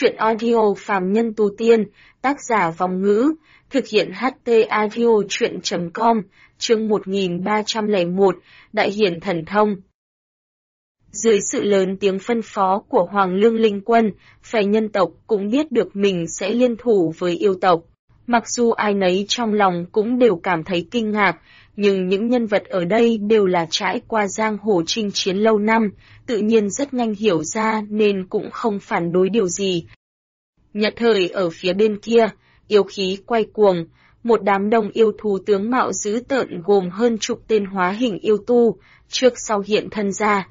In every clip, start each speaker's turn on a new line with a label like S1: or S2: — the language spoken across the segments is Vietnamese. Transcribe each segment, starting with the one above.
S1: Chuyện audio phàm nhân tu tiên, tác giả Vòng Ngữ, thực hiện HT audio chuyện.com, chương 1301, Đại hiển thần thông. Dưới sự lớn tiếng phân phó của Hoàng Lương Linh Quân, phe nhân tộc cũng biết được mình sẽ liên thủ với yêu tộc. Mặc dù ai nấy trong lòng cũng đều cảm thấy kinh ngạc, nhưng những nhân vật ở đây đều là trải qua giang hồ chinh chiến lâu năm, tự nhiên rất nhanh hiểu ra nên cũng không phản đối điều gì. Nhất thời ở phía bên kia, yêu khí quay cuồng, một đám đông yêu thú tướng mạo dữ tợn gồm hơn chục tên hóa hình yêu tu, trước sau hiện thân ra.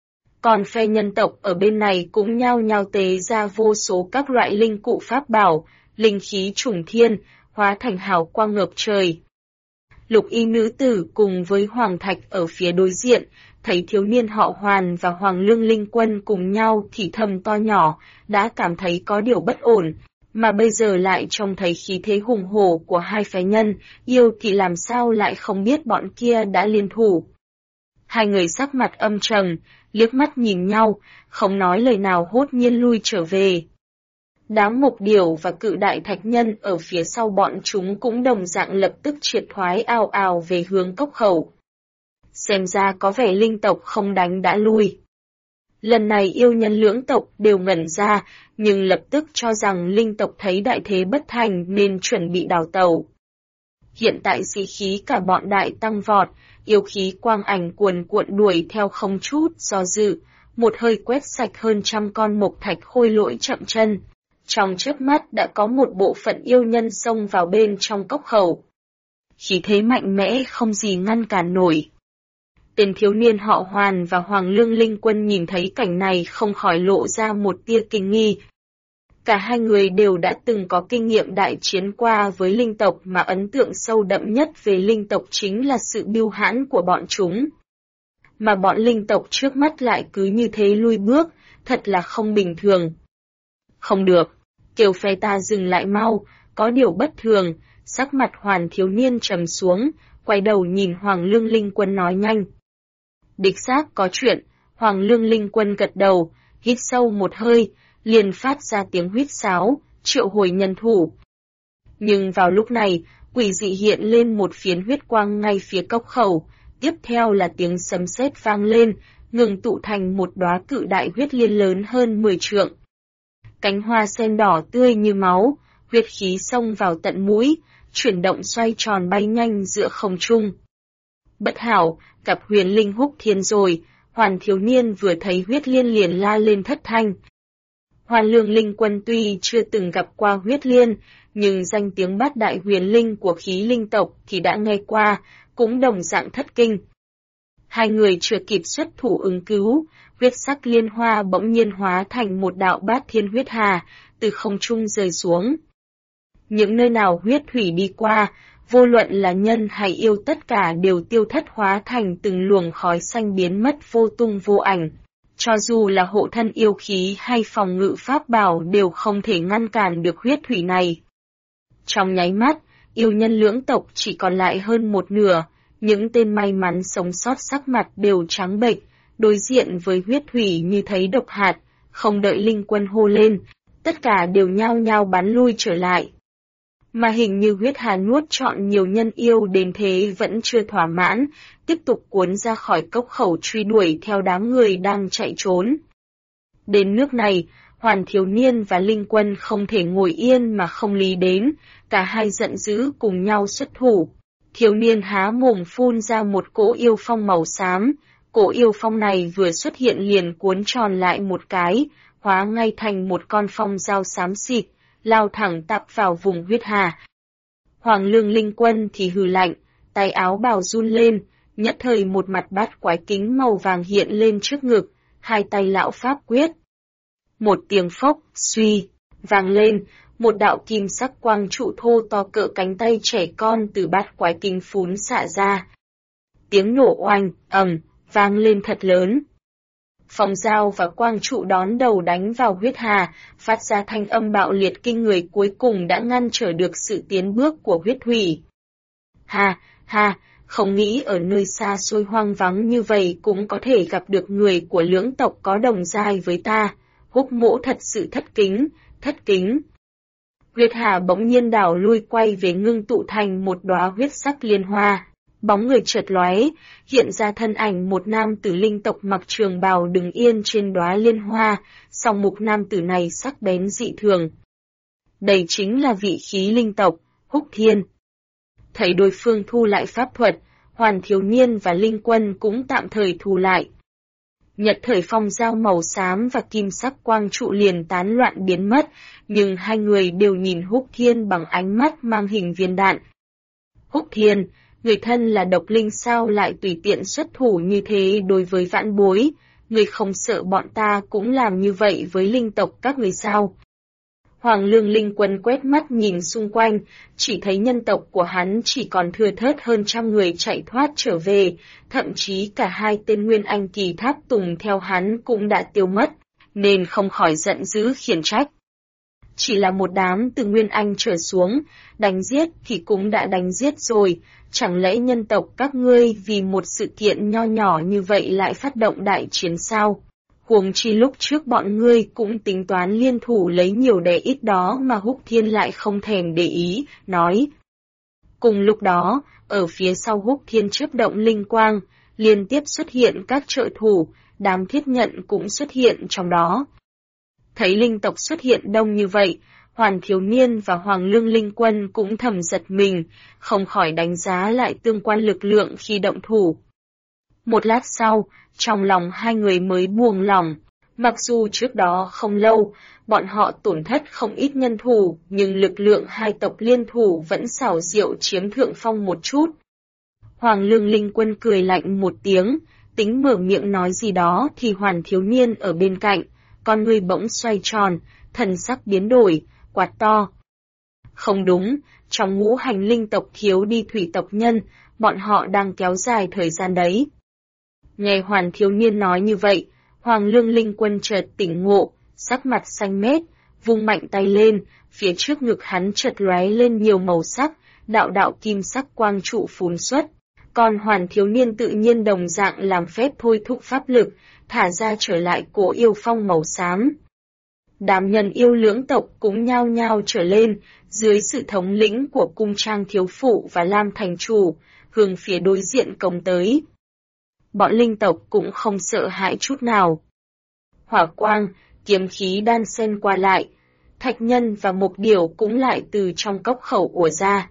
S1: Còn phe nhân tộc ở bên này cũng nhao nhao tế ra vô số các loại linh cụ pháp bảo, linh khí trùng thiên, hóa thành hào quang ngập trời. Lục y nữ tử cùng với Hoàng Thạch ở phía đối diện, thấy thiếu niên họ Hoàn và Hoàng Lương Linh Quân cùng nhau thì thầm to nhỏ, đã cảm thấy có điều bất ổn, mà bây giờ lại trông thấy khí thế hùng hổ của hai phái nhân, yêu thì làm sao lại không biết bọn kia đã liên thủ. Hai người sắc mặt âm trầm, liếc mắt nhìn nhau, không nói lời nào hốt nhiên lui trở về. Đám mục điểu và cự đại thạch nhân ở phía sau bọn chúng cũng đồng dạng lập tức triệt thoái ào ào về hướng cốc khẩu. Xem ra có vẻ linh tộc không đánh đã lui. Lần này yêu nhân lưỡng tộc đều ngẩn ra, nhưng lập tức cho rằng linh tộc thấy đại thế bất thành nên chuẩn bị đào tẩu. Hiện tại sĩ khí cả bọn đại tăng vọt, yêu khí quang ảnh cuồn cuộn đuổi theo không chút do dự, một hơi quét sạch hơn 100 con mộc thạch khôi lỗi chậm chân. Trong chớp mắt đã có một bộ phận yêu nhân xông vào bên trong cốc khẩu. Khí thế mạnh mẽ không gì ngăn cản nổi. Tên thiếu niên họ Hoàn và Hoàng Lương Linh Quân nhìn thấy cảnh này không khỏi lộ ra một tia kinh nghi. Cả hai người đều đã từng có kinh nghiệm đại chiến qua với linh tộc mà ấn tượng sâu đậm nhất về linh tộc chính là sự biêu hãn của bọn chúng. Mà bọn linh tộc trước mắt lại cứ như thế lui bước, thật là không bình thường. Không được, kêu phe ta dừng lại mau, có điều bất thường, sắc mặt Hoàn thiếu niên trầm xuống, quay đầu nhìn Hoàng Lương Linh Quân nói nhanh. Đích xác có chuyện, Hoàng Lương Linh Quân gật đầu, hít sâu một hơi, liền phát ra tiếng huýt sáo, triệu hồi nhân thủ. Nhưng vào lúc này, quỷ dị hiện lên một phiến huyết quang ngay phía cốc khẩu, tiếp theo là tiếng sấm sét vang lên, ngừng tụ thành một đóa cự đại huyết liên lớn hơn 10 trượng. Cánh hoa sen đỏ tươi như máu, huyết khí xông vào tận mũi, chuyển động xoay tròn bay nhanh giữa không trung. Bất hảo, gặp huyền linh húc thiên rồi, Hoàn thiếu niên vừa thấy huyết liên liền la lên thất thanh. Hoàn Lương Linh Quân tuy chưa từng gặp qua huyết liên, nhưng danh tiếng bát đại huyền linh của khí linh tộc thì đã nghe qua, cũng đồng dạng thất kinh. Hai người chưa kịp xuất thủ ứng cứu, huyết sắc liên hoa bỗng nhiên hóa thành một đạo bát thiên huyết hà, từ không trung rơi xuống. Những nơi nào huyết thủy đi qua, vô luận là nhân hay yêu tất cả đều tiêu thất hóa thành từng luồng khói xanh biến mất vô tung vô ảnh. Cho dù là hộ thân yêu khí hay phòng ngự pháp bảo đều không thể ngăn cản được huyết thủy này. Trong nháy mắt, yêu nhân lưỡng tộc chỉ còn lại hơn một nửa, những tên may mắn sống sót sắc mặt đều trắng bệch, đối diện với huyết thủy như thấy độc hạt, không đợi Linh Quân hô lên, tất cả đều nhao nhao bắn lui trở lại. Mà hình như huyết hà nuốt trọn nhiều nhân yêu đến thế vẫn chưa thỏa mãn, tiếp tục cuốn ra khỏi cốc khẩu truy đuổi theo đám người đang chạy trốn. Đến nước này, Hoàn thiếu niên và Linh Quân không thể ngồi yên mà không lý đến, cả hai giận dữ cùng nhau xuất thủ. Thiếu niên há mồm phun ra một cỗ yêu phong màu xám, cỗ yêu phong này vừa xuất hiện liền cuốn tròn lại một cái, hóa ngay thành một con phong dao xám xịt, lao thẳng tắp vào vùng huyết hà. Hoàng Lương Linh Quân thì hừ lạnh, tay áo bào run lên, nhất thời một mặt bát quái kính màu vàng hiện lên trước ngực, hai tay lão pháp quyết. Một tiếng phốc, suy, vang lên, một đạo kim sắc quang trụ thô to cỡ cánh tay trẻ con từ bát quái kính phún xạ ra. Tiếng nổ oanh, ầm, vang lên thật lớn. Phong dao và quang trụ đón đầu đánh vào huyết hà, phát ra thanh âm bạo liệt kinh người cuối cùng đã ngăn trở được sự tiến bước của huyết thủy. Ha, không nghĩ ở nơi xa xôi hoang vắng như vậy cũng có thể gặp được người của lưỡng tộc có đồng giai với ta. Húc Mỗ thật sự thất kính, thất kính. Huyết hà bỗng nhiên đảo lui quay về ngưng tụ thành một đóa huyết sắc liên hoa. Bóng người chợt lóe, hiện ra thân ảnh một nam tử linh tộc mặc trường bào đứng yên trên đóa liên hoa, song mục nam tử này sắc bén dị thường. Đây chính là vị khí linh tộc, Húc Thiên. Thấy đối phương thu lại pháp thuật, Hoàn Thiếu Niên và Linh Quân cũng tạm thời thu lại. Nhật thời phong dao màu xám và kim sắc quang trụ liền tán loạn biến mất, nhưng hai người đều nhìn Húc Thiên bằng ánh mắt mang hình viên đạn. Húc Thiên, người thân là độc linh sao lại tùy tiện xuất thủ như thế đối với vãn bối, người không sợ bọn ta cũng làm như vậy với linh tộc các người sao? Hoàng Lương Linh Quân quét mắt nhìn xung quanh, chỉ thấy nhân tộc của hắn chỉ còn thưa thớt hơn 100 người chạy thoát trở về, thậm chí cả 2 tên Nguyên Anh kỳ tháp tùng theo hắn cũng đã tiêu mất, nên không khỏi giận dữ khiển trách. Chỉ là một đám từ Nguyên Anh trở xuống, đánh giết thì cũng đã đánh giết rồi, chẳng lẽ nhân tộc các ngươi vì một sự kiện nho nhỏ như vậy lại phát động đại chiến sao? Huống chi lúc trước bọn ngươi cũng tính toán liên thủ lấy nhiều đè ít đó mà Húc Thiên lại không thèm để ý, nói. Cùng lúc đó, ở phía sau Húc Thiên chớp động linh quang, liên tiếp xuất hiện các trợ thủ, đám thiết nhận cũng xuất hiện trong đó. Thấy linh tộc xuất hiện đông như vậy, Hoàn Thiếu Niên và Hoàng Lương Linh Quân cũng thầm giật mình, không khỏi đánh giá lại tương quan lực lượng khi động thủ. Một lát sau, trong lòng hai người mới buông lỏng, mặc dù trước đó không lâu, bọn họ tổn thất không ít nhân thủ, nhưng lực lượng hai tộc liên thủ vẫn xảo diệu chiếm thượng phong một chút. Hoàng Lương Linh Quân cười lạnh một tiếng, tính mở miệng nói gì đó thì Hoàn Thiếu Niên ở bên cạnh, con người bỗng xoay tròn, thần sắc biến đổi, quát to. Không đúng, trong ngũ hành linh tộc thiếu đi thủy tộc nhân, bọn họ đang kéo dài thời gian đấy. Nghe Hoàn Thiếu Niên nói như vậy, Hoàng Lương Linh Quân chợt tỉnh ngộ, sắc mặt xanh mét, vung mạnh tay lên, phía trước ngực hắn chợt lóe lên nhiều màu sắc, đạo đạo kim sắc quang trụ phún xuất. Còn Hoàn Thiếu Niên tự nhiên đồng dạng làm phép thôi thúc pháp lực, thả ra trở lại cổ yêu phong màu xám. Đám nhân yêu lưỡng tộc cũng nhao nhao trở lên, dưới sự thống lĩnh của Cung Trang Thiếu Phụ và Lam Thành Chủ, hướng phía đối diện công tới. Bọn linh tộc cũng không sợ hãi chút nào. Hỏa quang, kiếm khí đan xen qua lại, thạch nhân và mộc điểu cũng lại từ trong cốc khẩu ùa ra.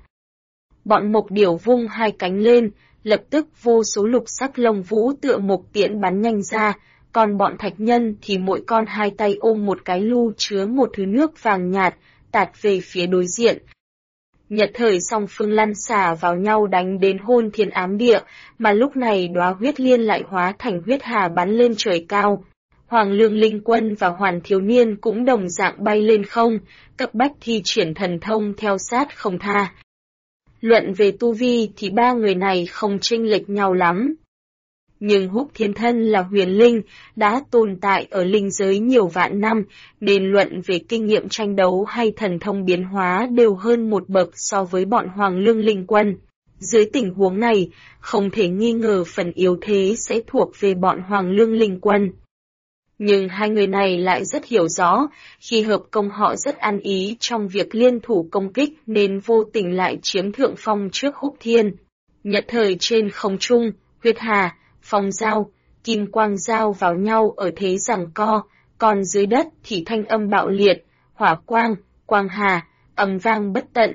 S1: Bọn mộc điểu vung hai cánh lên, lập tức vô số lục sắc lông vũ tựa mộc tiễn bắn nhanh ra, còn bọn thạch nhân thì mỗi con hai tay ôm một cái lu chứa một thứ nước vàng nhạt, tạt về phía đối diện. Nhật thời song phương lăn xả vào nhau đánh đến hôn thiên ám địa, mà lúc này đóa huyết liên lại hóa thành huyết hà bắn lên trời cao. Hoàng Lương Linh Quân và Hoàn Thiếu Niên cũng đồng dạng bay lên không, cấp bách thi triển thần thông theo sát không tha. Luận về tu vi thì ba người này không chênh lệch nhau lắm. Nhưng Húc Thiên thân là huyền linh, đã tồn tại ở linh giới nhiều vạn năm, nên luận về kinh nghiệm tranh đấu hay thần thông biến hóa đều hơn một bậc so với bọn Hoàng Lương Linh Quân. Dưới tình huống này, không thể nghi ngờ phần yếu thế sẽ thuộc về bọn Hoàng Lương Linh Quân. Nhưng hai người này lại rất hiểu rõ, khi hợp công họ rất ăn ý trong việc liên thủ công kích nên vô tình lại chiếm thượng phong trước Húc Thiên. Nhật thời trên không trung, huyết hà, phong dao, kim quang dao vào nhau ở thế giằng co, còn dưới đất thì thanh âm bạo liệt, hỏa quang, quang hà, ầm vang bất tận.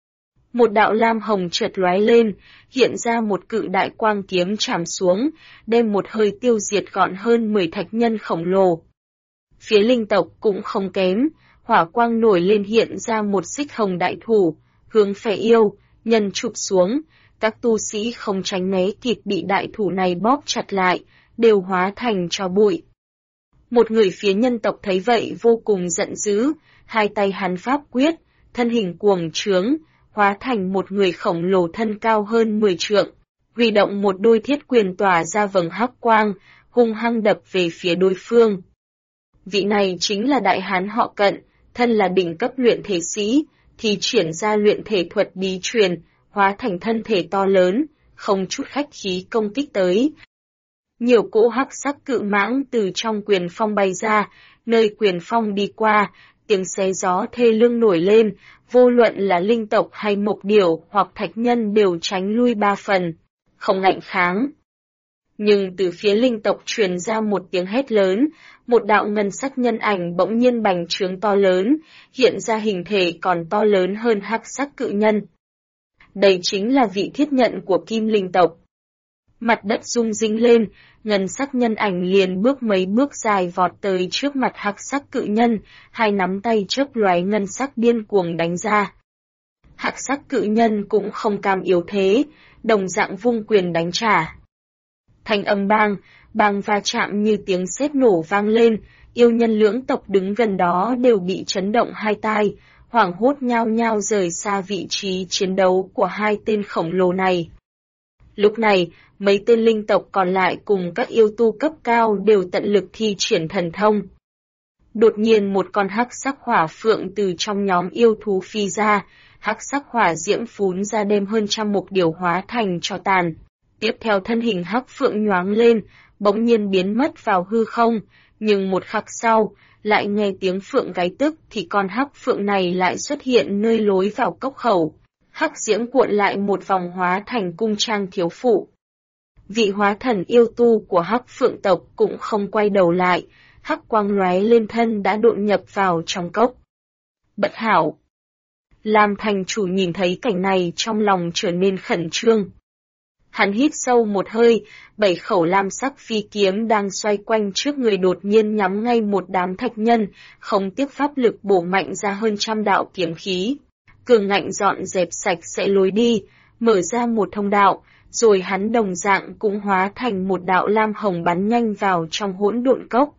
S1: Một đạo lam hồng chợt lóe lên, hiện ra một cự đại quang kiếm chạm xuống, đem một hơi tiêu diệt gọn hơn 10 thạch nhân khổng lồ. Phía linh tộc cũng không kém, hỏa quang nổi lên hiện ra một xích hồng đại thủ, hướng phe yêu, nhân chụp xuống, các tu sĩ không tránh né kịp bị đại thủ này bóp chặt lại, đều hóa thành tro bụi. Một người phía nhân tộc thấy vậy vô cùng giận dữ, hai tay hắn pháp quyết, thân hình cuồng trướng, hóa thành một người khổng lồ thân cao hơn 10 trượng, huy động một đôi thiết quyền tỏa ra vầng hắc quang, hung hăng đập về phía đối phương. Vị này chính là đại hán họ Cận, thân là đỉnh cấp luyện thể sĩ, thì triển ra luyện thể thuật bí truyền, hóa thành thân thể to lớn, không chút khách khí công kích tới. Nhiều cỗ hắc sắc cự mãng từ trong quyền phong bay ra, nơi quyền phong đi qua, tiếng xé gió thê lương nổi lên, vô luận là linh tộc hay mộc điểu hoặc thạch nhân đều tránh lui 3 phần, không ngạnh kháng. Nhưng từ phía linh tộc truyền ra một tiếng hét lớn, một đạo ngân sắc nhân ảnh bỗng nhiên bành trướng to lớn, hiện ra hình thể còn to lớn hơn hắc sắc cự nhân. Đây chính là vị thiết nhận của kim linh tộc. Mặt đất rung rinh lên, ngân sắc nhân ảnh liền bước mấy bước dài vọt tới trước mặt hắc sắc cự nhân, hai nắm tay chớp lóe ngân sắc điên cuồng đánh ra. Hắc sắc cự nhân cũng không cam yếu thế, đồng dạng vung quyền đánh trả. Thanh âm bang va chạm như tiếng sét nổ vang lên, yêu nhân lưỡng tộc đứng gần đó đều bị chấn động hai tai, hoảng hốt nhao nhao rời xa vị trí chiến đấu của hai tên khổng lồ này. Lúc này, mấy tên linh tộc còn lại cùng các yêu tu cấp cao đều tận lực thi triển thần thông. Đột nhiên một con hắc sắc hỏa phượng từ trong nhóm yêu thú phi ra, hắc sắc hỏa diễm phún ra đem hơn trăm mục điểu hóa thành tro tàn. Tiếp theo thân hình hắc phượng nhoáng lên, bỗng nhiên biến mất vào hư không, nhưng một khắc sau, lại nghe tiếng phượng gáy tức thì con hắc phượng này lại xuất hiện nơi lối vào cốc khẩu. Hắc diễm cuộn lại một vòng hóa thành cung trang thiếu phụ. Vị hóa thần yêu tu của hắc phượng tộc cũng không quay đầu lại, hắc quang lóe lên thân đã độn nhập vào trong cốc. Bất hảo! Lam thành chủ nhìn thấy cảnh này trong lòng trở nên khẩn trương. Hắn hít sâu một hơi, 7 khẩu lam sắc phi kiếm đang xoay quanh trước người đột nhiên nhắm ngay một đám thạch nhân, không tiếc pháp lực bổ mạnh ra hơn trăm đạo kiếm khí. Cường ngạnh dọn dẹp sạch sẽ lối đi, mở ra một thông đạo, rồi hắn đồng dạng cũng hóa thành một đạo lam hồng bắn nhanh vào trong hỗn độn cốc.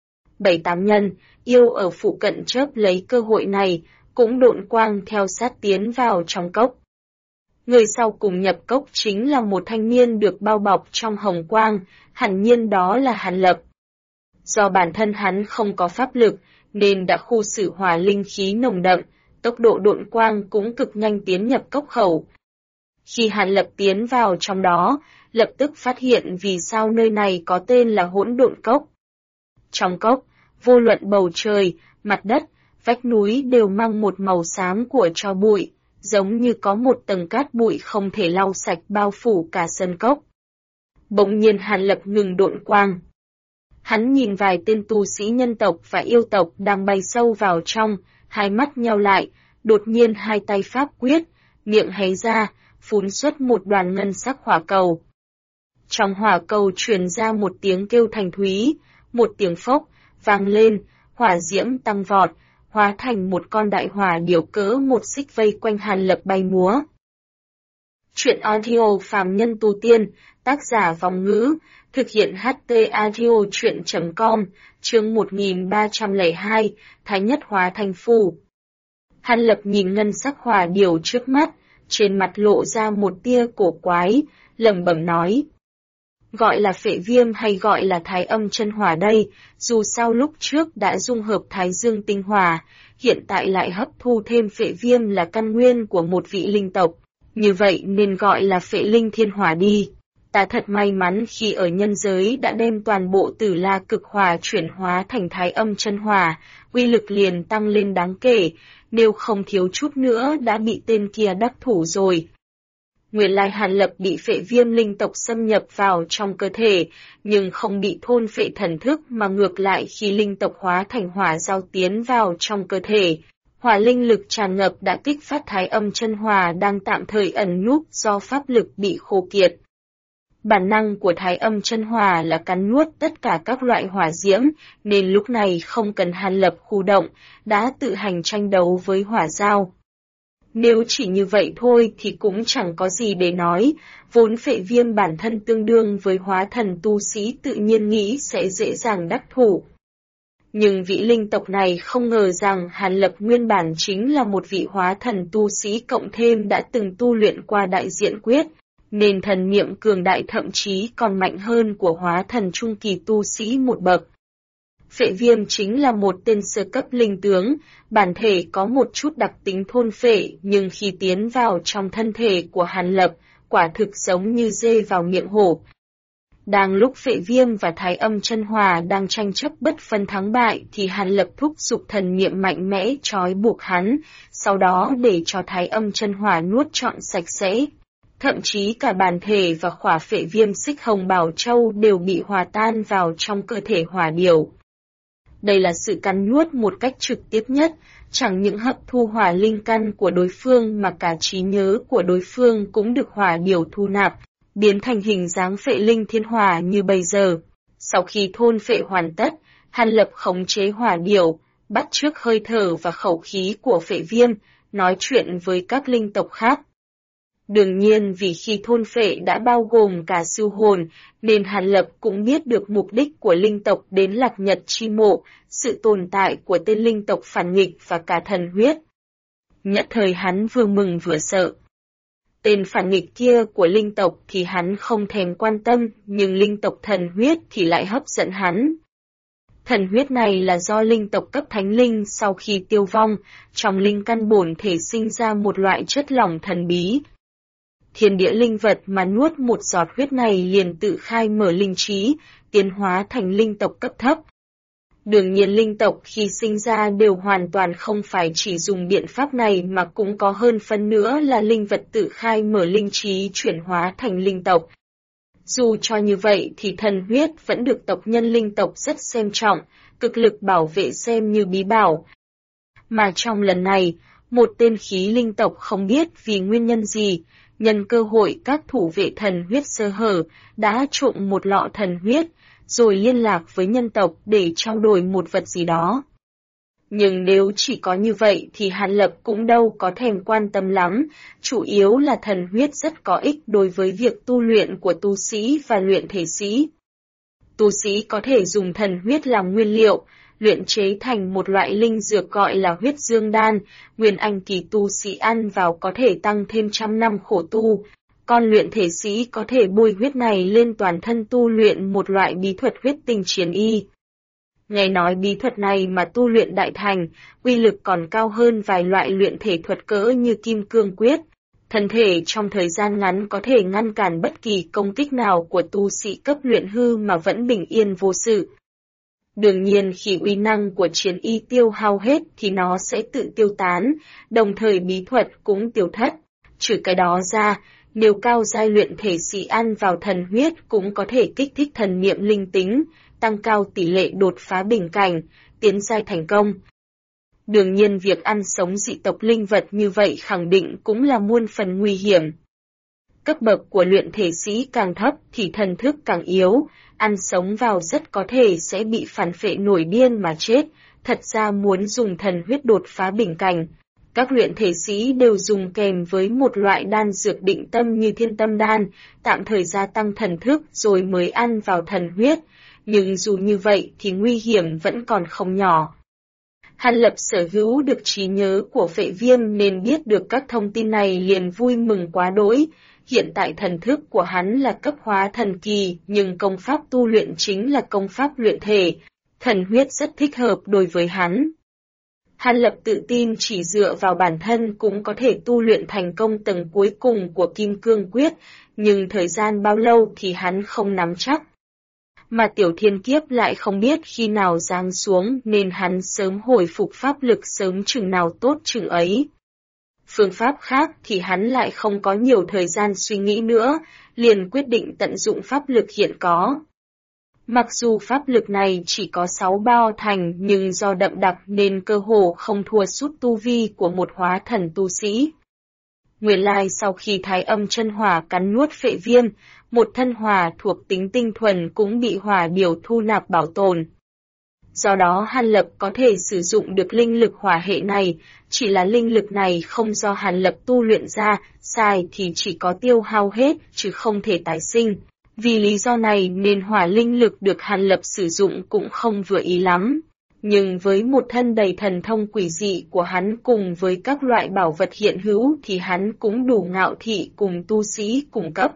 S1: 7-8 nhân, yêu ở phụ cận chớp lấy cơ hội này, cũng độn quang theo sát tiến vào trong cốc. Người sau cùng nhập cốc chính là một thanh niên được bao bọc trong hồng quang, hẳn nhiên đó là Hàn Lập. Do bản thân hắn không có pháp lực, nên đã khu xử hỏa linh khí nồng đậm, tốc độ độn quang cũng cực nhanh tiến nhập cốc khẩu. Khi Hàn Lập tiến vào trong đó, lập tức phát hiện vì sao nơi này có tên là hỗn độn cốc. Trong cốc, vô luận bầu trời, mặt đất, vách núi đều mang một màu xám của tro bụi, giống như có một tầng cát bụi không thể lau sạch bao phủ cả sân cốc. Bỗng nhiên Hàn Lập ngừng độn quang. Hắn nhìn vài tên tu sĩ nhân tộc và yêu tộc đang bay sâu vào trong, hai mắt nheo lại, đột nhiên hai tay pháp quyết, miệng hé ra, phun xuất một đoàn ngân sắc hỏa cầu. Trong hỏa cầu truyền ra một tiếng kêu thành thúy, một tiếng phốc, vang lên, hỏa diễm tăng vọt, hóa thành một con đại hỏa điểu cỡ một xích vây quanh Hàn Lập bay múa. Truyện audio phàm nhân tu tiên, tác giả Vòng Ngữ, thực hiện HT audio truyện.com, chương 1302, Thái Nhất Hóa Thành Phù. Hàn Lập nhìn ngân sắc hỏa điểu trước mắt, trên mặt lộ ra một tia cổ quái, lẩm bẩm nói. Gọi là phệ viêm hay gọi là thái âm chân hỏa đây, dù sao lúc trước đã dung hợp thái dương tinh hỏa, hiện tại lại hấp thu thêm phệ viêm là căn nguyên của một vị linh tộc, như vậy nên gọi là phệ linh thiên hỏa đi. Ta thật may mắn khi ở nhân giới đã đem toàn bộ tử la cực hỏa chuyển hóa thành thái âm chân hỏa, uy lực liền tăng lên đáng kể, nếu không thiếu chút nữa đã bị tên kia đắc thủ rồi. Nguyên lai Hàn Lập bị phệ viêm linh tộc xâm nhập vào trong cơ thể, nhưng không bị thôn phệ thần thức mà ngược lại khi linh tộc hóa thành hỏa giao tiến vào trong cơ thể. Hỏa linh lực tràn ngập đã kích phát thái âm chân hỏa đang tạm thời ẩn núp do pháp lực bị khô kiệt. Bản năng của thái âm chân hỏa là cắn nuốt tất cả các loại hỏa diễm, nên lúc này không cần Hàn Lập khu động, đã tự hành tranh đấu với hỏa giao. Nếu chỉ như vậy thôi thì cũng chẳng có gì để nói, vốn phệ viêm bản thân tương đương với hóa thần tu sĩ tự nhiên nghĩ sẽ dễ dàng đắc thủ. Nhưng vị linh tộc này không ngờ rằng Hàn Lập nguyên bản chính là một vị hóa thần tu sĩ cộng thêm đã từng tu luyện qua đại diện quyết, nên thần niệm cường đại thậm chí còn mạnh hơn của hóa thần trung kỳ tu sĩ một bậc. Phệ viêm chính là một tên sơ cấp linh tướng, bản thể có một chút đặc tính thôn phệ nhưng khi tiến vào trong thân thể của Hàn Lập, quả thực giống như dê vào miệng hổ. Đang lúc Phệ Viêm và Thái Âm Chân Hỏa đang tranh chấp bất phân thắng bại thì Hàn Lập thúc giục thần niệm mạnh mẽ trói buộc hắn, sau đó để cho Thái Âm Chân Hỏa nuốt trọn sạch sẽ. Thậm chí cả bản thể và khỏa Phệ Viêm Xích Hồng Bảo Châu đều bị hòa tan vào trong cơ thể hỏa điểu. Đây là sự cắn nuốt một cách trực tiếp nhất, chẳng những hấp thu hỏa linh căn của đối phương mà cả trí nhớ của đối phương cũng được hỏa điểu thu nạp, biến thành hình dáng phệ linh thiên hỏa như bây giờ. Sau khi thôn phệ hoàn tất, Hàn Lập khống chế hỏa điểu, bắt chước hơi thở và khẩu khí của Phệ Viêm, nói chuyện với các linh tộc khác. Đương nhiên vì khi thôn phệ đã bao gồm cả siêu hồn, nên Hàn Lập cũng biết được mục đích của linh tộc đến Lạc Nhật Chi Mộ, sự tồn tại của tên linh tộc phản nghịch và cả thần huyết. Nhất thời hắn vừa mừng vừa sợ. Tên phản nghịch kia của linh tộc thì hắn không thèm quan tâm, nhưng linh tộc thần huyết thì lại hấp dẫn hắn. Thần huyết này là do linh tộc cấp thánh linh sau khi tiêu vong, trong linh căn bổn thể sinh ra một loại chất lỏng thần bí. Thiên địa linh vật mà nuốt một giọt huyết này liền tự khai mở linh trí, tiến hóa thành linh tộc cấp thấp. Đương nhiên linh tộc khi sinh ra đều hoàn toàn không phải chỉ dùng biện pháp này mà cũng có hơn phân nữa là linh vật tự khai mở linh trí chuyển hóa thành linh tộc. Dù cho như vậy thì thần huyết vẫn được tộc nhân linh tộc rất xem trọng, cực lực bảo vệ xem như bí bảo. Mà trong lần này, một tên khí linh tộc không biết vì nguyên nhân gì, nhân cơ hội các thủ vệ thần huyết sơ hở, đã trộm một lọ thần huyết, rồi liên lạc với nhân tộc để trao đổi một vật gì đó. Nhưng nếu chỉ có như vậy thì Hàn Lập cũng đâu có thèm quan tâm lắm, chủ yếu là thần huyết rất có ích đối với việc tu luyện của tu sĩ và luyện thể sĩ. Tu sĩ có thể dùng thần huyết làm nguyên liệu, luyện chế thành một loại linh dược gọi là huyết dương đan, nguyên anh kỳ tu sĩ ăn vào có thể tăng thêm 100 năm khổ tu. Còn luyện thể sĩ có thể bôi huyết này lên toàn thân tu luyện một loại bí thuật huyết tinh chiến y. Nghe nói bí thuật này mà tu luyện đại thành, uy lực còn cao hơn vài loại luyện thể thuật cỡ như kim cương quyết. Thân thể trong thời gian ngắn có thể ngăn cản bất kỳ công kích nào của tu sĩ cấp luyện hư mà vẫn bình yên vô sự. Đương nhiên khi uy năng của chiến y tiêu hao hết thì nó sẽ tự tiêu tán, đồng thời bí thuật cũng tiêu thất. Trừ cái đó ra, nếu cao giai luyện thể sĩ ăn vào thần huyết cũng có thể kích thích thần niệm linh tính, tăng cao tỷ lệ đột phá bình cảnh, tiến giai thành công. Đương nhiên việc ăn sống dị tộc linh vật như vậy khẳng định cũng là muôn phần nguy hiểm. Cấp bậc của luyện thể sĩ càng thấp thì thần thức càng yếu, ăn sống vào rất có thể sẽ bị phản phệ nổi điên mà chết, thật ra muốn dùng thần huyết đột phá bình cảnh. Các luyện thể sĩ đều dùng kèm với một loại đan dược định tâm như thiên tâm đan, tạm thời gia tăng thần thức rồi mới ăn vào thần huyết, nhưng dù như vậy thì nguy hiểm vẫn còn không nhỏ. Hàn Lập sở hữu được trí nhớ của Phệ Viêm nên biết được các thông tin này liền vui mừng quá đỗi. Hiện tại thần thức của hắn là cấp hóa thần kỳ, nhưng công pháp tu luyện chính là công pháp luyện thể. Thần huyết rất thích hợp đối với hắn. Hàn Lập tự tin chỉ dựa vào bản thân cũng có thể tu luyện thành công tầng cuối cùng của Kim Cương Quyết, nhưng thời gian bao lâu thì hắn không nắm chắc. Mà Tiểu Thiên Kiếp lại không biết khi nào giáng xuống nên hắn sớm hồi phục pháp lực sớm chừng nào tốt chừng ấy. Phương pháp khác thì hắn lại không có nhiều thời gian suy nghĩ nữa, liền quyết định tận dụng pháp lực hiện có. Mặc dù pháp lực này chỉ có 6 bao thành nhưng do đậm đặc nên cơ hồ không thua sút tu vi của một hóa thần tu sĩ. Nguyên lai sau khi Thái Âm Chân Hỏa cắn nuốt Phệ Viêm, một thân hỏa thuộc tính tinh thuần cũng bị hỏa điểu thu nạp bảo tồn. Do đó Hàn Lập có thể sử dụng được linh lực hỏa hệ này, chỉ là linh lực này không do Hàn Lập tu luyện ra, xài thì chỉ có tiêu hao hết chứ không thể tái sinh. Vì lý do này nên hỏa linh lực được Hàn Lập sử dụng cũng không vừa ý lắm. Nhưng với một thân đầy thần thông quỷ dị của hắn cùng với các loại bảo vật hiện hữu thì hắn cũng đủ ngạo thị cùng tu sĩ cùng cấp.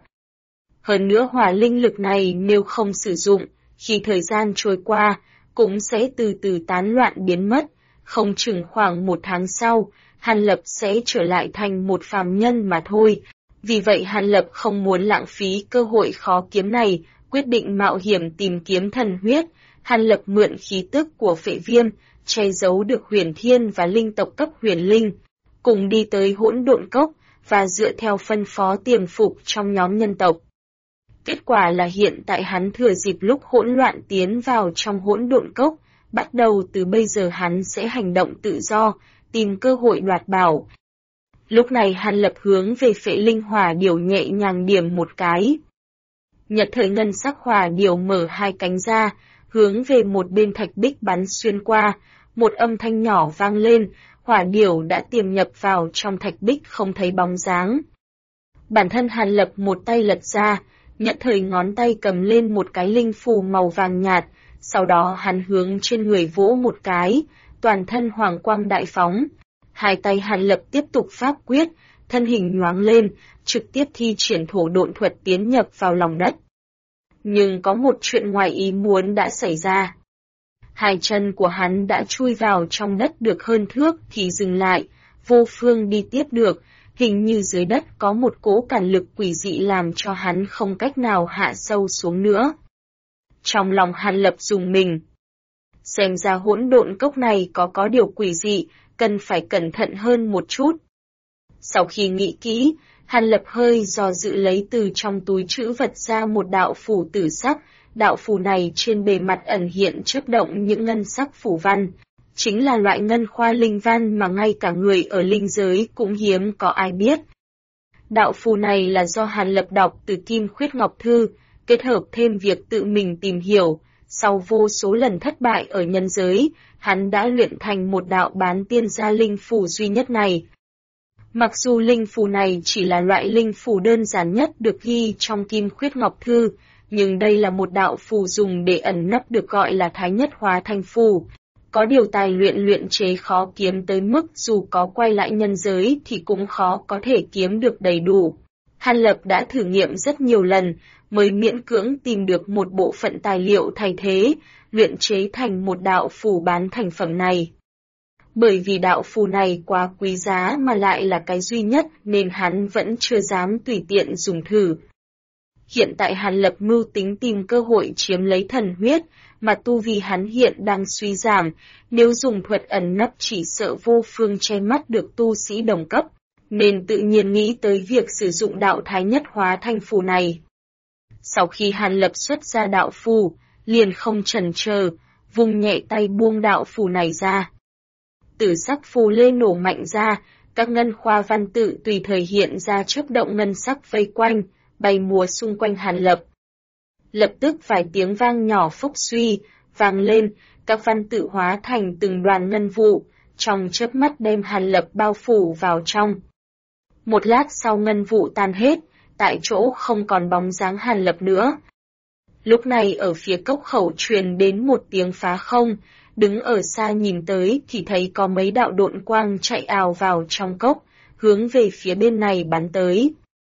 S1: Hơn nữa hỏa linh lực này nếu không sử dụng, khi thời gian trôi qua, cũng sẽ từ từ tán loạn biến mất, không chừng khoảng 1 tháng sau, Hàn Lập sẽ trở lại thành một phàm nhân mà thôi. Vì vậy Hàn Lập không muốn lãng phí cơ hội khó kiếm này, quyết định mạo hiểm tìm kiếm thần huyết. Hàn Lập mượn khí tức của Phệ Viêm, che giấu được Huyền Thiên và linh tộc cấp Huyền Linh, cùng đi tới Hỗn Độn Cốc và dựa theo phân phó tiềm phục trong nhóm nhân tộc. Kết quả là hiện tại hắn thừa dịp lúc hỗn loạn tiến vào trong Hỗn Độn Cốc, bắt đầu từ bây giờ hắn sẽ hành động tự do, tìm cơ hội đoạt bảo. Lúc này Hàn Lập hướng về Phệ Linh Hỏa Điểu nhẹ nhàng điểm một cái. Nhật thời ngân sắc hỏa điểu mở hai cánh ra, hướng về một bên thạch bích bắn xuyên qua, một âm thanh nhỏ vang lên, hỏa điểu đã tiềm nhập vào trong thạch bích không thấy bóng dáng. Bản thân Hàn Lập một tay lật ra, nhật thời ngón tay cầm lên một cái linh phù màu vàng nhạt, sau đó hắn hướng trên người vỗ một cái, toàn thân hoàng quang đại phóng. Hai tay Hàn Lập tiếp tục pháp quyết, thân hình nhoáng lên, trực tiếp thi triển thổ độn thuật tiến nhập vào lòng đất. Nhưng có một chuyện ngoài ý muốn đã xảy ra. Hai chân của hắn đã chui vào trong đất được hơn thước thì dừng lại, vô phương đi tiếp được, hình như dưới đất có một cỗ cản lực quỷ dị làm cho hắn không cách nào hạ sâu xuống nữa. Trong lòng Hàn Lập rùng mình. Xem ra Hỗn Độn Cốc này có điều quỷ dị, cần phải cẩn thận hơn một chút. Sau khi nghĩ kỹ, Hàn Lập hơi do dự lấy từ trong túi trữ vật ra một đạo phù tử sắc, đạo phù này trên bề mặt ẩn hiện chớp động những ngân sắc phù văn, chính là loại ngân khoa linh văn mà ngay cả người ở linh giới cũng hiếm có ai biết. Đạo phù này là do Hàn Lập đọc từ Kim Khuyết Ngọc Thư, kết hợp thêm việc tự mình tìm hiểu, sau vô số lần thất bại ở nhân giới, hắn đã luyện thành một đạo bán tiên gia linh phù duy nhất này. Mặc dù linh phù này chỉ là loại linh phù đơn giản nhất được ghi trong Kim Khuyết Ngọc Thư, nhưng đây là một đạo phù dùng để ẩn nấp được gọi là Thái Nhất Hóa Thanh Phù. Có điều tài luyện chế khó kiếm tới mức dù có quay lại nhân giới thì cũng khó có thể kiếm được đầy đủ. Hàn Lập đã thử nghiệm rất nhiều lần, mới miễn cưỡng tìm được một bộ phận tài liệu thay thế, luyện chế thành một đạo phù bán thành phẩm này. Bởi vì đạo phù này quá quý giá mà lại là cái duy nhất nên hắn vẫn chưa dám tùy tiện dùng thử. Hiện tại Hàn Lập mưu tính tìm cơ hội chiếm lấy thần huyết, mà tu vi hắn hiện đang suy giảm, nếu dùng thuật ẩn nấp chỉ sợ vô phương che mắt được tu sĩ đồng cấp, nên tự nhiên nghĩ tới việc sử dụng đạo Thái Nhất Hóa Thanh Phù này. Sau khi Hàn Lập xuất ra đạo phù, liền không chần chờ, vùng nhẹ tay buông đạo phù này ra. Tử sắc phù lê nổ mạnh ra, các ngân khoa văn tự tùy thời hiện ra chớp động ngân sắc vây quanh, bay múa xung quanh Hàn Lập. Lập tức vài tiếng vang nhỏ phốc suy, vang lên, các văn tự hóa thành từng đoàn ngân vụ, trong chớp mắt đem Hàn Lập bao phủ vào trong. Một lát sau ngân vụ tan hết, tại chỗ không còn bóng dáng Hàn Lập nữa. Lúc này ở phía cốc khẩu truyền đến một tiếng phá không, đứng ở xa nhìn tới thì thấy có mấy đạo độn quang chạy ào vào trong cốc, hướng về phía bên này bắn tới.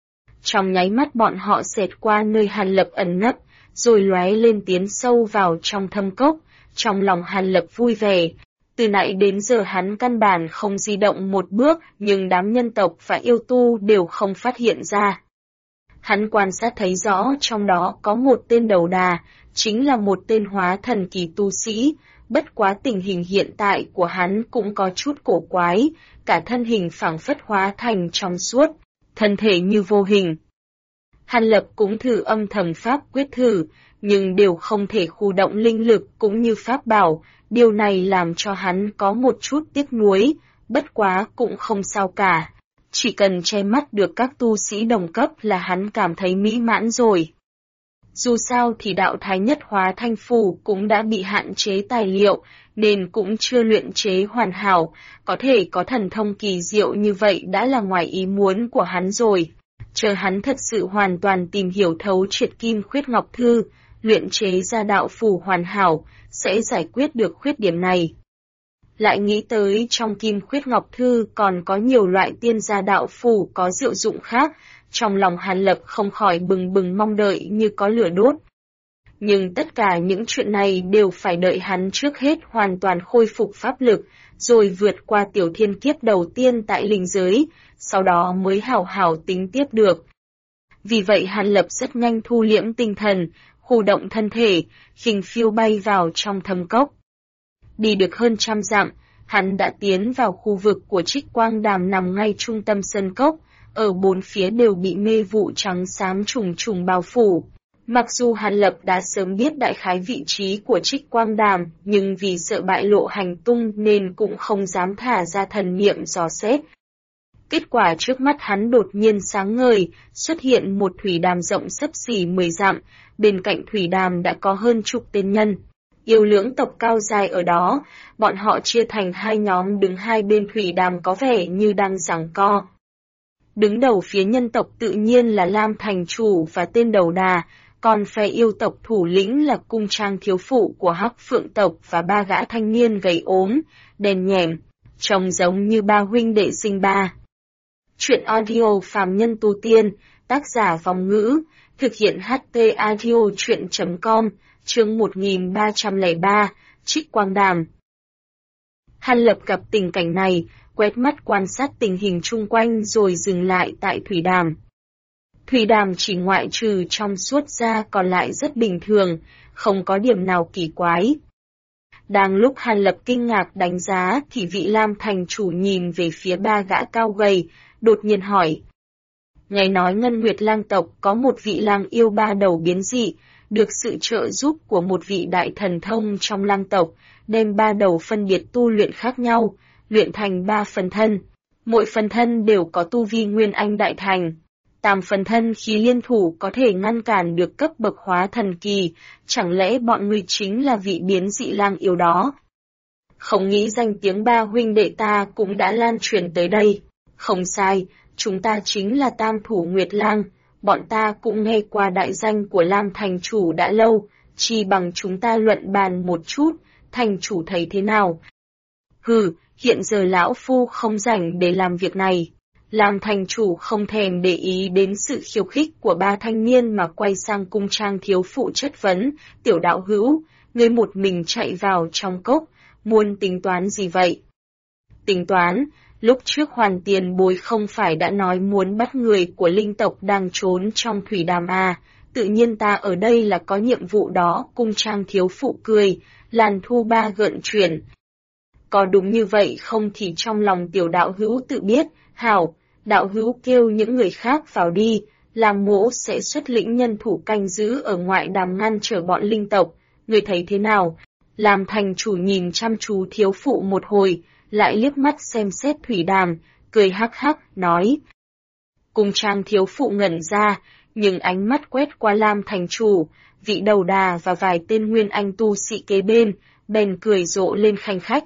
S1: Trong nháy mắt bọn họ xẹt qua nơi Hàn Lập ẩn nấp, rồi lóe lên tiến sâu vào trong thâm cốc, trong lòng Hàn Lập vui vẻ. Từ nãy đến giờ hắn căn bản không di động một bước, nhưng đám nhân tộc và yêu tu đều không phát hiện ra. Hắn quan sát thấy rõ trong đó có một tên đầu đà, chính là một tên hóa thần kỳ tu sĩ, bất quá tình hình hiện tại của hắn cũng có chút cổ quái, cả thân hình phảng phất hóa thành trong suốt, thân thể như vô hình. Hàn Lập cũng thử âm thầm pháp quyết thử, nhưng đều không thể khu động linh lực cũng như pháp bảo, điều này làm cho hắn có một chút tiếc nuối, bất quá cũng không sao cả. Chỉ cần che mắt được các tu sĩ đồng cấp là hắn cảm thấy mỹ mãn rồi. Dù sao thì đạo Thái Nhất Hóa Thanh Phù cũng đã bị hạn chế tài liệu, nên cũng chưa luyện chế hoàn hảo, có thể có thần thông kỳ diệu như vậy đã là ngoài ý muốn của hắn rồi. Chờ hắn thật sự hoàn toàn tìm hiểu thấu triệt Kim Khuyết Ngọc Thư, luyện chế ra đạo phù hoàn hảo, sẽ giải quyết được khuyết điểm này. Lại nghĩ tới trong Kim Khuyết Ngọc Thư còn có nhiều loại tiên gia đạo phù có diệu dụng khác, trong lòng Hàn Lập không khỏi bừng bừng mong đợi như có lửa đốt. Nhưng tất cả những chuyện này đều phải đợi hắn trước hết hoàn toàn khôi phục pháp lực, rồi vượt qua tiểu thiên kiếp đầu tiên tại linh giới, sau đó mới hảo hảo tính tiếp được. Vì vậy Hàn Lập rất nhanh thu liễm tinh thần, khu động thân thể, khinh phiêu bay vào trong thâm cốc. Đi được hơn 100 dặm, hắn đã tiến vào khu vực của Trích Quang Đàm nằm ngay trung tâm sơn cốc, ở bốn phía đều bị mê vụ trắng xám trùng trùng bao phủ. Mặc dù Hàn Lập đã sớm biết đại khái vị trí của Trích Quang Đàm, nhưng vì sợ bại lộ hành tung nên cũng không dám thả ra thần niệm dò xét. Kết quả trước mắt hắn đột nhiên sáng ngời, xuất hiện một thủy đàm rộng xấp xỉ 10 dặm, bên cạnh thủy đàm đã có hơn chục tên nhân. Yêu lưỡng tộc cao dài ở đó, bọn họ chia thành hai nhóm đứng hai bên thủy đàm có vẻ như đang giằng co. Đứng đầu phía nhân tộc tự nhiên là Lam thành chủ và tên đầu đà, còn phe yêu tộc thủ lĩnh là cung trang thiếu phụ của Hắc Phượng tộc và ba gã thanh niên gầy ốm, đen nhẻm, trông giống như ba huynh đệ sinh ba. Chuyện audio phàm nhân tu tiên, tác giả Vong Ngữ, thực hiện HT audio chuyện.com, chương 1303, Trích Quang Đàm. Hàn Lập gặp tình cảnh này, quét mắt quan sát tình hình chung quanh rồi dừng lại tại thủy đàm. Thủy đàm chỉ ngoại trừ trong suốt ra còn lại rất bình thường, không có điểm nào kỳ quái. Đang lúc Hàn Lập kinh ngạc đánh giá thì vị Lam thành chủ nhìn về phía ba gã cao gầy, đột nhiên hỏi. Nghe nói Ngân Nguyệt lang tộc có một vị lang yêu ba đầu biến dị, được sự trợ giúp của một vị đại thần thông trong lang tộc, đem ba đầu phân biệt tu luyện khác nhau, luyện thành 3 phần thân. Mỗi phần thân đều có tu vi Nguyên Anh đại thành. 8 phần thân khi liên thủ có thể ngăn cản được cấp bậc hóa thần kỳ, chẳng lẽ bọn ngươi chính là vị biến dị lang yêu đó? Không nghĩ danh tiếng ba huynh đệ ta cũng đã lan truyền tới đây. Không sai, chúng ta chính là Tam Thủ Nguyệt Lang, bọn ta cũng nghe qua đại danh của Lam thành chủ đã lâu, chỉ bằng chúng ta luận bàn một chút, thành chủ thấy thế nào? Hừ, hiện giờ lão phu không rảnh để làm việc này. Lam thành chủ không thèm để ý đến sự khiêu khích của ba thanh niên mà quay sang cung trang thiếu phụ chất vấn, tiểu đạo hữu, ngươi một mình chạy vào trong cốc, muốn tính toán gì vậy? Tính toán, lúc trước Hoàn Tiền Bối không phải đã nói muốn bắt người của linh tộc đang trốn trong thủy đàm à, tự nhiên ta ở đây là có nhiệm vụ đó, cung trang thiếu phụ cười, làn thu ba gợn chuyển. Có đúng như vậy không thì trong lòng tiểu đạo hữu tự biết, hảo, đạo hữu kêu những người khác vào đi, làm mỗ sẽ xuất lĩnh nhân thủ canh giữ ở ngoại đàm ngăn trở bọn linh tộc, người thấy thế nào? Làm thành chủ nhìn chăm chú thiếu phụ một hồi, lại liếc mắt xem xét thủy đàm, cười hắc hắc, nói. Cung trang thiếu phụ ngẩn ra, nhưng ánh mắt quét qua Lam thành chủ, vị đầu đà và vài tên nguyên anh tu sĩ kế bên, bèn cười rộ lên khanh khách.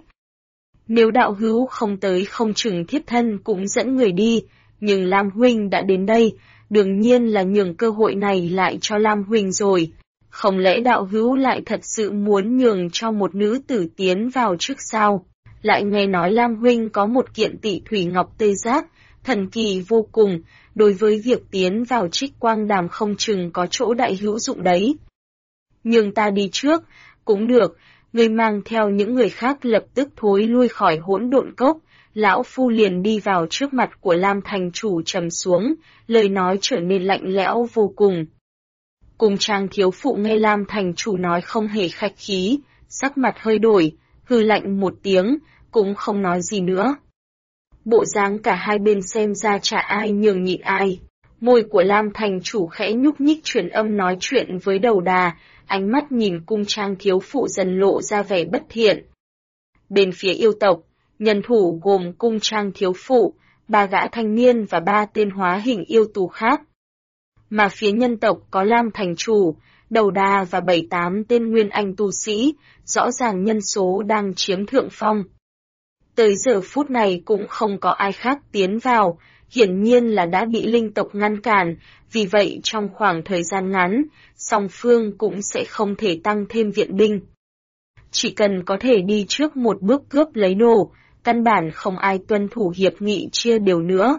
S1: Nếu đạo hữu không tới không chừng thiếp thân cũng dẫn người đi, nhưng Lam huynh đã đến đây, đương nhiên là nhường cơ hội này lại cho Lam huynh rồi. Không lẽ đạo hữu lại thật sự muốn nhường cho một nữ tử tiến vào trước sao? Lại nghe nói Lam huynh có một kiện Tị Thủy Ngọc Tê Giác, thần kỳ vô cùng, đối với việc tiến vào Trích Quang Đàm không chừng có chỗ đại hữu dụng đấy. Nhưng ta đi trước, cũng được, ngươi mang theo những người khác lập tức thối lui khỏi hỗn độn cốc, lão phu liền đi vào trước mặt của Lam thành chủ trầm xuống, lời nói trở nên lạnh lẽo vô cùng. Cung trang thiếu phụ nghe Lam thành chủ nói không hề khách khí, sắc mặt hơi đổi, hừ lạnh một tiếng, cũng không nói gì nữa. Bộ dáng cả hai bên xem ra chả ai nhường nhịn ai. Môi của Lam thành chủ khẽ nhúc nhích truyền âm nói chuyện với đầu đà, ánh mắt nhìn cung trang thiếu phụ dần lộ ra vẻ bất thiện. Bên phía yêu tộc, nhân thủ gồm cung trang thiếu phụ, 3 gã thanh niên và 3 tên hóa hình yêu tù khác. Mà phía nhân tộc có Lam thành chủ, đầu đà và 7-8 tên nguyên anh tu sĩ, rõ ràng nhân số đang chiếm thượng phong. Tới giờ phút này cũng không có ai khác tiến vào, hiển nhiên là đã bị linh tộc ngăn cản, vì vậy trong khoảng thời gian ngắn, song phương cũng sẽ không thể tăng thêm viện binh. Chỉ cần có thể đi trước một bước cướp lấy đồ, căn bản không ai tuân thủ hiệp nghị chia đều nữa.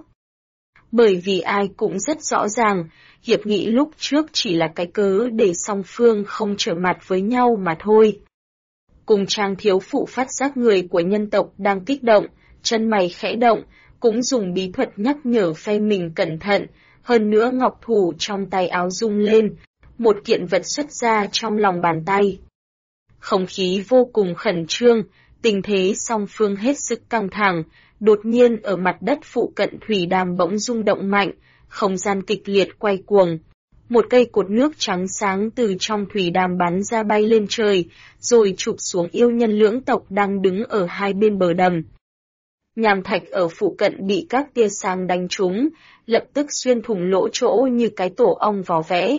S1: Bởi vì ai cũng rất rõ ràng, hiệp nghị lúc trước chỉ là cái cớ để song phương không trở mặt với nhau mà thôi. Cùng trang thiếu phụ phát giác người của nhân tộc đang kích động, chân mày khẽ động, cũng dùng bí thuật nhắc nhở phe mình cẩn thận, hơn nữa ngọc thủ trong tay áo rung lên, một kiện vật xuất ra trong lòng bàn tay. Không khí vô cùng khẩn trương, tình thế song phương hết sức căng thẳng, đột nhiên ở mặt đất phụ cận thủy đàm bỗng rung động mạnh, không gian kịch liệt quay cuồng. Một cây cột nước trắng sáng từ trong thủy đàm bắn ra bay lên trời, rồi chụp xuống yêu nhân lưỡng tộc đang đứng ở hai bên bờ đầm. Nham thạch ở phụ cận bị các tia sáng đánh trúng, lập tức xuyên thủng lỗ chỗ như cái tổ ong vò vẽ.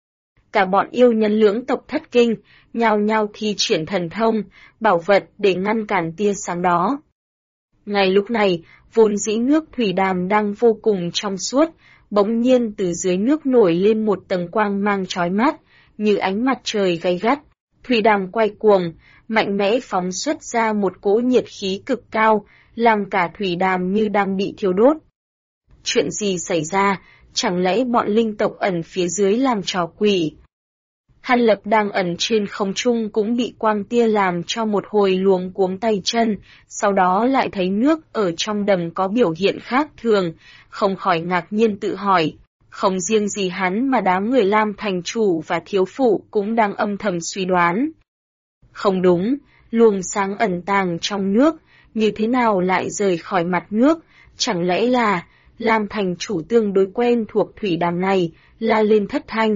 S1: Cả bọn yêu nhân lưỡng tộc thất kinh, nhao nhao thi triển thần thông, bảo vật để ngăn cản tia sáng đó. Ngay lúc này, vốn dĩ nước thủy đàm đang vô cùng trong suốt, bỗng nhiên từ dưới nước nổi lên một tầng quang mang chói mắt, như ánh mặt trời gay gắt. Thủy đàm quay cuồng, mạnh mẽ phóng xuất ra một cỗ nhiệt khí cực cao, làm cả thủy đàm như đang bị thiêu đốt. Chuyện gì xảy ra, chẳng lẽ bọn linh tộc ẩn phía dưới làm trò quỷ? Hàn Lập đang ẩn trên không trung cũng bị quang tia làm cho một hồi luống cuống tay chân, sau đó lại thấy nước ở trong đầm có biểu hiện khác thường, không khỏi ngạc nhiên tự hỏi. Không riêng gì hắn mà đám người Lam thành chủ và thiếu phụ cũng đang âm thầm suy đoán. Không đúng, luồng sáng ẩn tàng trong nước, như thế nào lại rời khỏi mặt nước, chẳng lẽ là Lam thành chủ tương đối quen thuộc thủy đàm này, la lên thất thanh.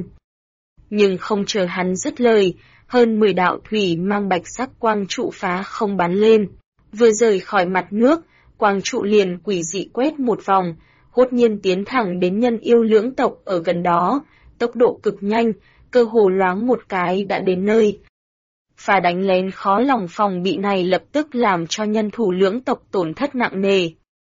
S1: Nhưng không chờ hắn dứt lời, hơn 10 đạo thủy mang bạch sắc quang trụ phá không bắn lên. Vừa rời khỏi mặt nước, quang trụ liền quỷ dị quét một vòng, hốt nhiên tiến thẳng đến nhân yêu lưỡng tộc ở gần đó, tốc độ cực nhanh, cơ hồ loáng một cái đã đến nơi. Pha đánh lén khó lòng phòng bị này lập tức làm cho nhân thủ lưỡng tộc tổn thất nặng nề.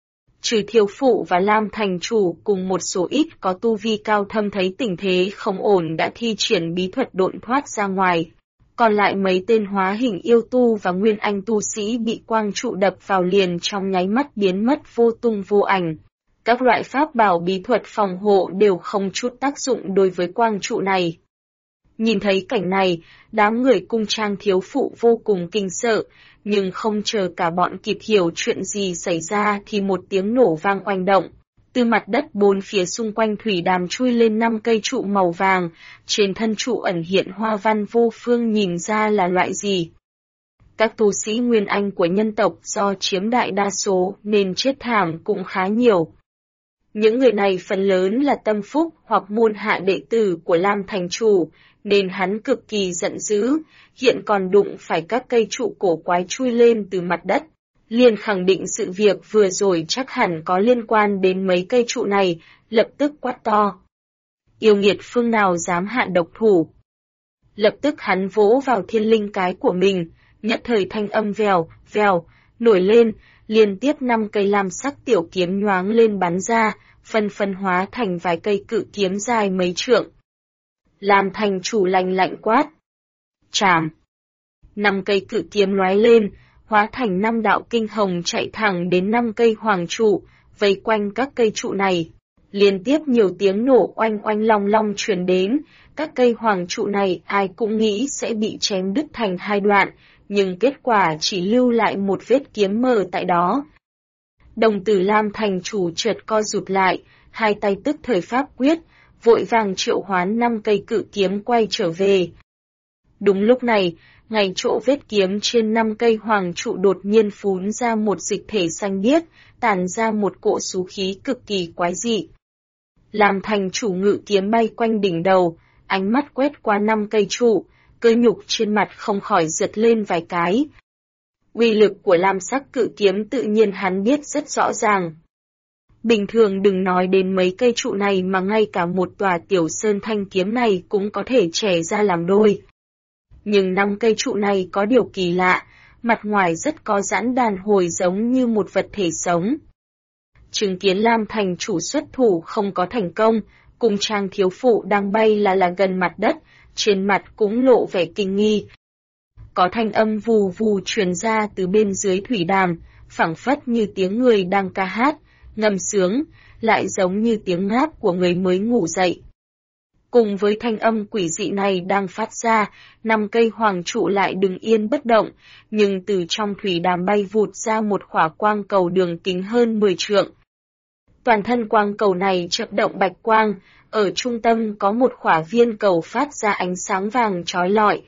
S1: Trừ thiếu phụ và Lam thành chủ cùng một số ít có tu vi cao thâm thấy tình thế không ổn đã thi triển bí thuật độn thoát ra ngoài. Còn lại mấy tên hóa hình yêu tu và nguyên anh tu sĩ bị quang trụ đập vào liền trong nháy mắt biến mất vô tung vô ảnh. Các loại pháp bảo bí thuật phòng hộ đều không chút tác dụng đối với quang trụ này. Nhìn thấy cảnh này, đám người cung trang thiếu phụ vô cùng kinh sợ, nhưng không chờ cả bọn kịp hiểu chuyện gì xảy ra thì một tiếng nổ vang oanh động. Từ mặt đất bốn phía xung quanh thủy đàm chui lên 5 cây trụ màu vàng, trên thân trụ ẩn hiện hoa văn vô phương nhìn ra là loại gì. Các tu sĩ nguyên anh của nhân tộc do chiếm đại đa số nên chết thảm cũng khá nhiều. Những người này phần lớn là tâm phúc hoặc môn hạ đệ tử của Lam thành chủ, nên hắn cực kỳ giận dữ, hiện còn đụng phải các cây trụ cổ quái chui lên từ mặt đất. Liền khẳng định sự việc vừa rồi chắc hẳn có liên quan đến mấy cây trụ này, lập tức quát to. Yêu nghiệt phương nào dám hạ độc thủ. Lập tức hắn vỗ vào thiên linh cái của mình, nhất thời thanh âm vèo, vèo, nổi lên, liên tiếp 5 cây lam sắc tiểu kiếm nhoáng lên bắn ra, phân hóa thành vài cây cự kiếm dài mấy trượng. Lam thành chủ lạnh lạnh quát. Chảm! 5 cây cự kiếm lóe lên, hóa thành 5 đạo kinh hồng chạy thẳng đến 5 cây hoàng trụ, vây quanh các cây trụ này. Liên tiếp nhiều tiếng nổ oanh oanh long long truyền đến, các cây hoàng trụ này ai cũng nghĩ sẽ bị chém đứt thành 2 đoạn, nhưng kết quả chỉ lưu lại một vết kiếm mờ tại đó. Đồng tử Lam thành chủ chợt co rụt lại, hai tay tức thời pháp quyết, vội vàng triệu hoán 5 cây cự kiếm quay trở về. Đúng lúc này, ngay chỗ vết kiếm trên 5 cây hoàng trụ đột nhiên phún ra một dịch thể xanh biếc, tản ra một cỗ xú khí cực kỳ quái dị. Lam thành chủ ngự kiếm bay quanh đỉnh đầu, ánh mắt quét qua 5 cây trụ, cơ nhục trên mặt không khỏi giật lên vài cái. Uy lực của lam sắc cự kiếm tự nhiên hắn biết rất rõ ràng. Bình thường đừng nói đến mấy cây trụ này mà ngay cả một tòa tiểu sơn thanh kiếm này cũng có thể chẻ ra làm đôi. Nhưng 5 cây trụ này có điều kỳ lạ, mặt ngoài rất có giãn đàn hồi giống như một vật thể sống. Chứng kiến Lam thành chủ xuất thủ không có thành công, cùng trang thiếu phụ đang bay là gần mặt đất, trên mặt cũng lộ vẻ kinh nghi. Có thanh âm vù vù truyền ra từ bên dưới thủy đàm, phảng phất như tiếng người đang ca hát, ngâm sướng, lại giống như tiếng ngáp của người mới ngủ dậy. Cùng với thanh âm quỷ dị này đang phát ra, 5 cây hoàng trụ lại đứng yên bất động, nhưng từ trong thủy đàm bay vụt ra một khỏa quang cầu đường kính hơn 10 trượng. Toàn thân quang cầu này chớp động bạch quang, ở trung tâm có một khỏa viên cầu phát ra ánh sáng vàng chói lọi.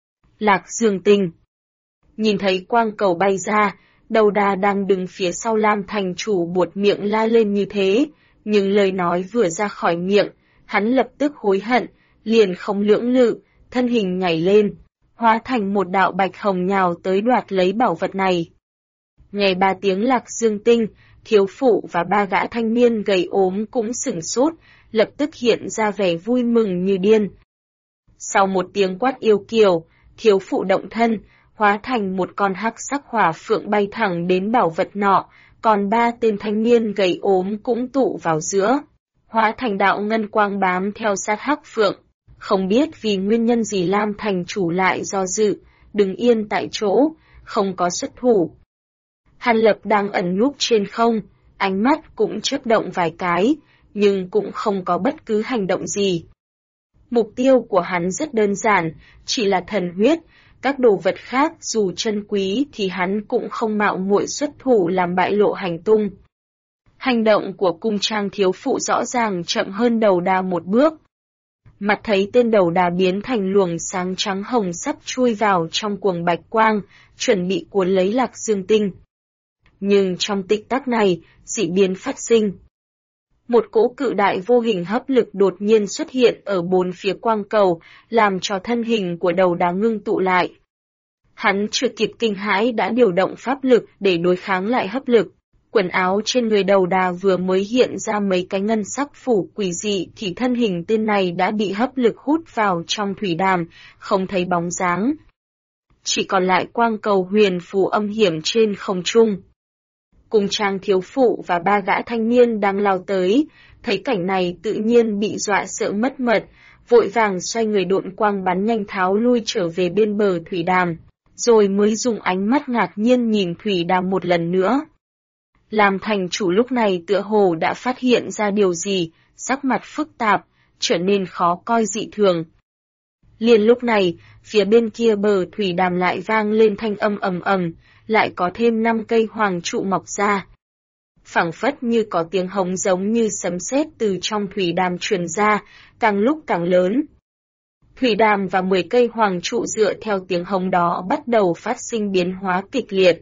S1: Lạc Dương Tinh. Nhìn thấy quang cầu bay ra, Đầu Đà đang đứng phía sau Lam thành chủ buột miệng la lên như thế, nhưng lời nói vừa ra khỏi miệng, hắn lập tức hối hận, liền không lưỡng lự, thân hình nhảy lên, hóa thành một đạo bạch hồng nhào tới đoạt lấy bảo vật này. Nghe 3 tiếng Lạc Dương Tinh, thiếu phụ và 3 gã thanh niên gầy ốm cũng sửng sốt, lập tức hiện ra vẻ vui mừng như điên. Sau một tiếng quát yêu kiều, thiếu phụ động thân, hóa thành một con hắc sắc hỏa phượng bay thẳng đến bảo vật nọ, còn 3 tên thanh niên gầy ốm cũng tụ vào giữa, hóa thành đạo ngân quang bám theo sát hắc phượng. Không biết vì nguyên nhân gì Lam thành chủ lại do dự, đứng yên tại chỗ, không có xuất thủ. Hàn Lập đang ẩn núp trên không, ánh mắt cũng chớp động vài cái, nhưng cũng không có bất cứ hành động gì. Mục tiêu của hắn rất đơn giản, chỉ là thần huyết, các đồ vật khác dù chân quý thì hắn cũng không mạo muội xuất thủ làm bại lộ hành tung. Hành động của cung trang thiếu phụ rõ ràng chậm hơn Đầu Đà một bước. Mặt thấy tên Đầu Đà biến thành luồng sáng trắng hồng sắp chui vào trong cuồng bạch quang, chuẩn bị cuốn lấy Lạc Dương Tinh. Nhưng trong tích tắc này, dị biến phát sinh. Một cỗ cự đại vô hình hấp lực đột nhiên xuất hiện ở 4 phía quang cầu, làm cho thân hình của Đầu Đà ngưng tụ lại. Hắn chưa kịp kinh hãi đã điều động pháp lực để đối kháng lại hấp lực. Quần áo trên người Đầu Đà vừa mới hiện ra mấy cái ngân sắc phủ quỷ dị thì thân hình tên này đã bị hấp lực hút vào trong thủy đàm, không thấy bóng dáng. Chỉ còn lại quang cầu huyền phù âm hiểm trên không trung. Cung trang thiếu phụ và 3 gã thanh niên đang lao tới, thấy cảnh này tự nhiên bị dọa sợ mất mật, vội vàng xoay người độn quang bắn nhanh tháo lui trở về bên bờ thủy đàm, rồi mới dùng ánh mắt ngạc nhiên nhìn thủy đàm một lần nữa. Lam thành chủ lúc này tựa hồ đã phát hiện ra điều gì, sắc mặt phức tạp, trở nên khó coi dị thường. Liền lúc này, phía bên kia bờ thủy đàm lại vang lên thanh âm ầm ầm, lại có thêm 5 cây hoàng trụ mọc ra. Phảng phất như có tiếng hống giống như sấm sét từ trong thủy đàm truyền ra, càng lúc càng lớn. Thủy đàm và 10 cây hoàng trụ dựa theo tiếng hống đó bắt đầu phát sinh biến hóa kịch liệt.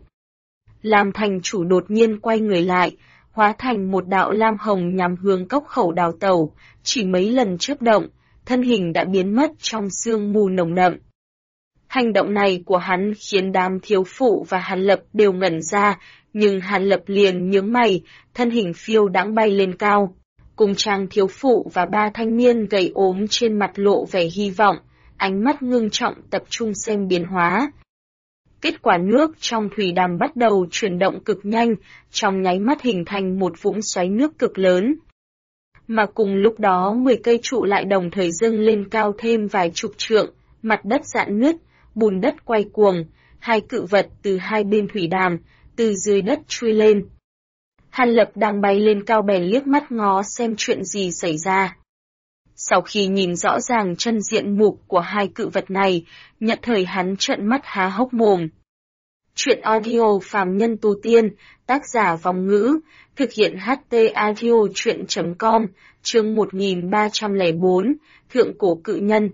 S1: Lam thành chủ đột nhiên quay người lại, hóa thành một đạo lam hồng nhằm hướng cốc khẩu đào tẩu, chỉ mấy lần chớp động, thân hình đã biến mất trong sương mù nồng đậm. Hành động này của hắn khiến đám thiếu phụ và Hàn Lập đều ngẩn ra, nhưng Hàn Lập liền nhướng mày, thân hình phiêu đãng bay lên cao. Cùng trang thiếu phụ và 3 thanh niên gầy ốm trên mặt lộ vẻ hy vọng, ánh mắt ngưng trọng tập trung xem biến hóa. Kết quả nước trong thủy đàm bắt đầu chuyển động cực nhanh, trong nháy mắt hình thành một vũng xoáy nước cực lớn. Mà cùng lúc đó 10 cây trụ lại đồng thời dâng lên cao thêm vài chục trượng, mặt đất rạn nứt, bùn đất quay cuồng, 2 cự vật từ hai bên thủy đàm, từ dưới đất chui lên. Hàn Lập đang bay lên cao bèn liếc mắt ngó xem chuyện gì xảy ra. Sau khi nhìn rõ ràng chân diện mục của 2 cự vật này, nhất thời hắn trợn mắt há hốc mồm. Chuyện audio phàm nhân tu tiên, tác giả Vong Ngữ, thực hiện HT audio chuyện.com, chương 1304, Thượng cổ cự nhân.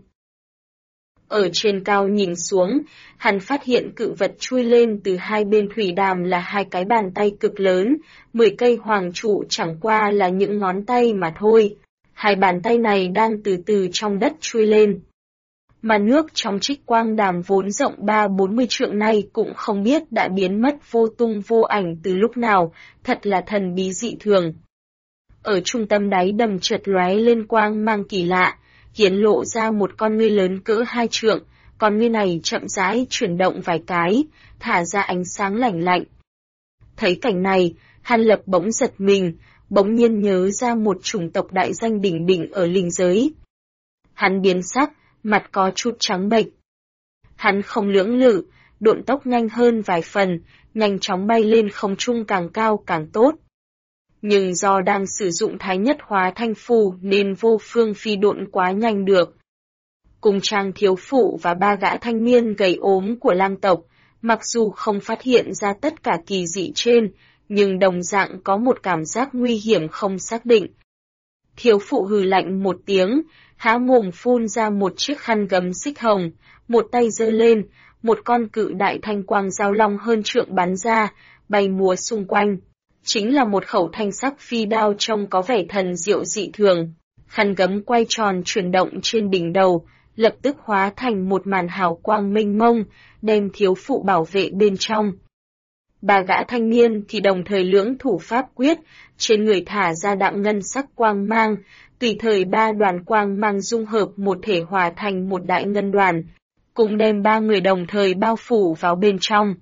S1: Ở trên cao nhìn xuống, hắn phát hiện cự vật chui lên từ hai bên thủy đàm là 2 cái bàn tay cực lớn, 10 cây hoàng trụ chẳng qua là những ngón tay mà thôi. 2 bàn tay này đang từ từ trong đất chui lên. Mà nước trong trích quang đàm vốn rộng 30-40 trượng này cũng không biết đã biến mất vô tung vô ảnh từ lúc nào, thật là thần bí dị thường. Ở trung tâm đáy đầm chợt lóe lên quang mang kỳ lạ, hiển lộ ra một con ngươi lớn cỡ 2 trượng, con ngươi này chậm rãi chuyển động vài cái, thả ra ánh sáng lạnh lạnh. Thấy cảnh này, Hàn Lập bỗng giật mình, bỗng nhiên nhớ ra một chủng tộc đại danh đỉnh đỉnh ở linh giới. Hắn biến sắc, mặt có chút trắng bệch. Hắn không lưỡng lự, độn tốc nhanh hơn vài phần, nhanh chóng bay lên không trung càng cao càng tốt. Nhưng do đang sử dụng thái nhất hóa thanh phù nên vô phương phi độn quá nhanh được. Cùng trang thiếu phụ và 3 gã thanh niên gầy ốm của lang tộc, mặc dù không phát hiện ra tất cả kỳ dị trên, nhưng đồng dạng có một cảm giác nguy hiểm không xác định. Thiếu phụ hừ lạnh một tiếng, há mồm phun ra một chiếc khăn gấm xích hồng, một tay giơ lên, một con cự đại thanh quang dao long hơn trượng bắn ra, bay múa xung quanh. Chính là một khẩu thanh sắc phi đao trông có vẻ thần diệu dị thường. Khăn gấm quay tròn chuyển động trên đỉnh đầu, lập tức hóa thành một màn hào quang mênh mông, đem thiếu phụ bảo vệ bên trong. Ba gã thanh niên thì đồng thời lưỡng thủ pháp quyết, trên người thả ra đạm ngân sắc quang mang, tùy thời ba đoàn quang mang dung hợp một thể hòa thành một đại ngân đoàn, cùng đem ba người đồng thời bao phủ vào bên trong.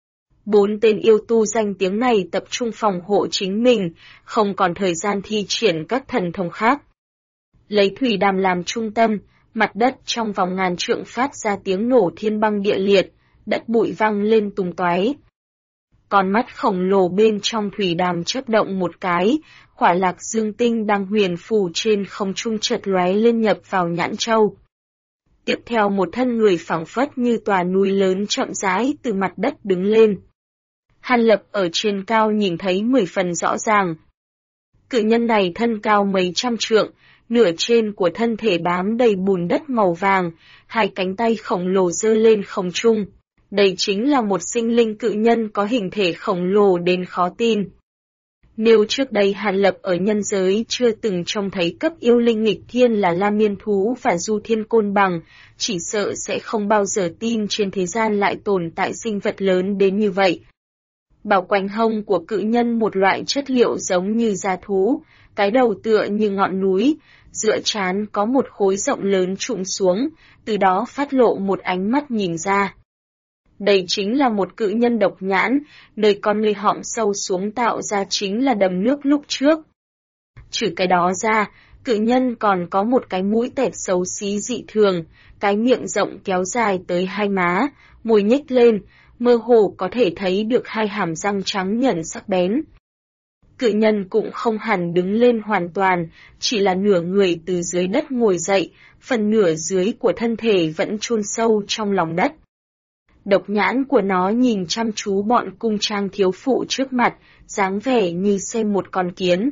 S1: 4 tên yêu tu danh tiếng này tập trung phòng hộ chính mình, không còn thời gian thi triển các thần thông khác. Lấy thủy đàm làm trung tâm, mặt đất trong vòng ngàn trượng phát ra tiếng nổ thiên băng địa liệt, đất bụi văng lên tung tóe. Con mắt khổng lồ bên trong thủy đàm chớp động một cái, hỏa lạc dương tinh đang huyền phù trên không trung chợt lóe lên nhập vào nhãn châu. Tiếp theo một thân người phảng phất như tòa núi lớn chậm rãi từ mặt đất đứng lên. Hàn Lập ở trên cao nhìn thấy 10 phần rõ ràng. Cự nhân này thân cao mấy trăm trượng, nửa trên của thân thể bám đầy bùn đất màu vàng, hai cánh tay khổng lồ giơ lên không trung. Đây chính là một sinh linh cự nhân có hình thể khổng lồ đến khó tin. Nếu trước đây Hàn Lập ở nhân giới chưa từng trông thấy cấp yêu linh nghịch thiên là La Miên Thú và Du Thiên Côn Bằng, chỉ sợ sẽ không bao giờ tin trên thế gian lại tồn tại sinh vật lớn đến như vậy. Bảo quanh hông của cự nhân một loại chất liệu giống như da thú, cái đầu tựa như ngọn núi, giữa trán có một khối rộng lớn trụm xuống, từ đó phát lộ một ánh mắt nhìn ra. Đây chính là một cự nhân độc nhãn, nơi con người hõm sâu xuống tạo ra chính là đầm nước lúc trước. Trừ cái đó ra, cự nhân còn có một cái mũi tẹt xấu xí dị thường, cái miệng rộng kéo dài tới hai má, môi nhếch lên, mơ hồ có thể thấy được hai hàm răng trắng nhẫn sắc bén. Cự nhân cũng không hẳn đứng lên hoàn toàn, chỉ là nửa người từ dưới đất ngồi dậy, phần nửa dưới của thân thể vẫn chôn sâu trong lòng đất. Độc nhãn của nó nhìn chăm chú bọn cung trang thiếu phụ trước mặt, dáng vẻ như xem một con kiến.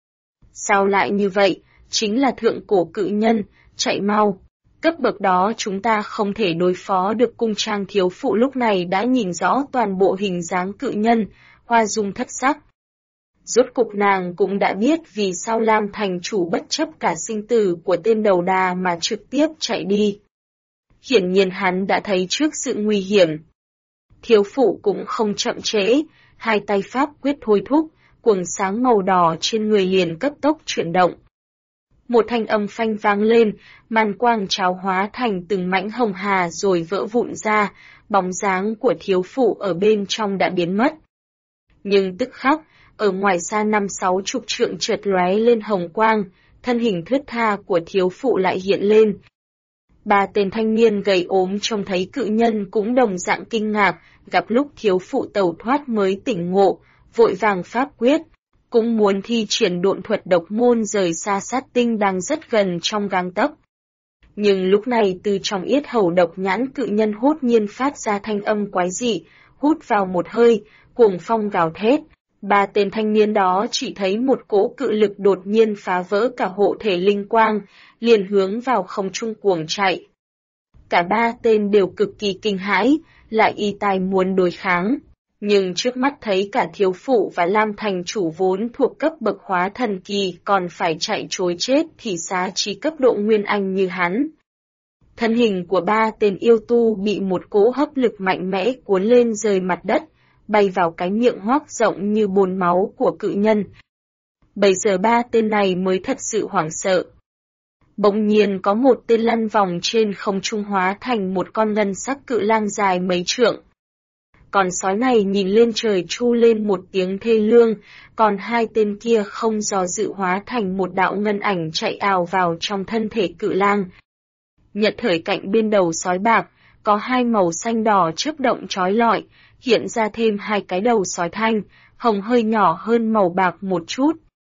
S1: Sao lại như vậy? Chính là thượng cổ cự nhân, chạy mau. Cấp bậc đó chúng ta không thể đối phó được. Cung trang thiếu phụ lúc này đã nhìn rõ toàn bộ hình dáng cự nhân, hoa dung thất sắc. Rốt cục nàng cũng đã biết vì sao Lam thành chủ bất chấp cả sinh tử của tên đầu đà mà trực tiếp chạy đi. Hiển nhiên hắn đã thấy trước sự nguy hiểm. Thiếu phụ cũng không chậm trễ, hai tay pháp quyết thôi thúc, quầng sáng màu đỏ trên người liền cấp tốc chuyển động. Một thanh âm phanh vang lên, màn quang tráo hóa thành từng mảnh hồng hà rồi vỡ vụn ra, bóng dáng của thiếu phụ ở bên trong đã biến mất. Nhưng tức khắc, ở ngoài xa 5-60 trượng chợt lóe lên hồng quang, thân hình thướt tha của thiếu phụ lại hiện lên. Ba tên thanh niên gầy ốm trông thấy cự nhân cũng đồng dạng kinh ngạc, gặp lúc thiếu phụ tẩu thoát mới tỉnh ngộ, vội vàng pháp quyết, cũng muốn thi triển độn thuật độc môn rời xa sát tinh đang rất gần trong gang tấc. Nhưng lúc này từ trong yết hầu độc nhãn cự nhân hốt nhiên phát ra thanh âm quái dị, hút vào một hơi, cuồng phong gào thét. Ba tên thanh niên đó chỉ thấy một cỗ cự lực đột nhiên phá vỡ cả hộ thể linh quang, liền hướng vào không trung cuồng chạy. Cả ba tên đều cực kỳ kinh hãi, lại y tai muốn đối kháng. Nhưng trước mắt thấy cả thiếu phụ và Lam thành chủ vốn thuộc cấp bậc hóa thần kỳ còn phải chạy trối chết thì xá chí cấp độ nguyên anh như hắn. Thân hình của ba tên yêu tu bị một cỗ hấp lực mạnh mẽ cuốn lên rời mặt đất, bay vào cái miệng hoác rộng như bồn máu của cự nhân. Bây giờ ba tên này mới thật sự hoảng sợ. Bỗng nhiên có một tên lăn vòng trên không trung hóa thành một con ngân sắc cự lang dài mấy trượng. Con sói này nhìn lên trời tru lên một tiếng thê lương, còn hai tên kia không do dự hóa thành một đạo ngân ảnh chạy ào vào trong thân thể cự lang. Nhật thời cạnh bên đầu sói bạc, có hai màu xanh đỏ chớp động chói lọi, hiện ra thêm hai cái đầu sói thanh, hồng hơi nhỏ hơn màu bạc một chút.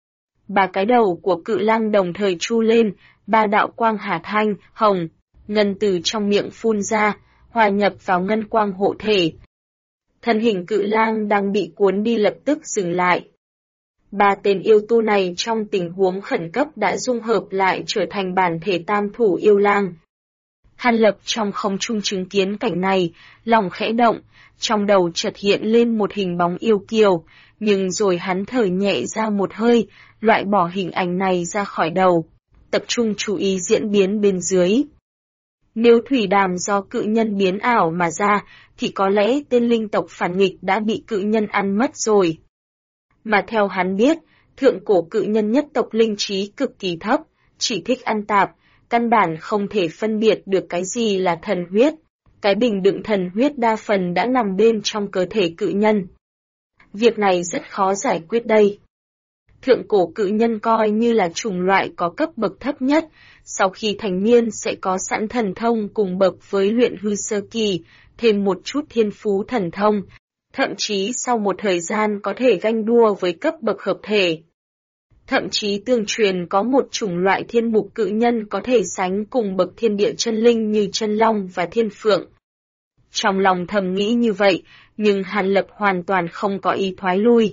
S1: Ba cái đầu của cự lang đồng thời chu lên, ba đạo quang hà thanh, hồng, ngân từ trong miệng phun ra, hòa nhập vào ngân quang hộ thể. Thân hình cự lang đang bị cuốn đi lập tức dừng lại. Ba tên yêu tu này trong tình huống khẩn cấp đã dung hợp lại trở thành bản thể tam thủ yêu lang. Hàn Lập trong không trung chứng kiến cảnh này, lòng khẽ động, trong đầu chợt hiện lên một hình bóng yêu kiều, nhưng rồi hắn thở nhẹ ra một hơi, loại bỏ hình ảnh này ra khỏi đầu, tập trung chú ý diễn biến bên dưới. Nếu thủy đàm do cự nhân biến ảo mà ra, thì có lẽ tên linh tộc phản nghịch đã bị cự nhân ăn mất rồi. Mà theo hắn biết, thượng cổ cự nhân nhất tộc linh trí cực kỳ thấp, chỉ thích ăn tạp, căn bản không thể phân biệt được cái gì là thần huyết. Cái bình đựng thần huyết đa phần đã nằm bên trong cơ thể cự nhân. Việc này rất khó giải quyết đây. Thượng cổ cự nhân coi như là chủng loại có cấp bậc thấp nhất, sau khi thành niên sẽ có sẵn thần thông cùng bậc với luyện hư sơ kỳ, thêm một chút thiên phú thần thông, thậm chí sau một thời gian có thể ganh đua với cấp bậc hợp thể. Thậm chí tương truyền có một chủng loại thiên mục cự nhân có thể sánh cùng bậc thiên địa chân linh như chân long và thiên phượng. Trong lòng thầm nghĩ như vậy, nhưng Hàn Lập hoàn toàn không có ý thoái lui.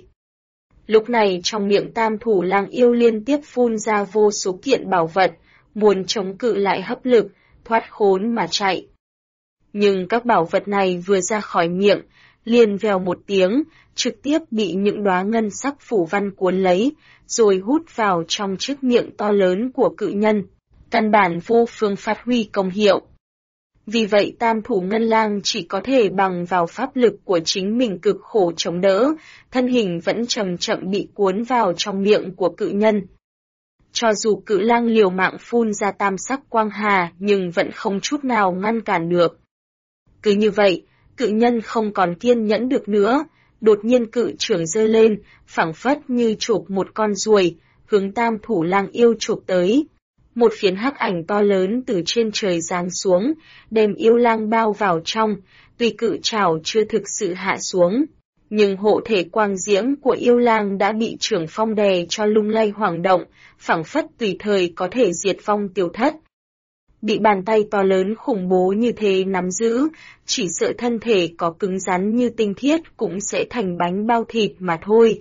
S1: Lúc này trong miệng tam thủ lang yêu liên tiếp phun ra vô số kiện bảo vật, muốn chống cự lại hấp lực, thoát khốn mà chạy. Nhưng các bảo vật này vừa ra khỏi miệng, liền vèo một tiếng, trực tiếp bị những đóa ngân sắc phủ văn cuốn lấy, rồi hút vào trong chiếc miệng to lớn của cự nhân. Căn bản vô phương phát huy công hiệu. Vì vậy tam thủ ngân lang chỉ có thể bằng vào pháp lực của chính mình cực khổ chống đỡ, thân hình vẫn chậm chậm bị cuốn vào trong miệng của cự nhân. Cho dù cự lang liều mạng phun ra tam sắc quang hà nhưng vẫn không chút nào ngăn cản được. Cứ như vậy, cự nhân không còn kiên nhẫn được nữa, đột nhiên cự trưởng giơ lên, phảng phất như chộp một con ruồi, hướng tam thủ lang yêu chộp tới. Một phiến hắc ảnh to lớn từ trên trời giáng xuống, đem yêu lang bao vào trong, tuy cự trảo chưa thực sự hạ xuống. Nhưng hộ thể quang diễm của yêu lang đã bị trưởng phong đè cho lung lay hoảng động, phảng phất tùy thời có thể diệt vong tiêu thất. Bị bàn tay to lớn khủng bố như thế nắm giữ, chỉ sợ thân thể có cứng rắn như tinh thiết cũng sẽ thành bánh bao thịt mà thôi.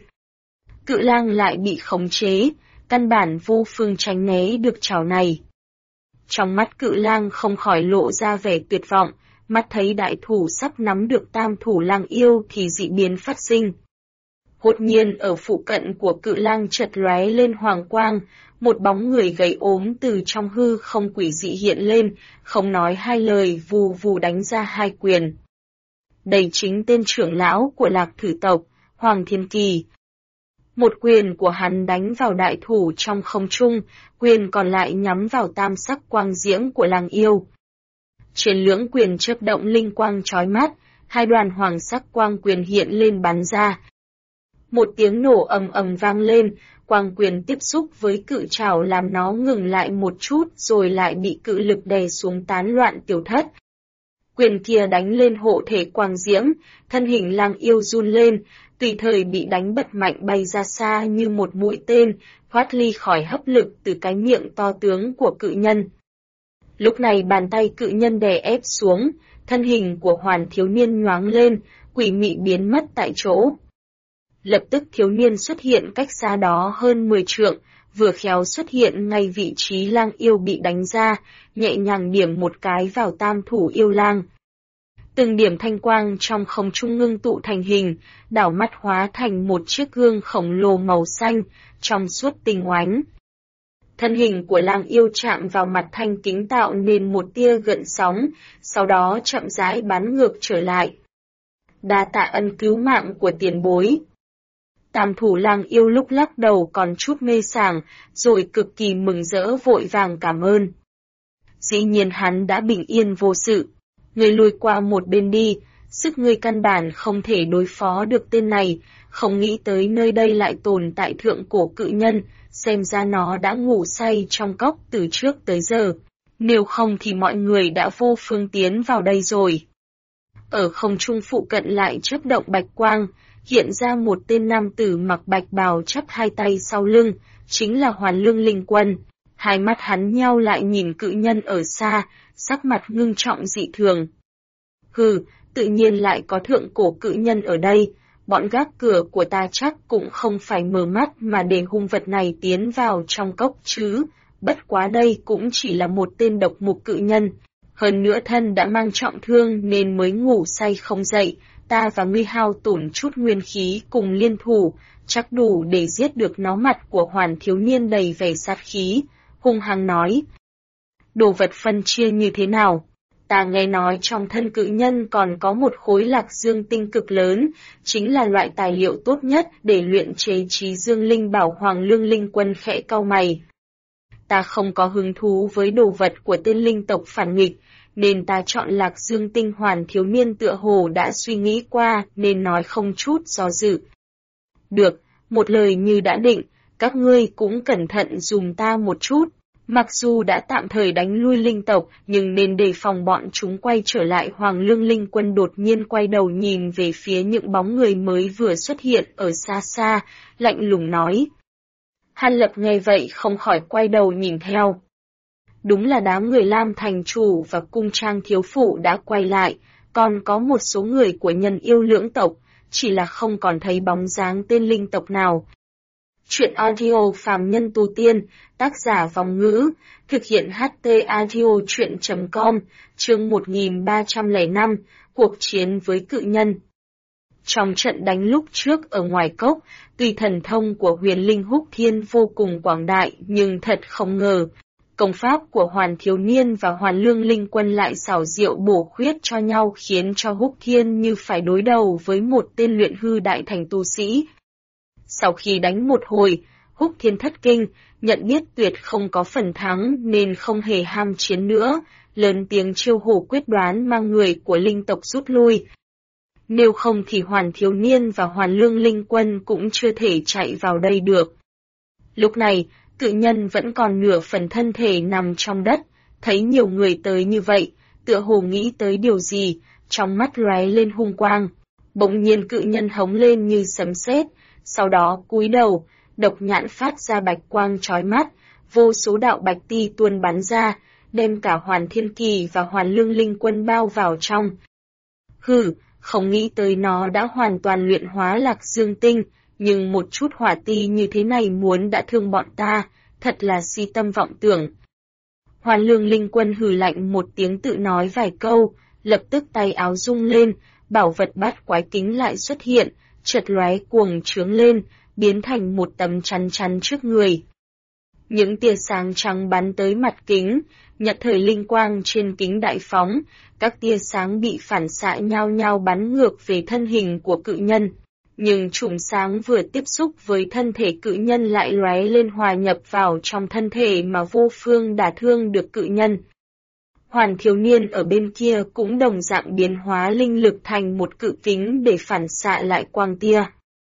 S1: Cự lang lại bị khống chế, căn bản vô phương tránh né được chảo này. Trong mắt cự lang không khỏi lộ ra vẻ tuyệt vọng, mắt thấy đại thủ sắp nắm được tam thủ lang yêu thì dị biến phát sinh. Đột nhiên ở phụ cận của cự lang chợt lóe lên hoàng quang, một bóng người gầy ốm từ trong hư không quỷ dị hiện lên, không nói hai lời vù vù đánh ra hai quyền. Đây chính tên trưởng lão của Lạc Thử tộc, Hoàng Thiên Kỳ. Một quyền của hắn đánh vào đại thủ trong không trung, quyền còn lại nhắm vào tam sắc quang diễm của lang yêu. Trên lưỡng quyền chớp động linh quang chói mắt, hai đoàn hoàng sắc quang quyền hiện lên bắn ra. Một tiếng nổ ầm ầm vang lên, quang quyền tiếp xúc với cự trảo làm nó ngừng lại một chút rồi lại bị cự lực đè xuống tán loạn tiêu thất. Quyền kia đánh lên hộ thể quang diễm, thân hình lang yêu run lên, tùy thời bị đánh bật mạnh bay ra xa như một mũi tên, thoát ly khỏi hấp lực từ cái miệng to tướng của cự nhân. Lúc này bàn tay cự nhân đè ép xuống, thân hình của Hoàn thiếu niên nhoáng lên, quỷ mị biến mất tại chỗ. Lập tức thiếu niên xuất hiện cách xa đó hơn 10 trượng, vừa khéo xuất hiện ngay vị trí lang yêu bị đánh ra, nhẹ nhàng điểm một cái vào tam thủ yêu lang. Từng điểm thanh quang trong không trung ngưng tụ thành hình, đảo mắt hóa thành một chiếc gương khổng lồ màu xanh, trong suốt tinh oánh. Thân hình của lang yêu chạm vào mặt thanh kính tạo nên một tia gợn sóng, sau đó chậm rãi bắn ngược trở lại. Đa tạ ân cứu mạng của tiền bối. Tam thủ lang yêu lúc lắc đầu còn chút mê sảng, rồi cực kỳ mừng rỡ vội vàng cảm ơn. Dĩ nhiên hắn đã bình yên vô sự. Ngươi lùi qua một bên đi, sức ngươi căn bản không thể đối phó được tên này, không nghĩ tới nơi đây lại tồn tại thượng cổ cự nhân, xem ra nó đã ngủ say trong cốc từ trước tới giờ, nếu không thì mọi người đã vô phương tiến vào đây rồi. Ở không trung phụ cận lại chớp động bạch quang, hiện ra một tên nam tử mặc bạch bào chắp hai tay sau lưng, chính là Hoàn Lương Linh Quân. Hai mắt hắn nheo lại nhìn cự nhân ở xa, sắc mặt ngưng trọng dị thường. Hừ, tự nhiên lại có thượng cổ cự nhân ở đây, bọn gác cửa của ta chắc cũng không phải mở mắt mà để hung vật này tiến vào trong cốc chứ, bất quá đây cũng chỉ là một tên độc mục cự nhân. Hơn nữa thân đã mang trọng thương nên mới ngủ say không dậy, ta và ngươi hao tổn chút nguyên khí cùng liên thủ, chắc đủ để giết được nó. Mặt của Hoàn thiếu niên đầy vẻ sát khí, hung hăng nói. Đồ vật phân chia như thế nào? Ta nghe nói trong thân cự nhân còn có một khối lạc dương tinh cực lớn, chính là loại tài liệu tốt nhất để luyện chế trí dương linh bảo. Hoàng Lương Linh Quân khẽ cau mày. Ta không có hứng thú với đồ vật của tên linh tộc phản nghịch, nên ta chọn lạc dương tinh. Hoàn thiếu niên tựa hồ đã suy nghĩ qua nên nói không chút do dự. Được, một lời như đã định, các ngươi cũng cẩn thận dùm ta một chút. Mặc dù đã tạm thời đánh lui linh tộc, nhưng nên đề phòng bọn chúng quay trở lại. Hoàng Lương Linh Quân đột nhiên quay đầu nhìn về phía những bóng người mới vừa xuất hiện ở xa xa, lạnh lùng nói. Hàn Lập nghe vậy không khỏi quay đầu nhìn theo. Đúng là đám người Lam thành chủ và cung trang thiếu phụ đã quay lại, còn có một số người của nhân yêu lưỡng tộc, chỉ là không còn thấy bóng dáng tên linh tộc nào. Chuyện audio phàm nhân tu tiên, tác giả Vòng Ngữ, thực hiện HT audio chuyện.com, chương 1305, cuộc chiến với cự nhân. Trong trận đánh lúc trước ở ngoài cốc, tuy thần thông của Huyền Linh Húc Thiên vô cùng quảng đại nhưng thật không ngờ, công pháp của Hoàn thiếu niên và Hoàn Lương Linh Quân lại xảo diệu bổ khuyết cho nhau, khiến cho Húc Thiên như phải đối đầu với một tên luyện hư đại thành tu sĩ. Sau khi đánh một hồi, Húc Thiên thất kinh, nhận biết tuyệt không có phần thắng nên không hề ham chiến nữa, lớn tiếng chiêu hổ quyết đoán mang người của linh tộc rút lui. Nếu không thì Hoàn thiếu niên và Hoàn Lương Linh Quân cũng chưa thể chạy vào đây được. Lúc này, cự nhân vẫn còn nửa phần thân thể nằm trong đất, thấy nhiều người tới như vậy, tựa hồ nghĩ tới điều gì, trong mắt lóe lên hung quang. Bỗng nhiên cự nhân hống lên như sấm sét, sau đó cúi đầu, độc nhãn phát ra bạch quang chói mắt, vô số đạo bạch ti tuôn bắn ra, đem cả Hoàn Thiên Kỳ và Hoàn Lương Linh Quân bao vào trong. Hừ, không nghĩ tới nó đã hoàn toàn luyện hóa lạc dương tinh, nhưng một chút hỏa ti như thế này muốn đã thương bọn ta, thật là si tâm vọng tưởng. Hoàn Lương Linh Quân hừ lạnh một tiếng tự nói vài câu, lập tức tay áo rung lên, bảo vật bát quái kính lại xuất hiện, chợt lóe cuồng trướng lên, biến thành một tấm chắn chắn trước người. Những tia sáng trắng bắn tới mặt kính, nhận thời linh quang trên kính đại phóng, các tia sáng bị phản xạ nhau nhau bắn ngược về thân hình của cự nhân. Nhưng chùm sáng vừa tiếp xúc với thân thể cự nhân lại lóe lên hòa nhập vào trong thân thể mà vô phương đả thương được cự nhân. Hoàn thiếu niên ở bên kia cũng đồng dạng biến hóa linh lực thành một cự kính để phản xạ lại quang tia.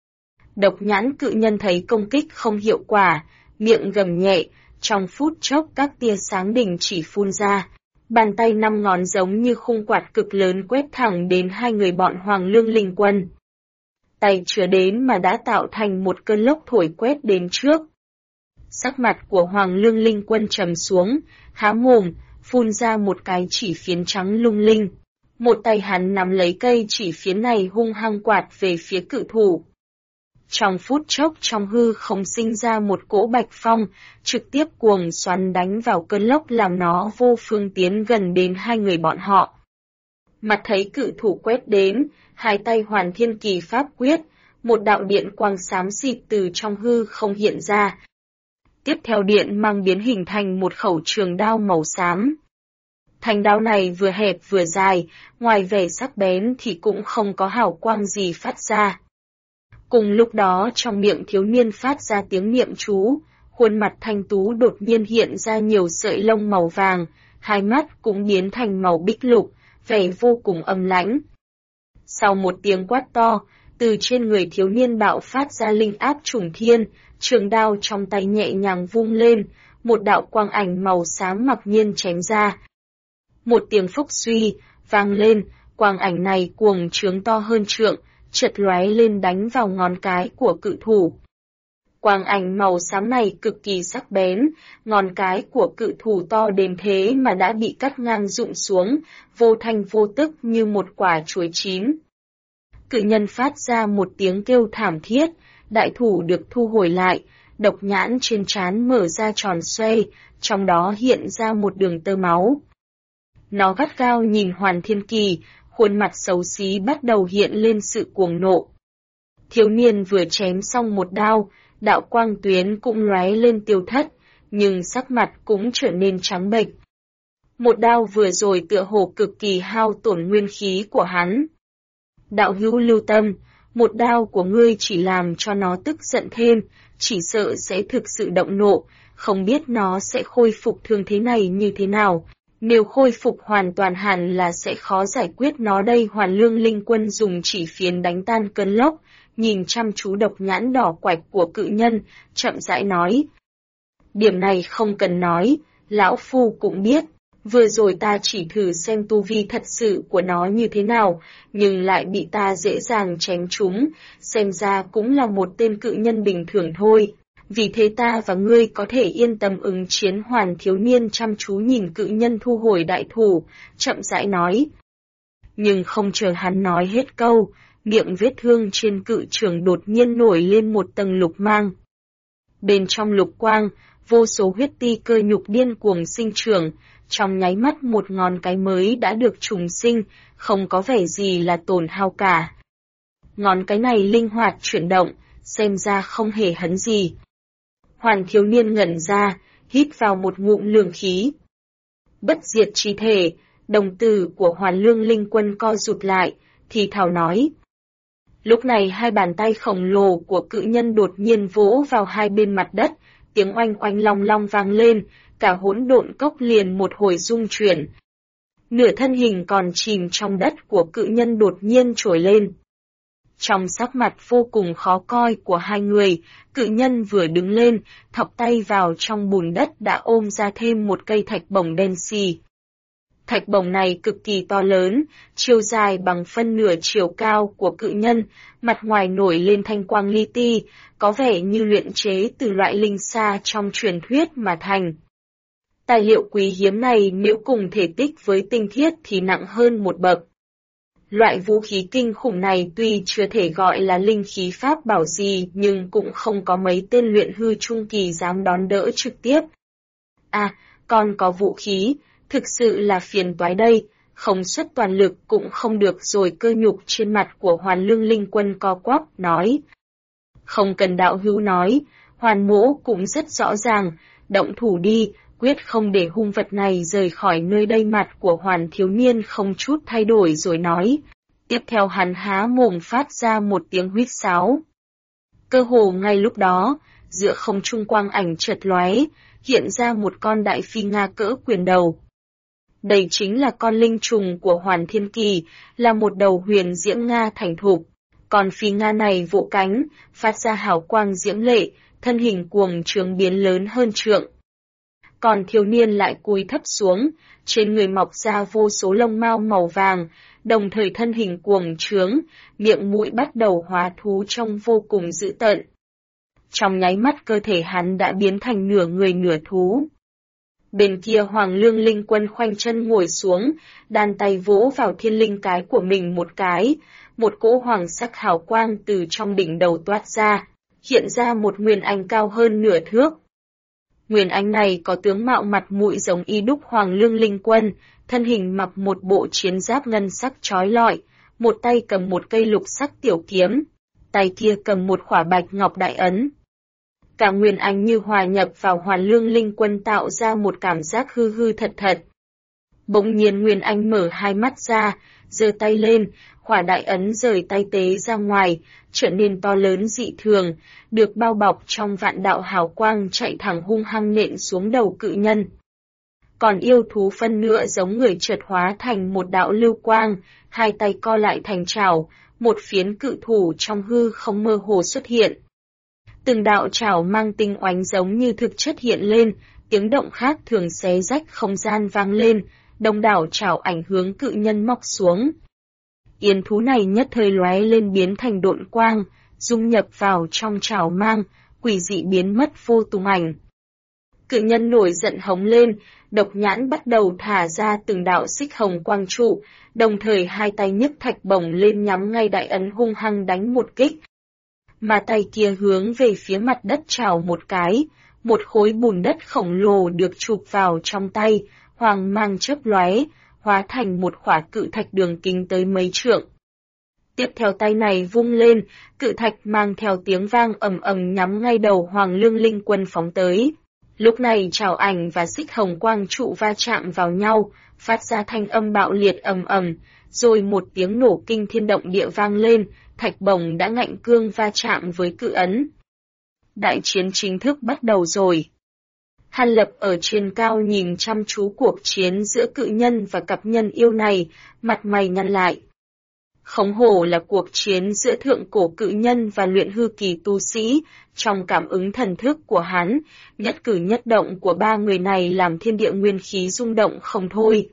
S1: Độc nhãn cự nhân thấy công kích không hiệu quả, miệng gầm nhẹ, trong phút chốc các tia sáng đình chỉ phun ra. Bàn tay 5 ngón giống như khung quạt cực lớn quét thẳng đến hai người bọn Hoàng Lương Linh Quân. Tay chưa đến mà đã tạo thành một cơn lốc thổi quét đến trước. Sắc mặt của Hoàng Lương Linh Quân trầm xuống, há mồm, phun ra một cái chỉ phiến trắng lung linh. Một tay hắn nắm lấy cây chỉ phiến này hung hăng quạt về phía cự thủ. Trong phút chốc trong hư không sinh ra một cỗ bạch phong, trực tiếp cuồng xoắn đánh vào cơn lốc làm nó vô phương tiến gần đến hai người bọn họ. Mặt thấy cự thủ quét đến, hai tay Hoàn Thiên Kỳ pháp quyết, một đạo điện quang xám xịt từ trong hư không hiện ra. Tiếp theo điện mang biến hình thành một khẩu trường đao màu xám. Thanh đao này vừa hẹp vừa dài, ngoài vẻ sắc bén thì cũng không có hào quang gì phát ra. Cùng lúc đó trong miệng thiếu niên phát ra tiếng niệm chú, khuôn mặt thanh tú đột nhiên hiện ra nhiều sợi lông màu vàng, hai mắt cũng biến thành màu bích lục, vẻ vô cùng âm lãnh. Sau một tiếng quát to, từ trên người thiếu niên bạo phát ra linh áp trùng thiên, trường đao trong tay nhẹ nhàng vung lên, một đạo quang ảnh màu xám mặc nhiên chém ra. Một tiếng phốc suy, vang lên, quang ảnh này cuồng trướng to hơn trượng, chợt lóe lên đánh vào ngón cái của cự thủ. Quang ảnh màu xám này cực kỳ sắc bén, ngón cái của cự thủ to đến thế mà đã bị cắt ngang rụng xuống, vô thanh vô tức như một quả chuối chín. Cự nhân phát ra một tiếng kêu thảm thiết, đại thủ được thu hồi lại, độc nhãn trên trán mở ra tròn xoay, trong đó hiện ra một đường tơ máu. Nó gắt gao nhìn Hoàn Thiên Kỳ, khuôn mặt xấu xí bắt đầu hiện lên sự cuồng nộ. Thiếu niên vừa chém xong một đao, đạo quang tuyến cũng lóe lên tiêu thất, nhưng sắc mặt cũng trở nên trắng bệch. Một đao vừa rồi tựa hồ cực kỳ hao tổn nguyên khí của hắn. Đạo hữu lưu tâm, một đao của ngươi chỉ làm cho nó tức giận thêm, chỉ sợ sẽ thực sự động nộ, không biết nó sẽ khôi phục thương thế này như thế nào. Nếu khôi phục hoàn toàn hẳn là sẽ khó giải quyết nó đây. Hoàn Lương Linh Quân dùng chỉ phiến đánh tan cơn lốc, nhìn chăm chú độc nhãn đỏ quạch của cự nhân, chậm rãi nói. Điểm này không cần nói, lão phu cũng biết. Vừa rồi ta chỉ thử xem tu vi thật sự của nó như thế nào, nhưng lại bị ta dễ dàng chém trúng, xem ra cũng là một tên cự nhân bình thường thôi. Vì thế ta và ngươi có thể yên tâm ứng chiến. Hoàn thiếu niên chăm chú nhìn cự nhân thu hồi đại thủ, chậm rãi nói. Nhưng không chờ hắn nói hết câu, miệng vết thương trên cự trường đột nhiên nổi lên một tầng lục mang. Bên trong lục quang, vô số huyết ti cơ nhục điên cuồng sinh trưởng, trong nháy mắt một ngón cái mới đã được trùng sinh, không có vẻ gì là tổn hao cả. Ngón cái này linh hoạt chuyển động, xem ra không hề hấn gì. Hoàn thiếu niên ngẩn ra, hít vào một ngụm lương khí. Bất diệt chi thể, đồng tử của Hoàn Lương Linh Quân co rụt lại, thì thào nói. Lúc này hai bàn tay khổng lồ của cự nhân đột nhiên vỗ vào hai bên mặt đất, tiếng oanh oanh long long vang lên, cả hỗn độn cốc liền một hồi rung chuyển. Nửa thân hình còn chìm trong đất của cự nhân đột nhiên trồi lên. Trong sắc mặt vô cùng khó coi của hai người, cự nhân vừa đứng lên, thọc tay vào trong bùn đất đã ôm ra thêm một cây thạch bổng đen xì. Thạch bổng này cực kỳ to lớn, chiều dài bằng phân nửa chiều cao của cự nhân, mặt ngoài nổi lên thanh quang li ti, có vẻ như luyện chế từ loại linh sa trong truyền thuyết mà thành. Tài liệu quý hiếm này nếu cùng thể tích với tinh thiết thì nặng hơn một bậc. Loại vũ khí kinh khủng này tuy chưa thể gọi là linh khí pháp bảo gì nhưng cũng không có mấy tên luyện hư trung kỳ dám đón đỡ trực tiếp. À, còn có vũ khí, thực sự là phiền toái đây, không xuất toàn lực cũng không được rồi. Cơ nhục trên mặt của Hoàn Lương Linh Quân co quắp, nói. Không cần đạo hữu nói, Hoàn mỗ cũng rất rõ ràng, động thủ đi, quyết không để hung vật này rời khỏi nơi đây. Mặt của Hoàn thiếu niên không chút thay đổi rồi nói. Tiếp theo hắn há mồm phát ra một tiếng huýt sáo. Cơ hồ ngay lúc đó, giữa không trung quang ảnh chợt lóe, hiện ra một con đại phi Nga cỡ quyền đầu. Đây chính là con linh trùng của Hoàn Thiên Kỳ, là một đầu huyền diễm Nga thành thục. Con phi Nga này vỗ cánh, phát ra hào quang diễm lệ, thân hình cuồng trướng biến lớn hơn trượng. Còn thiếu niên lại cúi thấp xuống, trên người mọc ra vô số lông mao màu vàng, đồng thời thân hình cuồng trướng, miệng mũi bắt đầu hóa thú trông vô cùng dữ tợn. Trong nháy mắt cơ thể hắn đã biến thành nửa người nửa thú. Bên kia Hoàng Lương Linh Quân khoanh chân ngồi xuống, đan tay vỗ vào thiên linh cái của mình một cái, một cỗ hoàng sắc hào quang từ trong đỉnh đầu toát ra, hiện ra một nguyên anh cao hơn nửa thước. Nguyên anh này có tướng mạo mặt mũi giống y đúc Hoàng Lương Linh Quân, thân hình mặc một bộ chiến giáp ngân sắc chói lọi, một tay cầm một cây lục sắc tiểu kiếm, tay kia cầm một khỏa bạch ngọc đại ấn. Cả Nguyên Anh như hòa nhập vào Hoàn Lương Linh Quân tạo ra một cảm giác hư hư thật thật. Bỗng nhiên Nguyên Anh mở hai mắt ra, giơ tay lên, khỏa đại ấn rời tay tế ra ngoài, trở nên to lớn dị thường, được bao bọc trong vạn đạo hào quang chạy thẳng hung hăng nện xuống đầu cự nhân. Còn yêu thú phân nữa giống người chợt hóa thành một đạo lưu quang, hai tay co lại thành trảo, một phiến cự thủ trong hư không mơ hồ xuất hiện. Từng đạo trảo mang tinh oánh giống như thực chất hiện lên, tiếng động khác thường xé rách không gian vang lên, đông đảo trảo ảnh hướng cự nhân móc xuống. Yên thú này nhất thời lóe lên biến thành độn quang, dung nhập vào trong trảo mang, quỷ dị biến mất vô tung ảnh. Cự nhân nổi giận hống lên, độc nhãn bắt đầu thả ra từng đạo xích hồng quang trụ, đồng thời hai tay nhấc thạch bổng lên nhắm ngay đại ấn hung hăng đánh một kích. Mà tay kia hướng về phía mặt đất trào một cái, một khối bùn đất khổng lồ được chụp vào trong tay, hoàng mang chớp lóe, hóa thành một khỏa cự thạch đường kính tới mấy trượng. Tiếp theo tay này vung lên, cự thạch mang theo tiếng vang ầm ầm nhắm ngay đầu Hoàng Lương Linh Quân phóng tới. Lúc này trảo ảnh và xích hồng quang trụ va chạm vào nhau, phát ra thanh âm bạo liệt ầm ầm, rồi một tiếng nổ kinh thiên động địa vang lên, thạch bổng đã ngạnh cương va chạm với cự ấn. Đại chiến chính thức bắt đầu rồi. Hàn Lập ở trên cao nhìn chăm chú cuộc chiến giữa cự nhân và cặp nhân yêu này, mặt mày nhăn lại. Không hổ là cuộc chiến giữa thượng cổ cự nhân và luyện hư kỳ tu sĩ, trong cảm ứng thần thức của hắn, nhất cử nhất động của ba người này làm thiên địa nguyên khí rung động không thôi.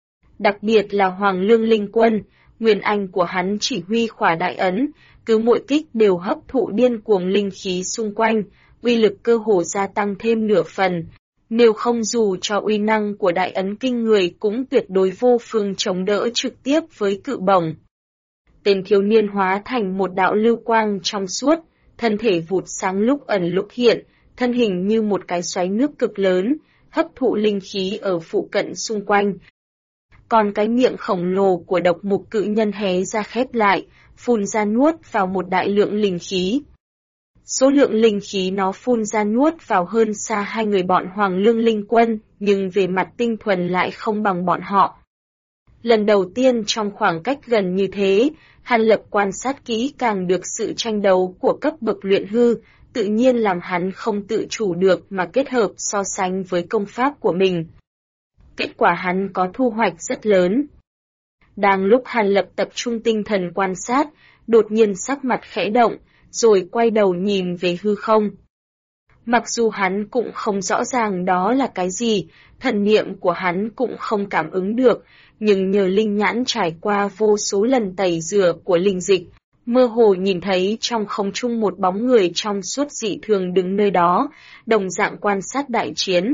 S1: Đặc biệt là Hoàng Lương Linh Quân, nguyên anh của hắn chỉ huy khỏa đại ấn, cứ mỗi kích đều hấp thụ điên cuồng linh khí xung quanh, uy lực cơ hồ gia tăng thêm nửa phần. Nếu không dù cho uy năng của đại ấn kinh người cũng tuyệt đối vô phương chống đỡ trực tiếp với cự bổng. Tên thiếu niên hóa thành một đạo lưu quang trong suốt, thân thể vụt sáng lúc ẩn lúc hiện, thân hình như một cái xoáy nước cực lớn, hấp thụ linh khí ở phụ cận xung quanh. Còn cái miệng khổng lồ của độc mục cự nhân hé ra khép lại, phun ra nuốt vào một đại lượng linh khí. Số lượng linh khí nó phun ra nuốt vào hơn xa hai người bọn Hoàng Lương Linh Quân, nhưng về mặt tinh thuần lại không bằng bọn họ. Lần đầu tiên trong khoảng cách gần như thế, Hàn Lập quan sát kỹ càng được sự tranh đấu của cấp bậc luyện hư, tự nhiên làm hắn không tự chủ được mà kết hợp so sánh với công pháp của mình. Kết quả hắn có thu hoạch rất lớn. Đang lúc Hàn Lập tập trung tinh thần quan sát, đột nhiên sắc mặt khẽ động, rồi quay đầu nhìn về hư không. Mặc dù hắn cũng không rõ ràng đó là cái gì, thần niệm của hắn cũng không cảm ứng được, nhưng nhờ linh nhãn trải qua vô số lần tẩy rửa của linh dịch, mơ hồ nhìn thấy trong không trung một bóng người trong suốt dị thường đứng nơi đó, đồng dạng quan sát đại chiến.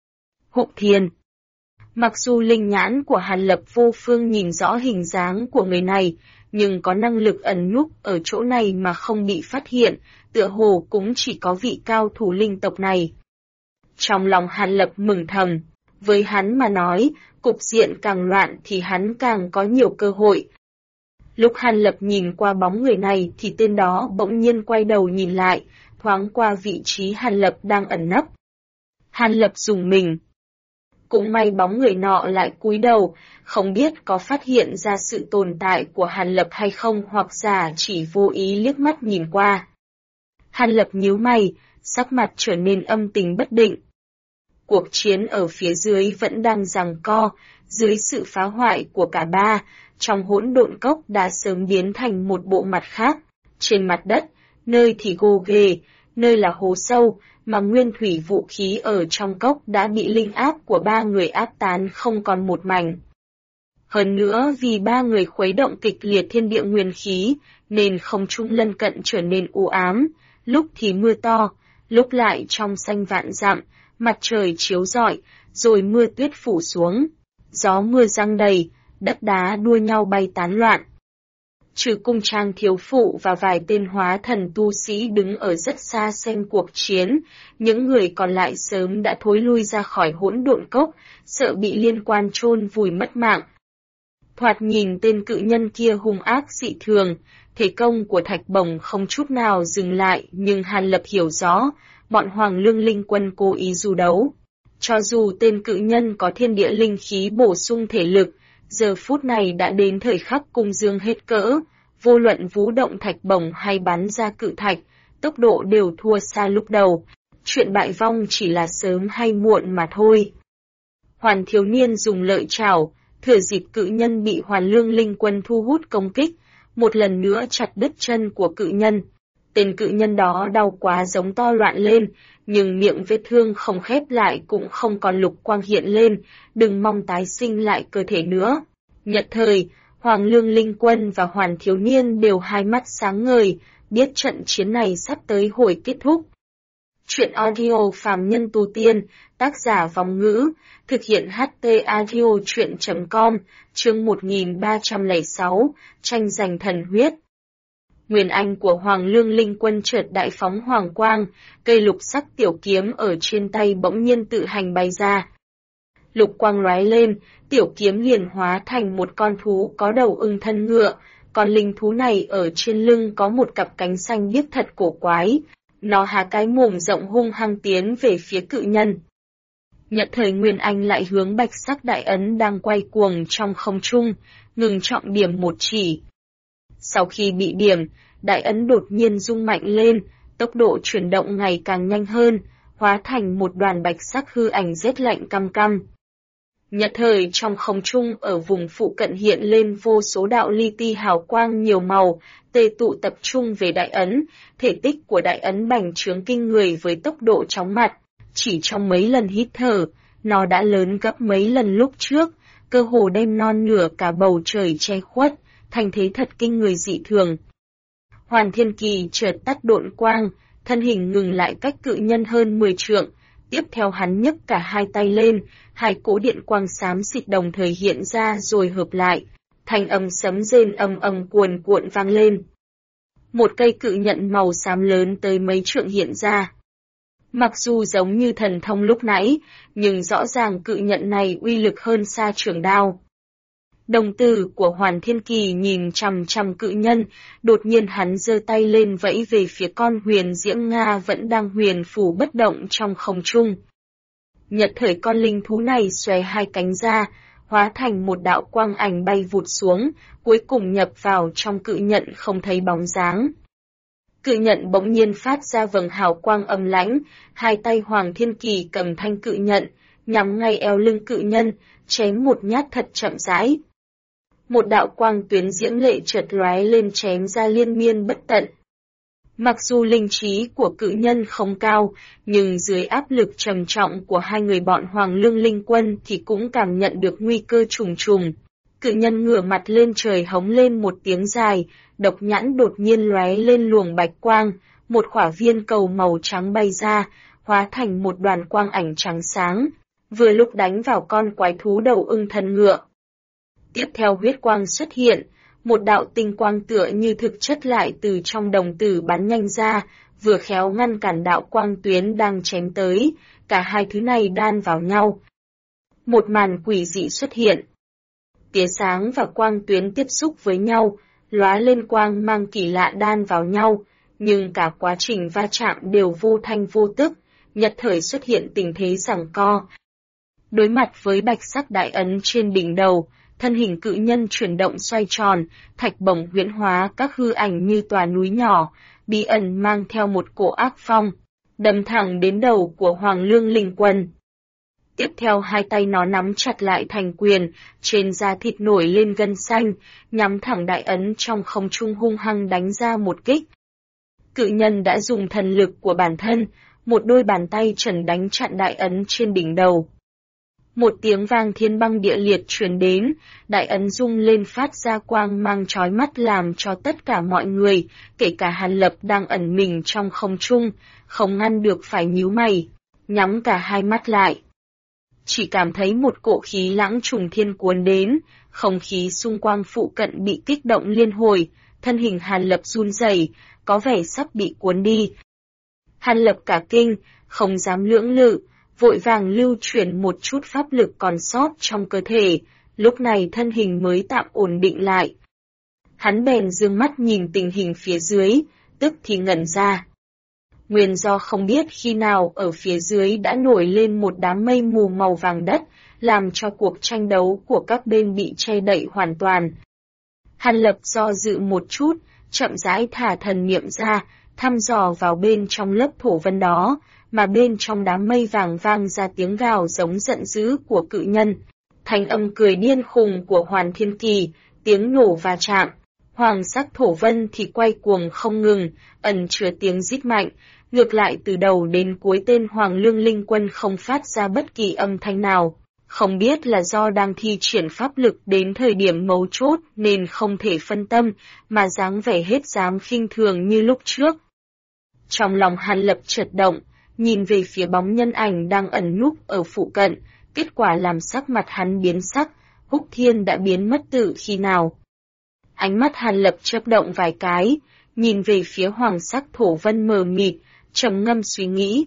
S1: Hộ Thiên. Mặc dù linh nhãn của Hàn Lập vô phương nhìn rõ hình dáng của người này, nhưng có năng lực ẩn núp ở chỗ này mà không bị phát hiện, tựa hồ cũng chỉ có vị cao thủ linh tộc này. Trong lòng Hàn Lập mừng thầm, với hắn mà nói, cục diện càng loạn thì hắn càng có nhiều cơ hội. Lúc Hàn Lập nhìn qua bóng người này thì tên đó bỗng nhiên quay đầu nhìn lại, thoáng qua vị trí Hàn Lập đang ẩn nấp. Hàn Lập rùng mình. Cũng may bóng người nọ lại cúi đầu, không biết có phát hiện ra sự tồn tại của Hàn Lập hay không hoặc giả chỉ vô ý liếc mắt nhìn qua. Hàn Lập nhíu mày, sắc mặt trở nên âm tình bất định. Cuộc chiến ở phía dưới vẫn đang giằng co, dưới sự phá hoại của cả ba, trong hỗn độn cốc đã sớm biến thành một bộ mặt khác. Trên mặt đất, nơi thì gồ ghề, nơi là hố sâu, mà nguyên thủy vũ khí ở trong cốc đã bị linh áp của ba người áp tán không còn một mảnh. Hơn nữa vì ba người khuấy động kịch liệt thiên địa nguyên khí, nên không trung lân cận trở nên u ám, lúc thì mưa to, lúc lại trong xanh vạn dặm, mặt trời chiếu rọi, rồi mưa tuyết phủ xuống, gió mưa giăng đầy, đất đá đua nhau bay tán loạn. Trừ cung trang thiếu phụ và vài tên hóa thần tu sĩ đứng ở rất xa xem cuộc chiến, những người còn lại sớm đã thối lui ra khỏi hỗn độn cốc, sợ bị liên quan chôn vùi mất mạng. Thoạt nhìn tên cự nhân kia hung ác dị thường, thế công của thạch bổng không chút nào dừng lại, nhưng Hàn Lập hiểu rõ, bọn Hoàng Lương Linh Quân cố ý du đấu. Cho dù tên cự nhân có thiên địa linh khí bổ sung thể lực, giờ phút này đã đến thời khắc cung dương hết cỡ, vô luận vũ động thạch bổng hay bắn ra cự thạch, tốc độ đều thua xa lúc đầu, chuyện bại vong chỉ là sớm hay muộn mà thôi. Hoàn thiếu niên dùng lợi chảo, thừa dịp cự nhân bị Hoàn Lương Linh Quân thu hút công kích, một lần nữa chặt đứt chân của cự nhân. Tên cự nhân đó đau quá giống to loạn lên, nhưng miệng vết thương không khép lại cũng không còn lục quang hiện lên, đừng mong tái sinh lại cơ thể nữa. Nhật thời, Hoàng Lương Linh Quân và Hoàn thiếu niên đều hai mắt sáng ngời, biết trận chiến này sắp tới hồi kết thúc. Truyện audio phàm nhân tu tiên, tác giả Vong Ngữ, thực hiện HT Audio Truyện.com, chương 1306, tranh giành thần huyết. Nguyên anh của Hoàng Lương Linh Quân chợt đại phóng hoàng quang, cây lục sắc tiểu kiếm ở trên tay bỗng nhiên tự hành bay ra. Lục quang lóe lên, tiểu kiếm liền hóa thành một con thú có đầu ưng thân ngựa, con linh thú này ở trên lưng có một cặp cánh xanh biếc thật cổ quái. Nó há cái mồm rộng hung hăng tiến về phía cự nhân. Nhận thời Nguyên Anh lại hướng bạch sắc đại ấn đang quay cuồng trong không trung, ngừng trọng điểm một chỉ. Sau khi bị điểm, đại ấn đột nhiên rung mạnh lên, tốc độ chuyển động ngày càng nhanh hơn, hóa thành một đoàn bạch sắc hư ảnh rét lạnh căm căm. Nhận thời trong không trung ở vùng phụ cận hiện lên vô số đạo li ti hào quang nhiều màu, tề tụ tập trung về đại ấn, thể tích của đại ấn bành trướng kinh người với tốc độ chóng mặt. Chỉ trong mấy lần hít thở, nó đã lớn gấp mấy lần lúc trước, cơ hồ đem non nửa cả bầu trời che khuất, thành thế thật kinh người dị thường. Hoàn Thiên Kỳ chợt tắt độn quang, thân hình ngừng lại cách cự nhân hơn 10 trượng, tiếp theo hắn nhấc cả hai tay lên, hai cỗ điện quang xám xịt đồng thời hiện ra rồi hợp lại, thanh âm sấm rên ầm ầm cuồn cuộn vang lên. Một cây cự nhận màu xám lớn tới mấy trượng hiện ra. Mặc dù giống như thần thông lúc nãy, nhưng rõ ràng cự nhận này uy lực hơn xa trường đao. Đồng tử của Hoàn Thiên Kỳ nhìn chằm chằm cự nhân, đột nhiên hắn giơ tay lên vẫy về phía con huyền diễm Nga vẫn đang huyền phù bất động trong không trung. Nhật thời con linh thú này xòe hai cánh ra, hóa thành một đạo quang ảnh bay vụt xuống, cuối cùng nhập vào trong cự nhận không thấy bóng dáng. Cự nhận bỗng nhiên phát ra vầng hào quang âm lãnh, hai tay Hoàng Thiên Kỳ cầm thanh cự nhận, nhắm ngay eo lưng cự nhân, chém một nhát thật chậm rãi. Một đạo quang tuyến diễm lệ chợt lóe lên chém ra liên miên bất tận. Mặc dù linh trí của cự nhân không cao, nhưng dưới áp lực trầm trọng của hai người bọn Hoàng Lương Linh Quân thì cũng cảm nhận được nguy cơ trùng trùng. Cự nhân ngửa mặt lên trời hống lên một tiếng dài, độc nhãn đột nhiên lóe lên luồng bạch quang, một khỏa viên cầu màu trắng bay ra, hóa thành một đoàn quang ảnh trắng sáng, vừa lúc đánh vào con quái thú đầu ưng thân ngựa. Tiếp theo huyết quang xuất hiện, một đạo tinh quang tựa như thực chất lại từ trong đồng tử bắn nhanh ra, vừa khéo ngăn cản đạo quang tuyến đang chém tới, cả hai thứ này đan vào nhau. Một màn quỷ dị xuất hiện. Tia sáng và quang tuyến tiếp xúc với nhau, lóa lên quang mang kỳ lạ đan vào nhau, nhưng cả quá trình va chạm đều vô thanh vô tức, nhật thời xuất hiện tình thế giằng co. Đối mặt với bạch sắc đại ấn trên đỉnh đầu, thân hình cự nhân chuyển động xoay tròn, thạch bổng huyễn hóa các hư ảnh như tòa núi nhỏ, bí ẩn mang theo một cổ ác phong, đâm thẳng đến đầu của Hoàng Lương Linh Quân. Tiếp theo hai tay nó nắm chặt lại thành quyền, trên da thịt nổi lên gân xanh, nhắm thẳng đại ấn trong không trung hung hăng đánh ra một kích. Cự nhân đã dùng thần lực của bản thân, một đôi bàn tay trần đánh chặn đại ấn trên đỉnh đầu. Một tiếng vang thiên băng địa liệt truyền đến, đại ấn rung lên phát ra quang mang chói mắt làm cho tất cả mọi người, kể cả Hàn Lập đang ẩn mình trong không trung, không ngăn được phải nhíu mày, nhắm cả hai mắt lại. Chỉ cảm thấy một cỗ khí lãng trùng thiên cuốn đến, không khí xung quanh phụ cận bị kích động liên hồi, thân hình Hàn Lập run rẩy, có vẻ sắp bị cuốn đi. Hàn Lập cả kinh, không dám lưỡng lự, vội vàng lưu chuyển một chút pháp lực còn sót trong cơ thể, lúc này thân hình mới tạm ổn định lại. Hắn bèn dương mắt nhìn tình hình phía dưới, tức thì ngẩn ra. Nguyên do không biết khi nào ở phía dưới đã nổi lên một đám mây mù màu vàng đất, làm cho cuộc tranh đấu của các bên bị che đậy hoàn toàn. Hàn Lập do dự một chút, chậm rãi thả thần niệm ra, thăm dò vào bên trong lớp thổ vân đó, mà bên trong đám mây vàng vang ra tiếng gào giống giận dữ của cự nhân. Thanh âm cười điên khùng của Hoàn Thiên Kỳ, tiếng nổ va chạm. Hoàng sắc thổ vân thì quay cuồng không ngừng, ẩn chứa tiếng rít mạnh. Ngược lại từ đầu đến cuối tên Hoàng Lương Linh Quân không phát ra bất kỳ âm thanh nào. Không biết là do đang thi triển pháp lực đến thời điểm mấu chốt nên không thể phân tâm, mà dáng vẻ hết dám khinh thường như lúc trước. Trong lòng Hàn Lập chợt động, nhìn về phía bóng nhân ảnh đang ẩn núp ở phụ cận, kết quả làm sắc mặt hắn biến sắc, Húc Thiên đã biến mất từ khi nào. Ánh mắt Hàn Lập chớp động vài cái, nhìn về phía hoàng sắc thổ vân mờ mịt, trầm ngâm suy nghĩ.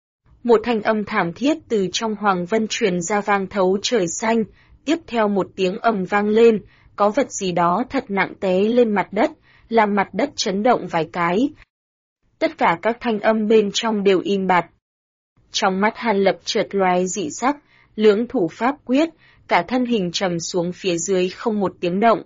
S1: Một thanh âm thảm thiết từ trong hoàng vân truyền ra vang thấu trời xanh, tiếp theo một tiếng ầm vang lên, có vật gì đó thật nặng té lên mặt đất, làm mặt đất chấn động vài cái. Tất cả các thanh âm bên trong đều im bặt. Trong mắt Hàn Lập chợt lóe dị sắc, lưỡng thủ pháp quyết, cả thân hình trầm xuống phía dưới không một tiếng động.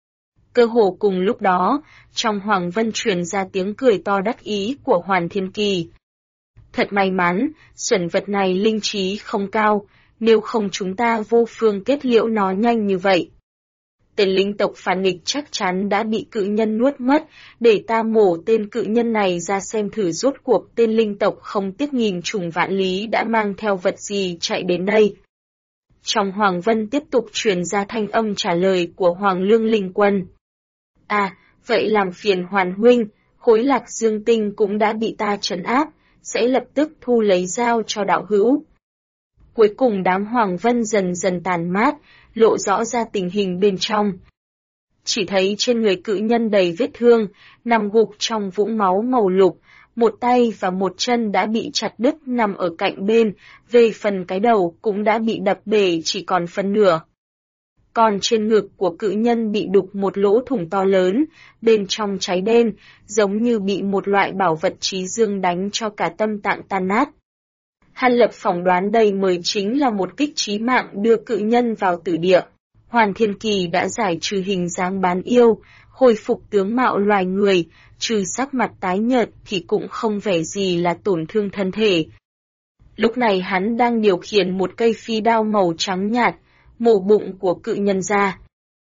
S1: Cơ hồ cùng lúc đó, trong hoàng vân truyền ra tiếng cười to đắc ý của Hoàn Thiên Kỳ. Thật may mắn, xuẩn vật này linh trí không cao, nếu không chúng ta vô phương kết liễu nó nhanh như vậy. Tên linh tộc phản nghịch chắc chắn đã bị cự nhân nuốt mất, để ta mổ tên cự nhân này ra xem thử rốt cuộc tên linh tộc không tiếc nghìn trùng vạn lý đã mang theo vật gì chạy đến đây. Trong Hoàng Vân tiếp tục truyền ra thanh âm trả lời của Hoàng Lương Linh Quân. À, vậy làm phiền Hoàn huynh, khối lạc dương tinh cũng đã bị ta trấn áp, sẽ lập tức thu lấy giao cho đạo hữu. Cuối cùng đám Hoàng Vân dần dần tàn mát, lộ rõ ra tình hình bên trong. Chỉ thấy trên người cự nhân đầy vết thương, nằm gục trong vũng máu màu lục, một tay và một chân đã bị chặt đứt nằm ở cạnh bên, về phần cái đầu cũng đã bị đập bể chỉ còn phân nửa. Còn trên ngực của cự nhân bị đục một lỗ thủng to lớn, bên trong cháy đen, giống như bị một loại bảo vật trí dương đánh cho cả tâm tạng tan nát. Hàn Lập phỏng đoán đây mới chính là một kích chí mạng đưa cự nhân vào tử địa. Hoàn Thiên Kỳ đã giải trừ hình dáng bán yêu, hồi phục tướng mạo loài người, trừ sắc mặt tái nhợt thì cũng không vẻ gì là tổn thương thân thể. Lúc này hắn đang điều khiển một cây phi đao màu trắng nhạt, mổ bụng của cự nhân ra.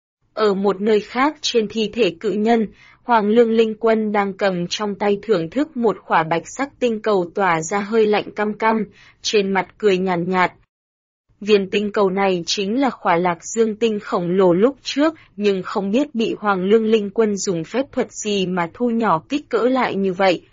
S1: Ở một nơi khác trên thi thể cự nhân, Hoàng Lương Linh Quân đang cầm trong tay thưởng thức một khỏa bạch sắc tinh cầu tỏa ra hơi lạnh căm căm, trên mặt cười nhàn nhạt. Viên tinh cầu này chính là khỏa lạc dương tinh khổng lồ lúc trước, nhưng không biết bị Hoàng Lương Linh Quân dùng phép thuật gì mà thu nhỏ kích cỡ lại như vậy.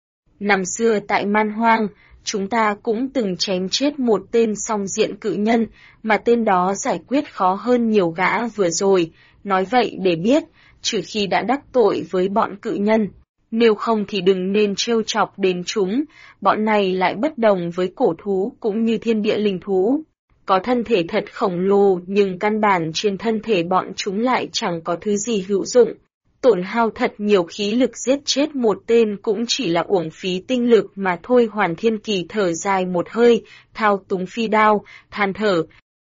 S1: Năm xưa tại Man Hoang, chúng ta cũng từng chém chết một tên song diện cự nhân, mà tên đó giải quyết khó hơn nhiều gã vừa rồi, nói vậy để biết, trừ khi đã đắc tội với bọn cự nhân, nếu không thì đừng nên trêu chọc đến chúng, bọn này lại bất đồng với cổ thú cũng như thiên địa linh thú. Có thân thể thật khổng lồ nhưng căn bản trên thân thể bọn chúng lại chẳng có thứ gì hữu dụng. Tổn hao thật nhiều khí lực giết chết một tên cũng chỉ là uổng phí tinh lực mà thôi. Hoàn Thiên Kỳ thở dài một hơi, thao túng phi đao, than thở.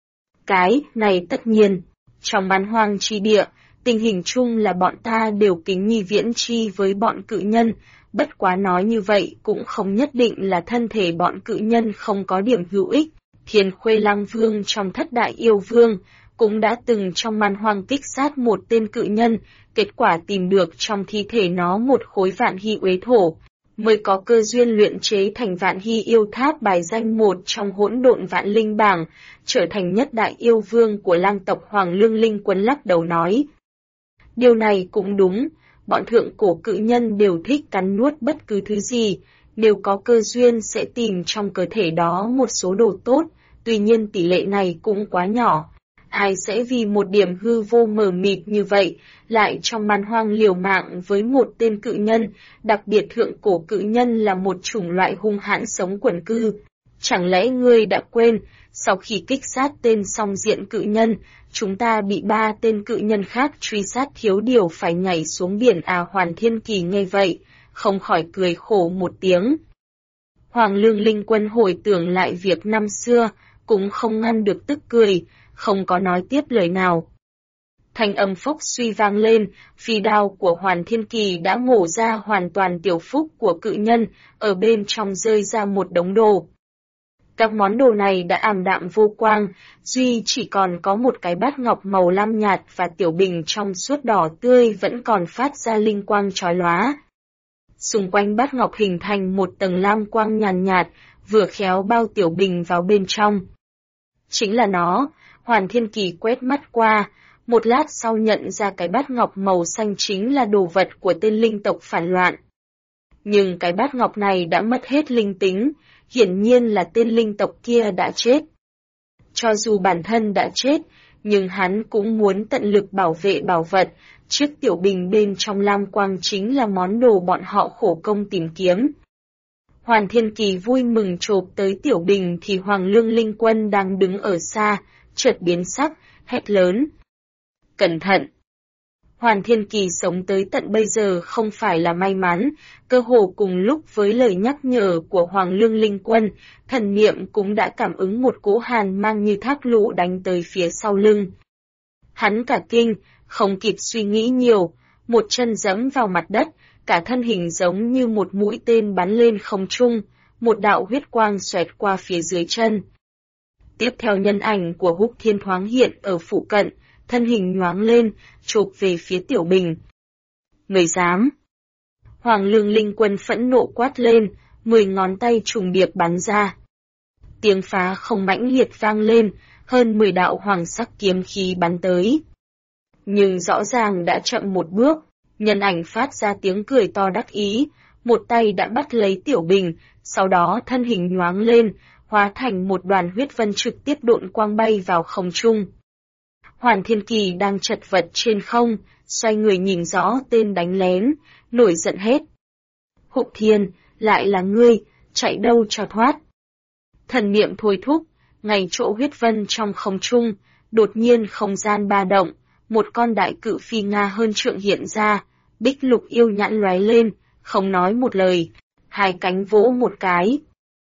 S1: Cái này tất nhiên, trong Man Hoang chi địa, tình hình chung là bọn ta đều kính nhi viễn chi với bọn cự nhân, bất quá nói như vậy cũng không nhất định là thân thể bọn cự nhân không có điểm hữu ích. Thiên Khuê Lăng Vương trong Thất Đại Yêu Vương cũng đã từng trong Man Hoang kích sát một tên cự nhân, kết quả tìm được trong thi thể nó một khối vạn hy uế thổ, mới có cơ duyên luyện chế thành vạn hy yêu tháp bài danh một trong hỗn độn vạn linh bảng, trở thành nhất đại yêu vương của lang tộc. Hoàng Lương Linh Quân lắc đầu nói. Điều này cũng đúng, bọn thượng cổ cự nhân đều thích cắn nuốt bất cứ thứ gì, nếu có cơ duyên sẽ tìm trong cơ thể đó một số đồ tốt, tuy nhiên tỷ lệ này cũng quá nhỏ. Ai sẽ vì một điểm hư vô mờ mịt như vậy, lại trong Man Hoang liều mạng với một tên cự nhân, đặc biệt thượng cổ cự nhân là một chủng loại hung hãn sống quần cư. Chẳng lẽ ngươi đã quên, sau khi kích sát tên song diện cự nhân, chúng ta bị 3 tên cự nhân khác truy sát thiếu điều phải nhảy xuống biển à? Hoàn Thiên Kỳ nghe vậy, không khỏi cười khổ một tiếng. Hoàng Lương Linh Quân hồi tưởng lại việc năm xưa, cũng không ngăn được tức cười, không có nói tiếp lời nào. Thanh âm phốc suy vang lên, phi đao của Hoàn Thiên Kỳ đã mổ ra hoàn toàn tiểu phúc của cự nhân, ở bên trong rơi ra một đống đồ. Các món đồ này đã ảm đạm vô quang, duy chỉ còn có một cái bát ngọc màu lam nhạt và tiểu bình trong suốt đỏ tươi vẫn còn phát ra linh quang chói lóa. Xung quanh bát ngọc hình thành một tầng lam quang nhàn nhạt, vừa khéo bao tiểu bình vào bên trong. Chính là nó, Hoàn Thiên Kỳ quét mắt qua, một lát sau nhận ra cái bát ngọc màu xanh chính là đồ vật của tên linh tộc phản loạn. Nhưng cái bát ngọc này đã mất hết linh tính, hiển nhiên là tên linh tộc kia đã chết. Cho dù bản thân đã chết, nhưng hắn cũng muốn tận lực bảo vệ bảo vật, chiếc tiểu bình bên trong lam quang chính là món đồ bọn họ khổ công tìm kiếm. Hoàn Thiên Kỳ vui mừng chộp tới tiểu bình thì Hoàng Lương Linh Quân đang đứng ở xa, chợt biến sắc, hét lớn. Cẩn thận! Hoàn Thiên Kỳ sống tới tận bây giờ không phải là may mắn, cơ hồ cùng lúc với lời nhắc nhở của Hoàng Lương Linh Quân, thần niệm cũng đã cảm ứng một cỗ hàn mang như thác lũ đánh tới phía sau lưng. Hắn cả kinh, không kịp suy nghĩ nhiều, một chân giẫm vào mặt đất, cả thân hình giống như một mũi tên bắn lên không trung, một đạo huyết quang xoẹt qua phía dưới chân. Tiếp theo nhân ảnh của Húc Thiên thoáng hiện ở phụ cận, thân hình nhoáng lên, chộp về phía tiểu bình. Người dám! Hoàng Lương Linh Quân phẫn nộ quát lên, 10 ngón tay trùng điệp bắn ra. Tiếng phá không mãnh liệt vang lên, hơn 10 đạo hoàng sắc kiếm khí bắn tới. Nhưng rõ ràng đã chậm một bước, nhân ảnh phát ra tiếng cười to đắc ý, một tay đã bắt lấy tiểu bình, sau đó thân hình nhoáng lên, hóa thành một đoàn huyết vân trực tiếp độn quang bay vào không trung. Hoàn Thiên Kỳ đang chật vật trên không, xoay người nhìn rõ tên đánh lén, nổi giận hết. Húc Thiên, lại là ngươi, chạy đâu cho thoát. Thần niệm thôi thúc, ngay chỗ huyết vân trong không trung, đột nhiên không gian ba động, một con đại cự phi Nga hơn trượng hiện ra, bích lục yêu nhãn lóe lên, không nói một lời, hai cánh vỗ một cái.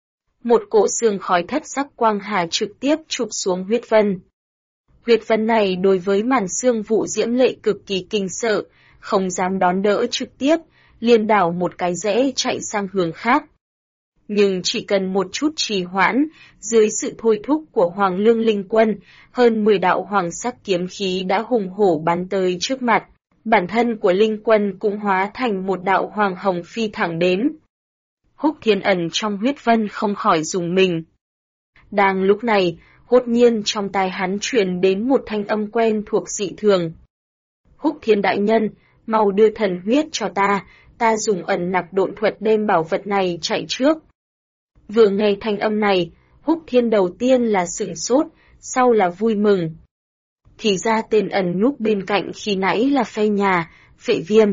S1: Một cỗ xương khói thất sắc quang hà trực tiếp chụp xuống huyết vân. Huyết vân này đối với màn xương vụ diễm lệ cực kỳ kinh sợ, không dám đón đỡ trực tiếp, liền đảo một cái rẽ chạy sang hướng khác. Nhưng chỉ cần một chút trì hoãn, dưới sự thôi thúc của Hoàng Lương Linh Quân, hơn 10 đạo hoàng sắc kiếm khí đã hùng hổ bắn tới trước mặt, bản thân của Linh Quân cũng hóa thành một đạo hoàng hồng phi thẳng đến. Húc Thiên ẩn trong huyết vân không khỏi rùng mình. Đang lúc này, đột nhiên trong tai hắn truyền đến một thanh âm quen thuộc dị thường. Húc Thiên đại nhân, mau đưa thần huyết cho ta dùng ẩn nặc độn thuật đem bảo vật này chạy trước. Vừa nghe thanh âm này, Húc Thiên đầu tiên là sửng sốt, sau là vui mừng. Thì ra tên ẩn núp bên cạnh khi nãy là Phệ nhà, Phệ Viêm.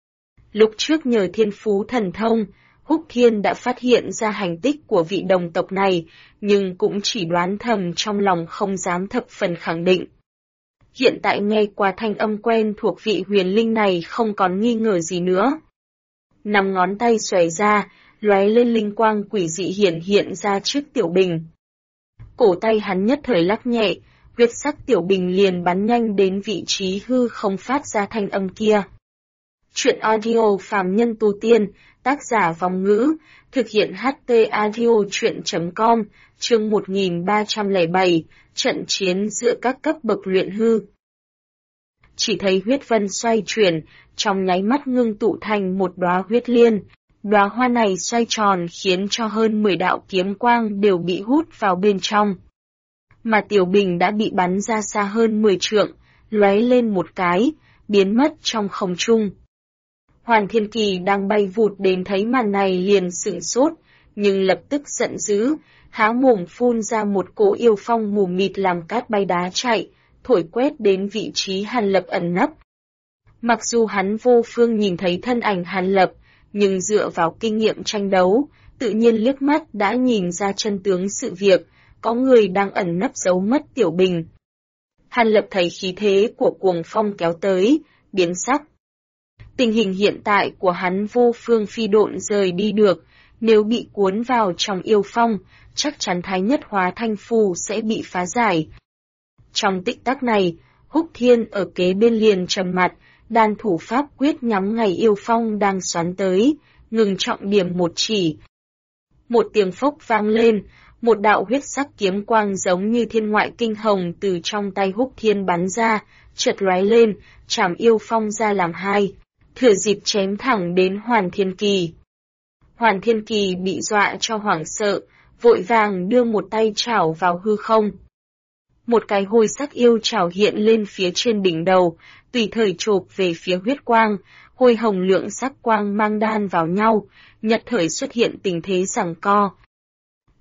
S1: Lúc trước nhờ thiên phú thần thông, Húc Thiên đã phát hiện ra hành tích của vị đồng tộc này, nhưng cũng chỉ đoán thầm trong lòng không dám thập phần khẳng định. Hiện tại nghe qua thanh âm quen thuộc vị huyền linh này không còn nghi ngờ gì nữa. 5 ngón tay xòe ra, lóe lên linh quang quỷ dị hiện ra trước tiểu bình. Cổ tay hắn nhất thời lắc nhẹ, huyết sắc tiểu bình liền bắn nhanh đến vị trí hư không phát ra thanh âm kia. Chuyện audio phàm nhân tu tiên, tác giả Vong Ngữ, thực hiện HT audio chuyện.com, chương 1307, trận chiến giữa các cấp bậc luyện hư. Chỉ thấy huyết vân xoay chuyển, trong nháy mắt ngưng tụ thành một đóa huyết liên. Đóa hoa này xoay tròn khiến cho hơn 10 đạo kiếm quang đều bị hút vào bên trong. Mà tiểu bình đã bị bắn ra xa hơn 10 trượng, lóe lên một cái, biến mất trong không trung. Hoàn Thiên Kỳ đang bay vụt đến thấy màn này liền sửng sốt, nhưng lập tức giận dữ, há mồm phun ra một cỗ yêu phong mù mịt làm cát bay đá chạy, thổi quét đến vị trí Hàn Lập ẩn nấp. Mặc dù hắn vô phương nhìn thấy thân ảnh Hàn Lập, nhưng dựa vào kinh nghiệm tranh đấu, tự nhiên liếc mắt đã nhìn ra chân tướng sự việc, có người đang ẩn nấp giấu mất tiểu bình. Hàn Lập thấy khí thế của cuồng phong kéo tới, biến sắc. Tình hình hiện tại của hắn vô phương phi độn rời đi được, nếu bị cuốn vào trong yêu phong, chắc chắn Thái Nhất Hóa Thanh Phù sẽ bị phá giải. Trong tích tắc này, Húc Thiên ở kế bên liền trầm mặt, đan thủ pháp quyết nhắm ngay yêu phong đang xoắn tới, ngừng trọng điểm một chỉ. Một tiếng phốc vang lên, một đạo huyết sắc kiếm quang giống như thiên ngoại kinh hồng từ trong tay Húc Thiên bắn ra, chợt lóe lên, chảm yêu phong ra làm hai, thừa dịp chém thẳng đến Hoàn Thiên Kỳ. Hoàn Thiên Kỳ bị dọa cho hoảng sợ, vội vàng đưa một tay chảo vào hư không. Một cái hôi sắc yêu chảo hiện lên phía trên đỉnh đầu, tùy thời chộp về phía huyết quang, hôi hồng lượng sắc quang mang đan vào nhau, nhật thời xuất hiện tình thế giằng co.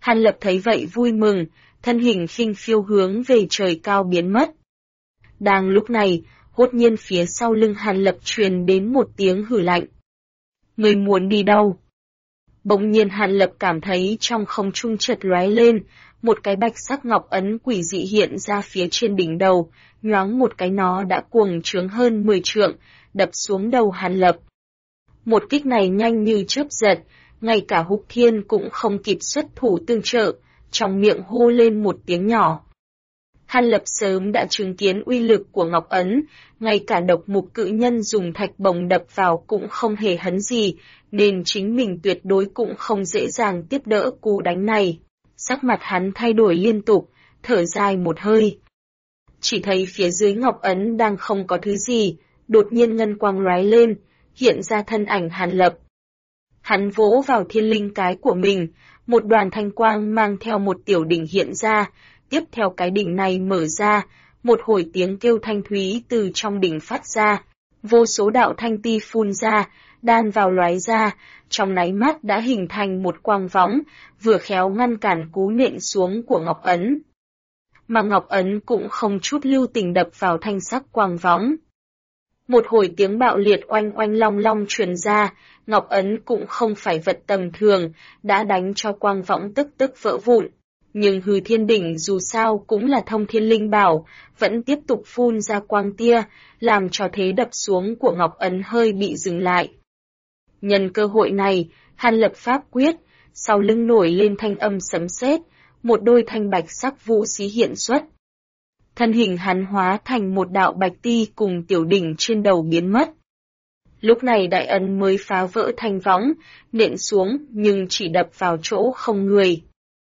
S1: Hàn Lập thấy vậy vui mừng, thân hình khinh phiêu hướng về trời cao biến mất. Đang lúc này, đột nhiên phía sau lưng Hàn Lập truyền đến một tiếng hử lạnh. Người muốn đi đâu? Bỗng nhiên Hàn Lập cảm thấy trong không trung chợt lóe lên, một cái bạch sắc ngọc ấn quỷ dị hiện ra phía trên đỉnh đầu, nhoáng một cái nó đã cuồng trướng hơn 10 trượng, đập xuống đầu Hàn Lập. Một kích này nhanh như chớp giật, ngay cả Húc Thiên cũng không kịp xuất thủ tương trợ, trong miệng hô lên một tiếng nhỏ. Hàn Lập sớm đã chứng kiến uy lực của ngọc ấn, ngay cả độc mục cự nhân dùng thạch bồng đập vào cũng không hề hấn gì, nên chính mình tuyệt đối cũng không dễ dàng tiếp đỡ cú đánh này. Sắc mặt hắn thay đổi liên tục, thở dài một hơi. Chỉ thấy phía dưới ngọc ấn đang không có thứ gì, đột nhiên ngân quang lóe lên, hiện ra thân ảnh Hàn Lập. Hắn vỗ vào thiên linh cái của mình, một đoàn thanh quang mang theo một tiểu đỉnh hiện ra, tiếp theo cái đỉnh này mở ra, một hồi tiếng kêu thanh thúy từ trong đỉnh phát ra, vô số đạo thanh ti phun ra, đan vào lóe ra, trong nháy mắt đã hình thành một quang võng, vừa khéo ngăn cản cú nện xuống của ngọc ấn. Mà ngọc ấn cũng không chút lưu tình đập vào thanh sắc quang võng. Một hồi tiếng bạo liệt oanh oanh long long truyền ra, ngọc ấn cũng không phải vật tầm thường, đã đánh cho quang võng tức tức vỡ vụn. Nhưng hư thiên đỉnh dù sao cũng là thông thiên linh bảo, vẫn tiếp tục phun ra quang tia, làm cho thế đập xuống của ngọc ấn hơi bị dừng lại. Nhân cơ hội này, Hàn Lập pháp quyết, sau lưng nổi lên thanh âm sấm sét, một đôi thanh bạch sắc vũ xí hiện xuất. Thân hình hắn hóa thành một đạo bạch ti cùng tiểu đỉnh trên đầu biến mất. Lúc này đại ấn mới phá vỡ thanh võng, nện xuống nhưng chỉ đập vào chỗ không người.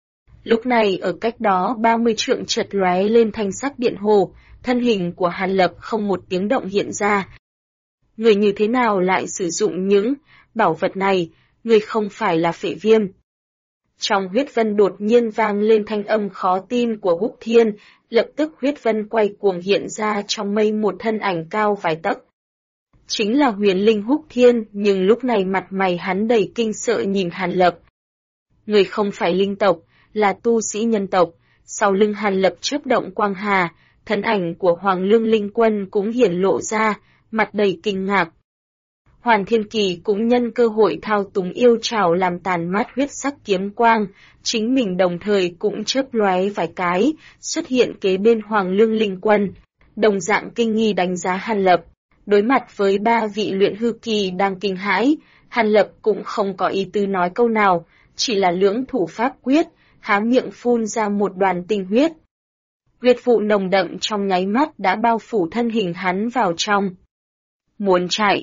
S1: Lúc này ở cách đó 30 trượng chợt lóe lên thanh sắc điện hồ, thân hình của Hàn Lập không một tiếng động hiện ra. Người như thế nào lại sử dụng những bảo vật này, người không phải là Phệ Viêm. Trong huyết vân đột nhiên vang lên thanh âm khó tin của Húc Thiên, lập tức huyết vân quay cuồng hiện ra trong mây một thân ảnh cao vài tấc. Chính là huyền linh Húc Thiên, nhưng lúc này mặt mày hắn đầy kinh sợ nhìn Hàn Lập. Người không phải linh tộc, là tu sĩ nhân tộc, sau lưng Hàn Lập chớp động quang hà, thân ảnh của Hoàng Lương Linh Quân cũng hiển lộ ra, mặt đầy kinh ngạc. Hoàn Thiên Kỳ cũng nhân cơ hội thao túng yêu trảo làm tàn mát huyết sắc kiếm quang, chính mình đồng thời cũng chớp lóe vài cái, xuất hiện kế bên Hoàng Lương Linh Quân, đồng dạng kinh nghi đánh giá Hàn Lập. Đối mặt với ba vị luyện hư kỳ đang kinh hãi, Hàn Lập cũng không có ý tứ nói câu nào, chỉ là lưỡng thủ pháp quyết, há miệng phun ra một đoàn tinh huyết. Huyết vụ nồng đậm trong nháy mắt đã bao phủ thân hình hắn vào trong. Muốn chạy.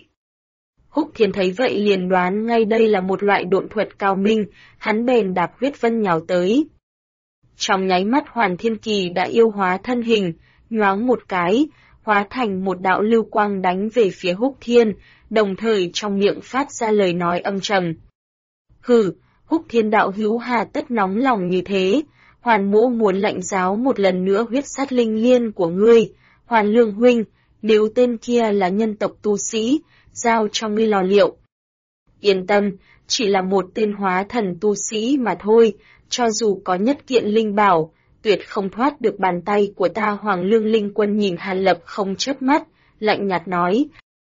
S1: Húc Thiên thấy vậy liền đoán ngay đây là một loại độn thuật cao minh, hắn bèn đạp huyết vân nhào tới. Trong nháy mắt Hoàn Thiên Kỳ đã yêu hóa thân hình, nhoáng một cái, hóa thành một đạo lưu quang đánh về phía Húc Thiên, đồng thời trong miệng phát ra lời nói âm trầm. Hừ, Húc Thiên đạo hữu hà tất nóng lòng như thế, Hoàn mỗ muốn lãnh giáo một lần nữa huyết sát linh liên của ngươi, Hoàn Lương huynh, nếu tên kia là nhân tộc tu sĩ, giao cho ngươi lò liệu. Yên tâm, chỉ là một tên hóa thần tu sĩ mà thôi, cho dù có nhất kiện linh bảo, tuyệt không thoát được bàn tay của ta. Hoàng Lương Linh Quân nhìn Hàn Lập không chớp mắt, lạnh nhạt nói.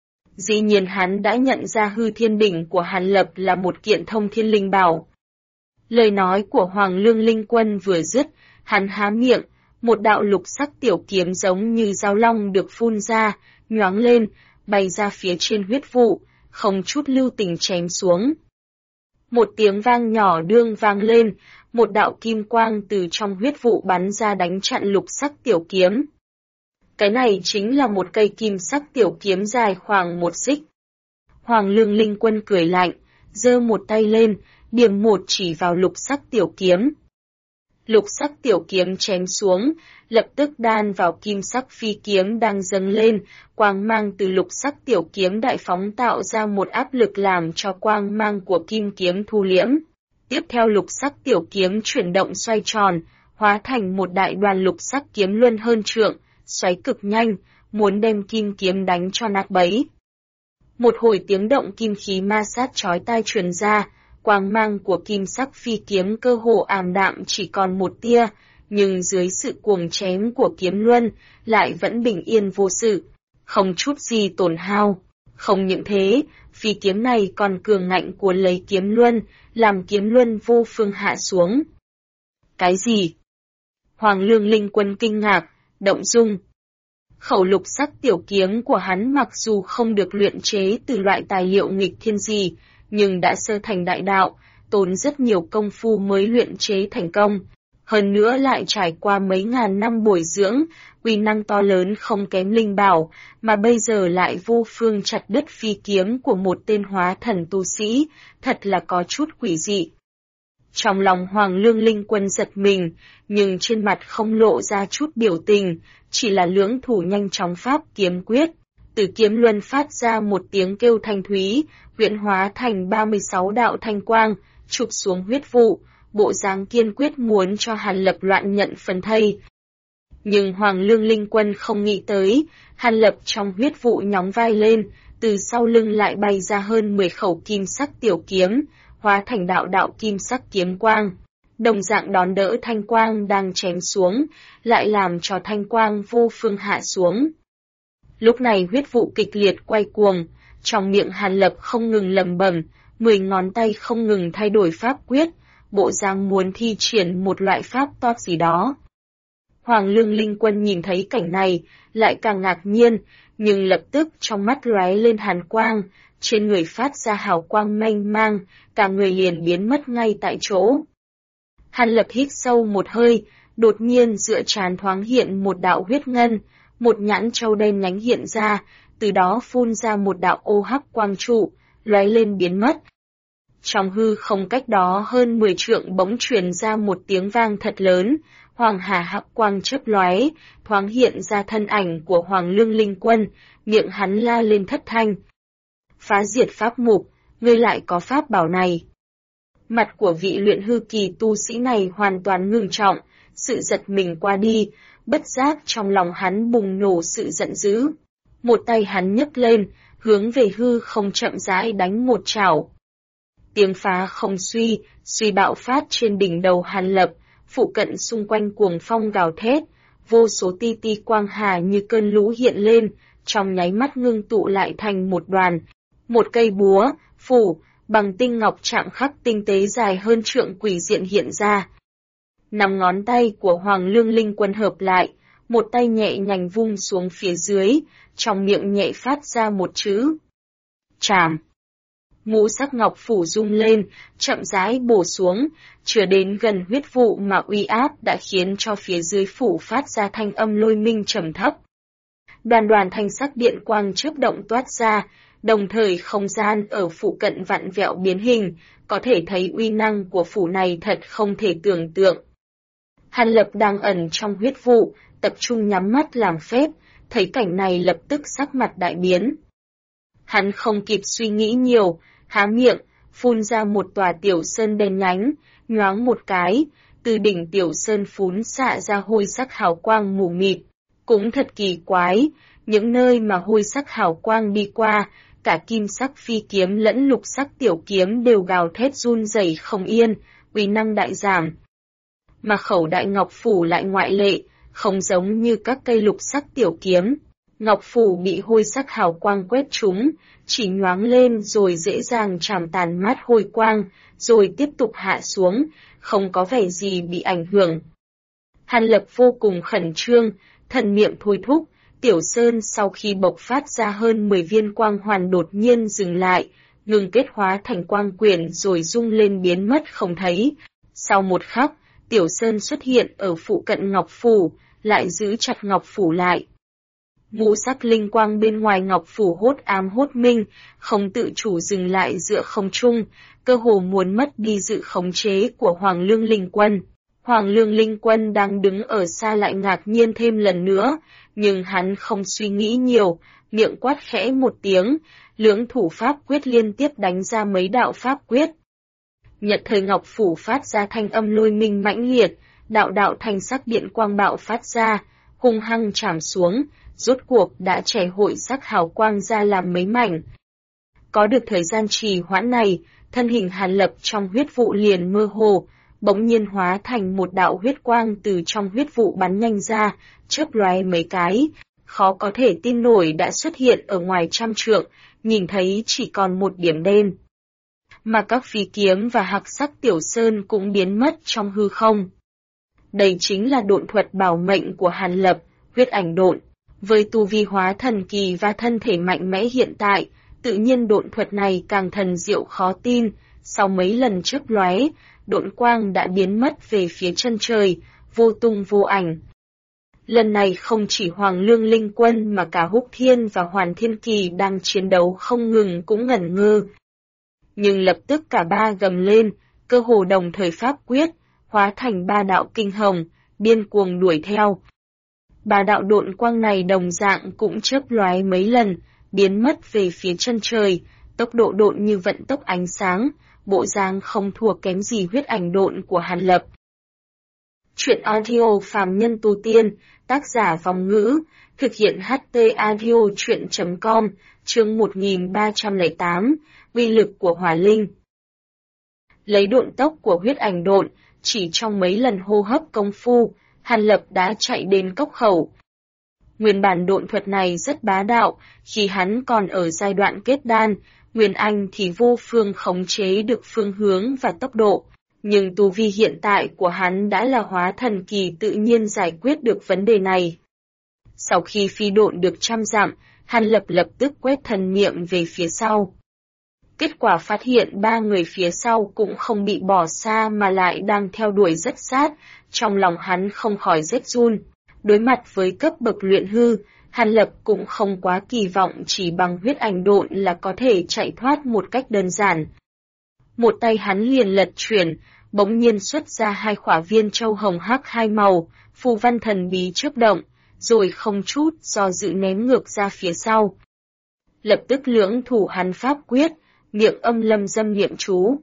S1: Dĩ nhiên hắn đã nhận ra hư thiên đỉnh của Hàn Lập là một kiện thông thiên linh bảo. Lời nói của Hoàng Lương Linh Quân vừa dứt, hắn há miệng, một đạo lục sắc tiểu kiếm giống như dao long được phun ra, nhoáng lên, bay ra phía trên huyết vụ, không chút lưu tình chém xuống. Một tiếng vang nhỏ đương vang lên, một đạo kim quang từ trong huyết vụ bắn ra đánh chặn lục sắc tiểu kiếm. Cái này chính là một cây kim sắc tiểu kiếm dài khoảng 1 xích. Hoàng Lương Linh Quân cười lạnh, giơ một tay lên, điểm một chỉ vào lục sắc tiểu kiếm. Lục sắc tiểu kiếm chém xuống, lập tức đan vào kim sắc phi kiếm đang dâng lên, quang mang từ lục sắc tiểu kiếm đại phóng tạo ra một áp lực làm cho quang mang của kim kiếm thu liễm. Tiếp theo lục sắc tiểu kiếm chuyển động xoay tròn, hóa thành một đại đoàn lục sắc kiếm luân hơn trượng, xoáy cực nhanh, muốn đem kim kiếm đánh cho nát bấy. Một hồi tiếng động kim khí ma sát chói tai truyền ra, Quang mang của kim sắc phi kiếm cơ hồ ảm đạm chỉ còn một tia, nhưng dưới sự cuồng chém của kiếm luân, lại vẫn bình yên vô sự, không chút gì tổn hao. Không những thế, phi kiếm này còn cường ngạnh cuốn lấy kiếm luân, làm kiếm luân vô phương hạ xuống. Cái gì? Hoàng Lương Linh Quân kinh ngạc, động dung. Khẩu lục sắc tiểu kiếm của hắn mặc dù không được luyện chế từ loại tài liệu nghịch thiên gì, nhưng đã sơ thành đại đạo, tốn rất nhiều công phu mới luyện chế thành công. Hơn nữa lại trải qua mấy ngàn năm bồi dưỡng, uy năng to lớn không kém linh bảo, mà bây giờ lại vô phương chặt đứt phi kiếm của một tên hóa thần tu sĩ, thật là có chút quỷ dị. Trong lòng Hoàng Lương Linh Quân giật mình, nhưng trên mặt không lộ ra chút biểu tình, chỉ là lưỡng thủ nhanh chóng pháp kiếm quyết. Từ kiếm luân phát ra một tiếng kêu thanh thúy, huyễn hóa thành 36 đạo thanh quang, chụp xuống huyết vụ, bộ dáng kiên quyết muốn cho Hàn Lập loạn nhận phần thây. Nhưng Hoàng Lương Linh Quân không nghĩ tới, Hàn Lập trong huyết vụ nhóng vai lên, từ sau lưng lại bay ra hơn 10 khẩu kim sắc tiểu kiếm, hóa thành đạo đạo kim sắc kiếm quang. Đồng dạng đón đỡ thanh quang đang chém xuống, lại làm cho thanh quang vô phương hạ xuống. Lúc này huyết vụ kịch liệt quay cuồng, trong miệng Hàn Lập không ngừng lẩm bẩm, 10 ngón tay không ngừng thay đổi pháp quyết, bộ dáng muốn thi triển một loại pháp toát gì đó. Hoàng Lương Linh Quân nhìn thấy cảnh này, lại càng ngạc nhiên, nhưng lập tức trong mắt lóe lên hàn quang, trên người phát ra hào quang mênh mang, cả người liền biến mất ngay tại chỗ. Hàn Lập hít sâu một hơi, đột nhiên giữa trán thoáng hiện một đạo huyết ngân, một nhãn châu đen nhánh hiện ra, từ đó phun ra một đạo ô hắc quang trụ, lóe lên biến mất. Trong hư không cách đó hơn 10 trượng bỗng truyền ra một tiếng vang thật lớn, Hoàng Hà hắc quang chớp lóe, thoáng hiện ra thân ảnh của Hoàng Lương Linh Quân, miệng hắn la lên thất thanh. Phá diệt pháp mục, ngươi lại có pháp bảo này. Mặt của vị luyện hư kỳ tu sĩ này hoàn toàn ngưng trọng, sự giật mình qua đi, bất giác trong lòng hắn bùng nổ sự giận dữ. Một tay hắn nhấc lên, hướng về hư không chậm rãi đánh một chảo. Tiếng phá không suy bạo phát trên đỉnh đầu Hàn Lập, phụ cận xung quanh cuồng phong gào thét, vô số ti ti quang hà như cơn lũ hiện lên, trong nháy mắt ngưng tụ lại thành một đoàn. Một cây búa, phủ, bằng tinh ngọc chạm khắc tinh tế dài hơn trượng quỷ diện hiện ra. 5 ngón tay của Hoàng Lương Linh Quân hợp lại, một tay nhẹ nhàng vung xuống phía dưới, trong miệng nhẹ phát ra một chữ. Trảm. Ngũ sắc ngọc phủ rung lên, chậm rãi bổ xuống, chưa đến gần huyết vụ mà uy áp đã khiến cho phía dưới phủ phát ra thanh âm lôi minh trầm thấp. Đoàn đoàn thanh sắc điện quang chớp động toát ra, đồng thời không gian ở phụ cận vặn vẹo biến hình, có thể thấy uy năng của phủ này thật không thể tưởng tượng. Hàn Lập đang ẩn trong huyết vụ, tập trung nhắm mắt làm phép, thấy cảnh này lập tức sắc mặt đại biến. Hắn không kịp suy nghĩ nhiều, há miệng, phun ra một tòa tiểu sơn đen nhánh, nhoáng một cái, từ đỉnh tiểu sơn phún xạ ra hôi sắc hào quang mù mịt. Cũng thật kỳ quái, những nơi mà hôi sắc hào quang đi qua, cả kim sắc phi kiếm lẫn lục sắc tiểu kiếm đều gào thét run rẩy không yên, uy năng đại giảm. Mà khẩu đại ngọc phủ lại ngoại lệ, không giống như các cây lục sắc tiểu kiếm. Ngọc phủ bị hôi sắc hào quang quét trúng, chỉ nhoáng lên rồi dễ dàng chảm tàn mát hôi quang, rồi tiếp tục hạ xuống, không có vẻ gì bị ảnh hưởng. Hàn Lập vô cùng khẩn trương, thần niệm thôi thúc, tiểu sơn sau khi bộc phát ra hơn 10 viên quang hoàn đột nhiên dừng lại, ngừng kết hóa thành quang quyển rồi rung lên biến mất không thấy. Sau một khắc, tiểu sơn xuất hiện ở phụ cận ngọc phủ, lại giữ chặt ngọc phủ lại. Ngũ sắc linh quang bên ngoài ngọc phủ hốt ám hốt minh, không tự chủ dừng lại giữa không trung, cơ hồ muốn mất đi sự khống chế của Hoàng Lương Linh Quân. Hoàng Lương Linh Quân đang đứng ở xa lại ngạc nhiên thêm lần nữa, nhưng hắn không suy nghĩ nhiều, miệng quát khẽ một tiếng, lưỡng thủ pháp quyết liên tiếp đánh ra mấy đạo pháp quyết. Nhật thời ngọc phủ phát ra thanh âm lôi minh mãnh liệt, đạo đạo thanh sắc điện quang bạo phát ra, hung hăng chạm xuống, rốt cuộc đã chảy hội sắc hào quang ra làm mấy mảnh. Có được thời gian trì hoãn này, thân hình Hàn Lập trong huyết vụ liền mơ hồ, bỗng nhiên hóa thành một đạo huyết quang từ trong huyết vụ bắn nhanh ra, chớp lóe mấy cái, khó có thể tin nổi đã xuất hiện ở ngoài trăm trượng, nhìn thấy chỉ còn một điểm đen. Mà các phi kiếm và hạc sắc tiểu sơn cũng biến mất trong hư không. Đây chính là độn thuật bảo mệnh của Hàn Lập, huyết ảnh độn. Với tu vi hóa thần kỳ và thân thể mạnh mẽ hiện tại, tự nhiên độn thuật này càng thần diệu khó tin, sau mấy lần chớp lóe, độn quang đã biến mất về phía chân trời, vô tung vô ảnh. Lần này không chỉ Hoàng Lương Linh Quân mà cả Húc Thiên và Hoàn Thiên Kỳ đang chiến đấu không ngừng cũng ngẩn ngơ. Nhưng lập tức cả ba gầm lên, cơ hồ đồng thời pháp quyết, hóa thành ba đạo kinh hồng, điên cuồng đuổi theo. Ba đạo độn quang này đồng dạng cũng chớp lóe mấy lần, biến mất về phía chân trời, tốc độ độn như vận tốc ánh sáng, bộ dáng không thua kém gì huyết ảnh độn của Hàn Lập. Truyện audio phàm nhân tu tiên, tác giả Vong Ngữ, thực hiện HT audio truyện.com, chương 1308, uy lực của hỏa linh. Lấy độn tốc của huyết ảnh độn, chỉ trong mấy lần hô hấp công phu, Hàn Lập đã chạy đến cốc khẩu. Nguyên bản độn thuật này rất bá đạo, khi hắn còn ở giai đoạn kết đan, Nguyên Anh thì vô phương khống chế được phương hướng và tốc độ. Nhưng tu vi hiện tại của hắn đã là hóa thần kỳ tự nhiên giải quyết được vấn đề này. Sau khi phi độn được 100 dặm, Hàn Lập lập tức quét thần niệm về phía sau. Kết quả phát hiện ba người phía sau cũng không bị bỏ xa mà lại đang theo đuổi rất sát, trong lòng hắn không khỏi rét run. Đối mặt với cấp bậc luyện hư, Hàn Lập cũng không quá kỳ vọng chỉ bằng huyết ảnh độn là có thể chạy thoát một cách đơn giản. Một tay hắn liền lật chuyển, bỗng nhiên xuất ra hai khỏa viên châu hồng hắc hai màu, phù văn thần bí chớp động, rồi không chút do dự ném ngược ra phía sau. Lập tức lưỡng thủ hắn pháp quyết, miệng âm lâm dâm niệm chú.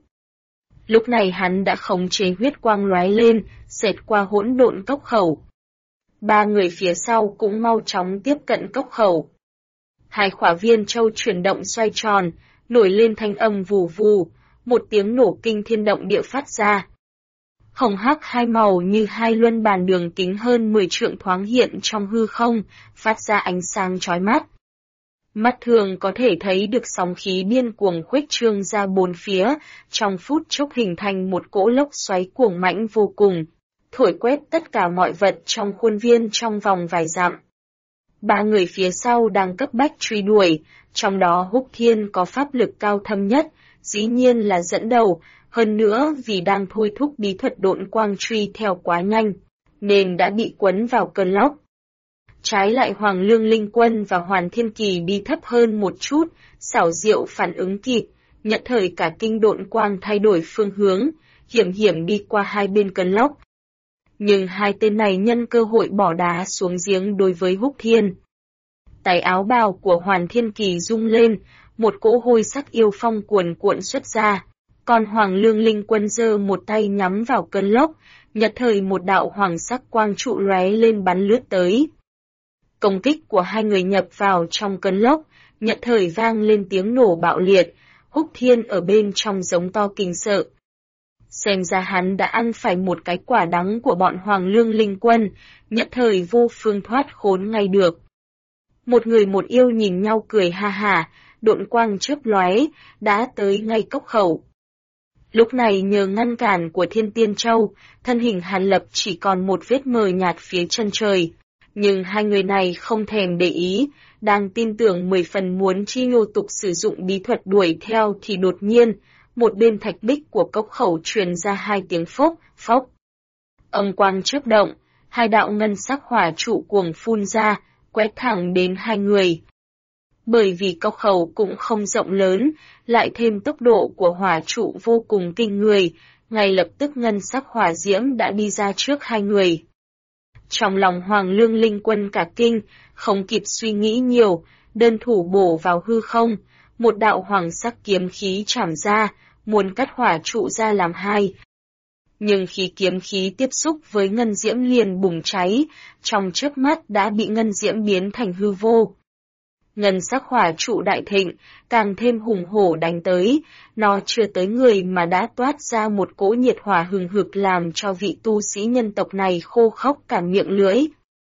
S1: Lúc này hắn đã khống chế huyết quang lóe lên, xẹt qua hỗn độn cốc khẩu. Ba người phía sau cũng mau chóng tiếp cận cốc khẩu. Hai khỏa viên châu chuyển động xoay tròn, nổi lên thanh âm vù vù, một tiếng nổ kinh thiên động địa phát ra. Hồng hắc hai màu như hai luân bàn đường kính hơn 10 trượng thoáng hiện trong hư không, phát ra ánh sáng chói mắt. Mắt thường có thể thấy được sóng khí điên cuồng khuếch trương ra bốn phía, trong phút chốc hình thành một cỗ lốc xoáy cuồng mãnh vô cùng, thổi quét tất cả mọi vật trong khuôn viên trong vòng vài dặm. Ba người phía sau đang cấp bách truy đuổi, trong đó Húc Thiên có pháp lực cao thâm nhất, dĩ nhiên là dẫn đầu, hơn nữa vì đang thôi thúc bí thuật độn quang truy theo quá nhanh, nên đã bị quấn vào cơn lốc. Trái lại Hoàng Lương Linh Quân và Hoàn Thiên Kỳ đi thấp hơn một chút, xảo diệu phản ứng kịp, nhận thời cả kinh độn quang thay đổi phương hướng, hiểm hiểm đi qua hai bên cơn lốc. Nhưng hai tên này nhân cơ hội bỏ đá xuống giếng đối với Húc Thiên. Tay áo bào của Hoàn Thiên Kỳ rung lên, một cỗ hôi sắc yêu phong cuồn cuộn xuất ra, còn Hoàng Lương Linh Quân giơ một tay nhắm vào cơn lốc, nhật thời một đạo hoàng sắc quang trụ lóe lên bắn lướt tới. Công kích của hai người nhập vào trong cơn lốc, nhật thời vang lên tiếng nổ bạo liệt, Húc Thiên ở bên trong giống to kinh sợ. Xem ra hắn đã ăn phải một cái quả đắng của bọn Hoàng Lương Linh Quân, nhật thời vô phương thoát khốn ngay được. Một người một yêu nhìn nhau cười ha hả, độn quang chớp lóe, đã tới ngay cốc khẩu. Lúc này nhờ ngăn cản của Thiên Tiên Châu, thân hình Hàn Lập chỉ còn một vết mờ nhạt phía chân trời. Nhưng hai người này không thèm để ý, đang tin tưởng 10 phần muốn chi ngô tục sử dụng bí thuật đuổi theo thì đột nhiên, một bên thạch bích của cốc khẩu truyền ra hai tiếng phốc, phốc. Âm quang chớp động, hai đạo ngân sắc hỏa trụ cuồng phun ra, quét thẳng đến hai người. Bởi vì cốc khẩu cũng không rộng lớn, lại thêm tốc độ của hỏa trụ vô cùng kinh người, ngay lập tức ngân sắc hỏa diễm đã đi ra trước hai người. Trong lòng Hoàng Lương Linh Quân cả kinh, không kịp suy nghĩ nhiều, đơn thủ bổ vào hư không, một đạo hoàng sắc kiếm khí chảm ra, muốn cắt hỏa trụ ra làm hai. Nhưng khi kiếm khí tiếp xúc với ngân diễm liền bùng cháy, trong chớp mắt đã bị ngân diễm biến thành hư vô. ngân sắc hỏa trụ đại thịnh, càng thêm hùng hổ đánh tới, nó chưa tới người mà đã toát ra một cỗ nhiệt hỏa hừng hực làm cho vị tu sĩ nhân tộc này khô khốc cả miệng lưỡi.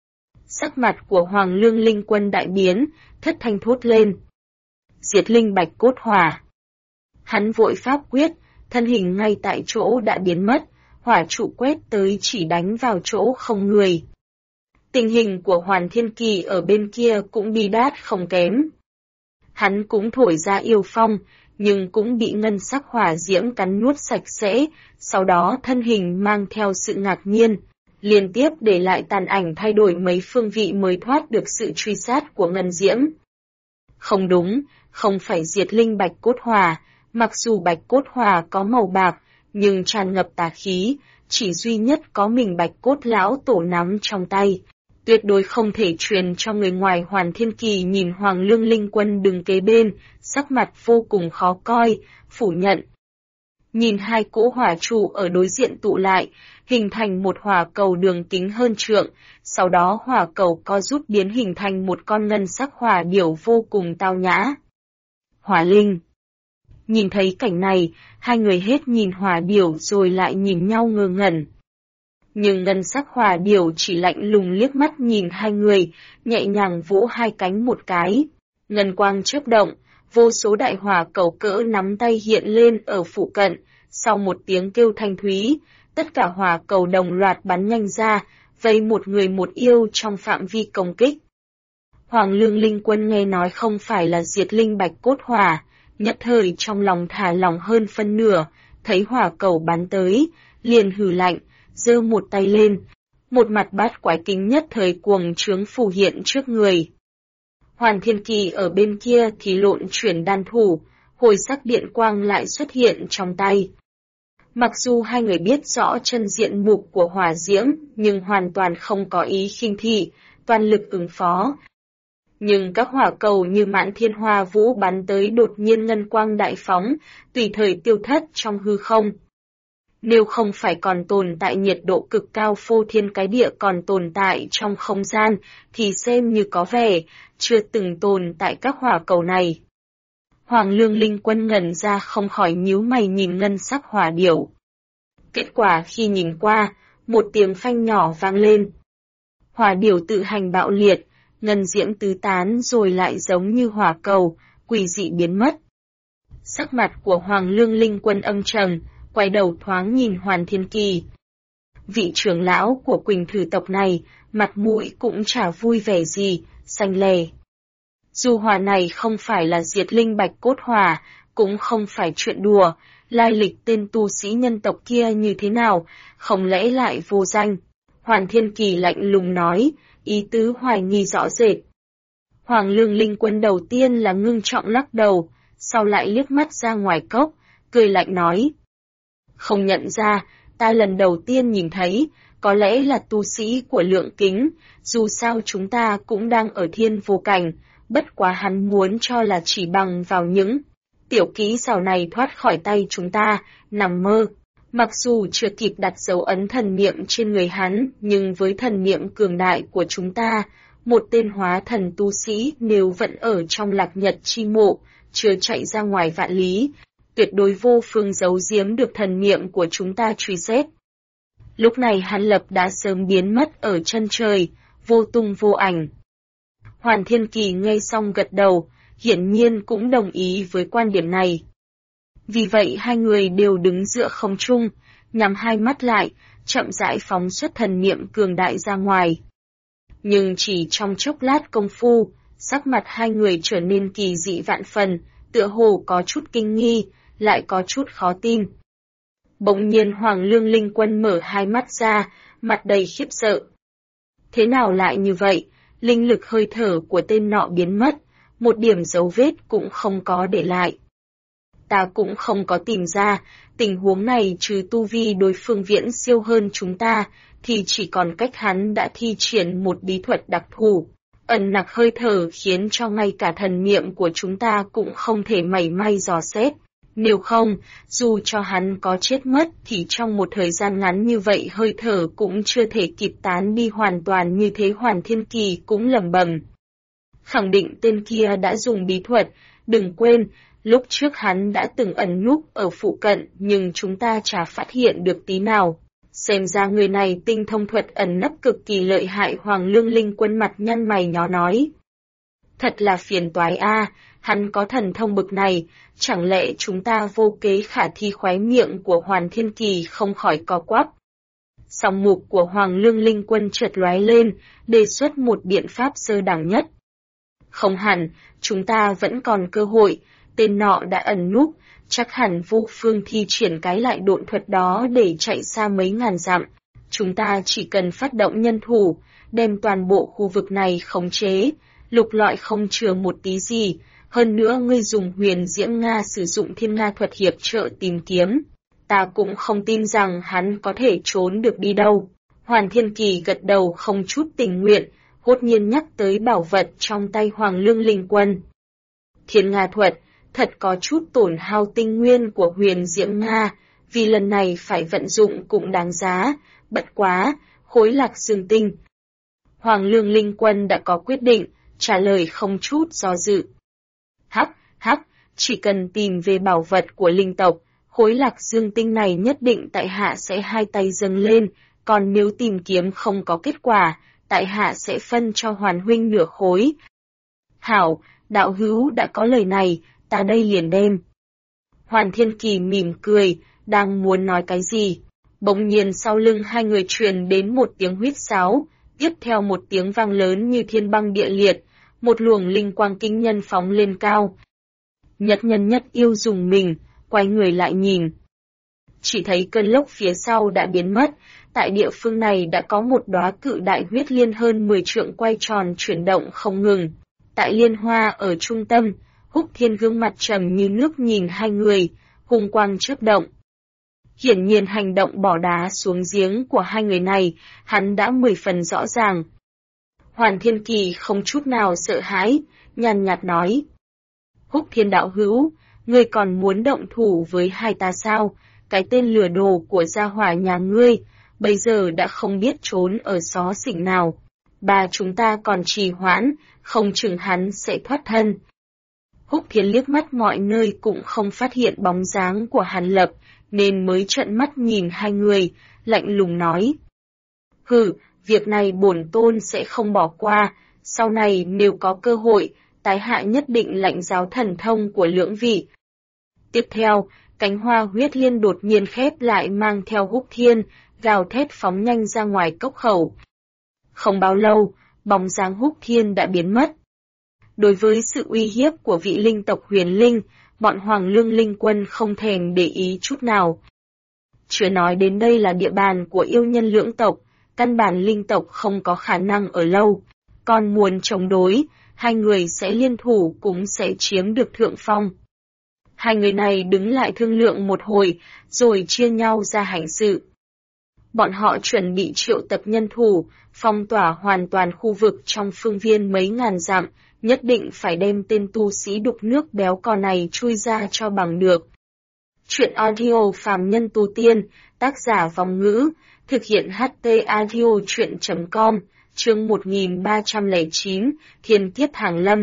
S1: Sắc mặt của Hoàng Lương Linh Quân đại biến, thất thanh thốt lên. Diệt linh bạch cốt hỏa. Hắn vội pháp quyết, thân hình ngay tại chỗ đã biến mất, hỏa trụ quét tới chỉ đánh vào chỗ không người. Tình hình của Hoàn Thiên Kỳ ở bên kia cũng bi đát không kém. Hắn cũng thổi ra yêu phong, nhưng cũng bị ngân sắc hỏa diễm cắn nuốt sạch sẽ, sau đó thân hình mang theo sự ngạc nhiên, liên tiếp để lại tàn ảnh thay đổi mấy phương vị mới thoát được sự truy sát của ngân diễm. Không đúng, không phải diệt linh bạch cốt hỏa, mặc dù bạch cốt hỏa có màu bạc, nhưng tràn ngập tà khí, chỉ duy nhất có mình bạch cốt lão tổ nắm trong tay. Tuyệt đối không thể truyền cho người ngoài. Hoàn Thiên Kỳ nhìn Hoàng Lương Linh Quân đứng kế bên, sắc mặt vô cùng khó coi, phủ nhận. Nhìn hai cỗ hỏa trụ ở đối diện tụ lại, hình thành một hỏa cầu đường kính hơn trượng, sau đó hỏa cầu co rút biến hình thành một con ngân sắc hỏa điểu vô cùng tao nhã. Hỏa Linh. Nhìn thấy cảnh này, hai người hết nhìn hỏa điểu rồi lại nhìn nhau ngơ ngẩn. Nhưng ngân sắc hỏa điểu chỉ lạnh lùng liếc mắt nhìn hai người, nhẹ nhàng vỗ hai cánh một cái. Ngân quang chớp động, vô số đại hỏa cầu cỡ nắm tay hiện lên ở phụ cận, sau một tiếng kêu thanh thúy, tất cả hỏa cầu đồng loạt bắn nhanh ra, vây một người một yêu trong phạm vi công kích. Hoàng Lương Linh Quân nghe nói không phải là diệt linh bạch cốt hỏa, nhất thời trong lòng thả lòng hơn phân nửa, thấy hỏa cầu bắn tới, liền hừ lạnh, giơ một tay lên, một mặt bát quái kính nhất thời cuồng trướng phù hiện trước người. Hoàn Thiên Kỳ ở bên kia thì lộn chuyển đan thủ, hồi sắc điện quang lại xuất hiện trong tay. Mặc dù hai người biết rõ chân diện mục của hỏa diễm, nhưng hoàn toàn không có ý khinh thị, toàn lực ứng phó. Nhưng các hỏa cầu như mãn thiên hoa vũ bắn tới đột nhiên ngân quang đại phóng, tùy thời tiêu thất trong hư không. Nếu không phải còn tồn tại nhiệt độ cực cao phô thiên cái địa còn tồn tại trong không gian, thì xem như có vẻ, chưa từng tồn tại các hỏa cầu này. Hoàng Lương Linh Quân ngẩn ra không khỏi nhíu mày nhìn ngân sắc hỏa điểu. Kết quả khi nhìn qua, một tiếng phanh nhỏ vang lên. Hỏa điểu tự hành bạo liệt, ngân diễm tứ tán rồi lại giống như hỏa cầu, quỷ dị biến mất. Sắc mặt của Hoàng Lương Linh Quân âm trầm, quay đầu thoáng nhìn Hoàn Thiên Kỳ. Vị trưởng lão của Quỳnh Thử tộc này, mặt mũi cũng chả vui vẻ gì, xanh lè. Dù hỏa này không phải là diệt linh bạch cốt hỏa, cũng không phải chuyện đùa, lai lịch tên tu sĩ nhân tộc kia như thế nào, không lẽ lại vô danh. Hoàn Thiên Kỳ lạnh lùng nói, ý tứ hoài nghi rõ rệt. Hoàng Lương Linh Quân đầu tiên là ngưng trọng lắc đầu, sau lại liếc mắt ra ngoài cốc, cười lạnh nói. Không nhận ra, ta lần đầu tiên nhìn thấy, có lẽ là tu sĩ của Lượng Kính, dù sao chúng ta cũng đang ở thiên vô cảnh, bất quá hắn muốn cho là chỉ bằng vào những tiểu kỹ xảo này thoát khỏi tay chúng ta, nằm mơ. Mặc dù chưa kịp đặt dấu ấn thần niệm trên người hắn, nhưng với thần niệm cường đại của chúng ta, một tên hóa thần tu sĩ nếu vẫn ở trong lạc nhật chi mộ, chưa chạy ra ngoài vạn lý, tuyệt đối vô phương giấu giếm được thần niệm của chúng ta truy xét. Lúc này hắn lập đã sớm biến mất ở chân trời, vô tung vô ảnh. Hoàn Thiên Kỳ nghe xong gật đầu, hiển nhiên cũng đồng ý với quan điểm này. Vì vậy hai người đều đứng giữa không trung, nhắm hai mắt lại, chậm rãi phóng xuất thần niệm cường đại ra ngoài. Nhưng chỉ trong chốc lát công phu, sắc mặt hai người trở nên kỳ dị vạn phần, tựa hồ có chút kinh nghi, lại có chút khó tin. Bỗng nhiên Hoàng Lương Linh Quân mở hai mắt ra, mặt đầy khiếp sợ. Thế nào lại như vậy? Linh lực hơi thở của tên nọ biến mất, một điểm dấu vết cũng không có để lại. Ta cũng không có tìm ra, tình huống này trừ tu vi đối phương viễn siêu hơn chúng ta, thì chỉ còn cách hắn đã thi triển một bí thuật đặc thù, ẩn nặc hơi thở khiến cho ngay cả thần niệm của chúng ta cũng không thể mảy may dò xét. Nếu không, dù cho hắn có chết mất thì trong một thời gian ngắn như vậy hơi thở cũng chưa thể kịp tán đi hoàn toàn như thế. Hoàn Thiên Kỳ cũng lẩm bẩm. Khẳng định tên kia đã dùng bí thuật, đừng quên, lúc trước hắn đã từng ẩn núp ở phụ cận nhưng chúng ta chả phát hiện được tí nào. Xem ra người này tinh thông thuật ẩn nấp cực kỳ lợi hại. Hoàng Lương Linh Quân mặt nhăn mày nhó nói. Thật là phiền toái a, hắn có thần thông bực này, chẳng lẽ chúng ta vô kế khả thi? Khóe miệng của Hoàn Thiên Kỳ không khỏi co quắp. Song mục của Hoàng Lương Linh Quân chợt lóe lên, đề xuất một biện pháp sơ đẳng nhất. Không hẳn, chúng ta vẫn còn cơ hội, tên nọ đã ẩn núp, chắc hẳn vô phương thi triển cái lại độn thuật đó để chạy xa mấy ngàn dặm. Chúng ta chỉ cần phát động nhân thủ, đem toàn bộ khu vực này khống chế, lục lọi không chừa một tí gì. Hơn nữa ngươi dùng Huyền Diễm Nga sử dụng Thiên Nga thuật hiệp trợ tìm kiếm. Ta cũng không tin rằng hắn có thể trốn được đi đâu. Hoàn Thiên Kỳ gật đầu không chút tình nguyện, hốt nhiên nhắc tới bảo vật trong tay Hoàng Lương Linh Quân. Thiên Nga thuật, thật có chút tổn hao tinh nguyên của Huyền Diễm Nga, vì lần này phải vận dụng cũng đáng giá, bất quá, khối lạc dương tinh. Hoàng Lương Linh Quân đã có quyết định, trả lời không chút do dự. Hắc, chỉ cần tìm về bảo vật của linh tộc, khối lạc dương tinh này nhất định tại hạ sẽ hai tay dâng lên, còn nếu tìm kiếm không có kết quả, tại hạ sẽ phân cho Hoàn huynh nửa khối. Hảo, đạo hữu đã có lời này, ta đây liền đem. Hoàn Thiên Kỳ mỉm cười, đang muốn nói cái gì, bỗng nhiên sau lưng hai người truyền đến một tiếng huýt sáo, tiếp theo một tiếng vang lớn như thiên băng địa liệt, một luồng linh quang kinh nhân phóng lên cao. Nhất nhân nhất yêu dùng mình, quay người lại nhìn. Chỉ thấy cơn lốc phía sau đã biến mất, tại địa phương này đã có một đóa cự đại huyết liên hơn 10 trượng quay tròn chuyển động không ngừng. Tại liên hoa ở trung tâm, Húc Thiên gương mặt trầm như nước nhìn hai người, hùng quang chớp động. Hiển nhiên hành động bỏ đá xuống giếng của hai người này, hắn đã 10 phần rõ ràng. Hoàn Thiên Kỳ không chút nào sợ hãi, nhàn nhạt nói. Húc Thiên đạo hữu, ngươi còn muốn động thủ với hai ta sao? Cái tên lừa đồ của gia hỏa nhà ngươi, bây giờ đã không biết trốn ở xó xỉnh nào. Bà chúng ta còn trì hoãn, không chừng hắn sẽ thoát thân. Húc Thiên liếc mắt mọi nơi cũng không phát hiện bóng dáng của Hàn Lập, nên mới trợn mắt nhìn hai người, lạnh lùng nói. Hừ, việc này bổn tôn sẽ không bỏ qua, sau này nếu có cơ hội, tái hạ nhất định lãnh giáo thần thông của lưỡng vị. Tiếp theo, cánh hoa huyết liên đột nhiên khép lại mang theo Húc Thiên, gào thét phóng nhanh ra ngoài cốc khẩu. Không bao lâu, bóng dáng Húc Thiên đã biến mất. Đối với sự uy hiếp của vị linh tộc Huyền Linh, bọn Hoàng Lương Linh Quân không thèm để ý chút nào. Chưa nói đến đây là địa bàn của yêu nhân lưỡng tộc, căn bản linh tộc không có khả năng ở lâu. Còn muốn chống đối, hai người sẽ liên thủ cũng sẽ chiếm được thượng phong. Hai người này đứng lại thương lượng một hồi, rồi chia nhau ra hành sự. Bọn họ chuẩn bị triệu tập nhân thủ, phong tỏa hoàn toàn khu vực trong phương viên mấy ngàn dặm, nhất định phải đem tên tu sĩ đục nước béo cò này chui ra cho bằng được. Chuyện audio phàm nhân tu tiên, tác giả Vong Ngữ, thực hiện HT audio chuyện.com, chương 1309, Thiên Kiếp Hàng Lâm.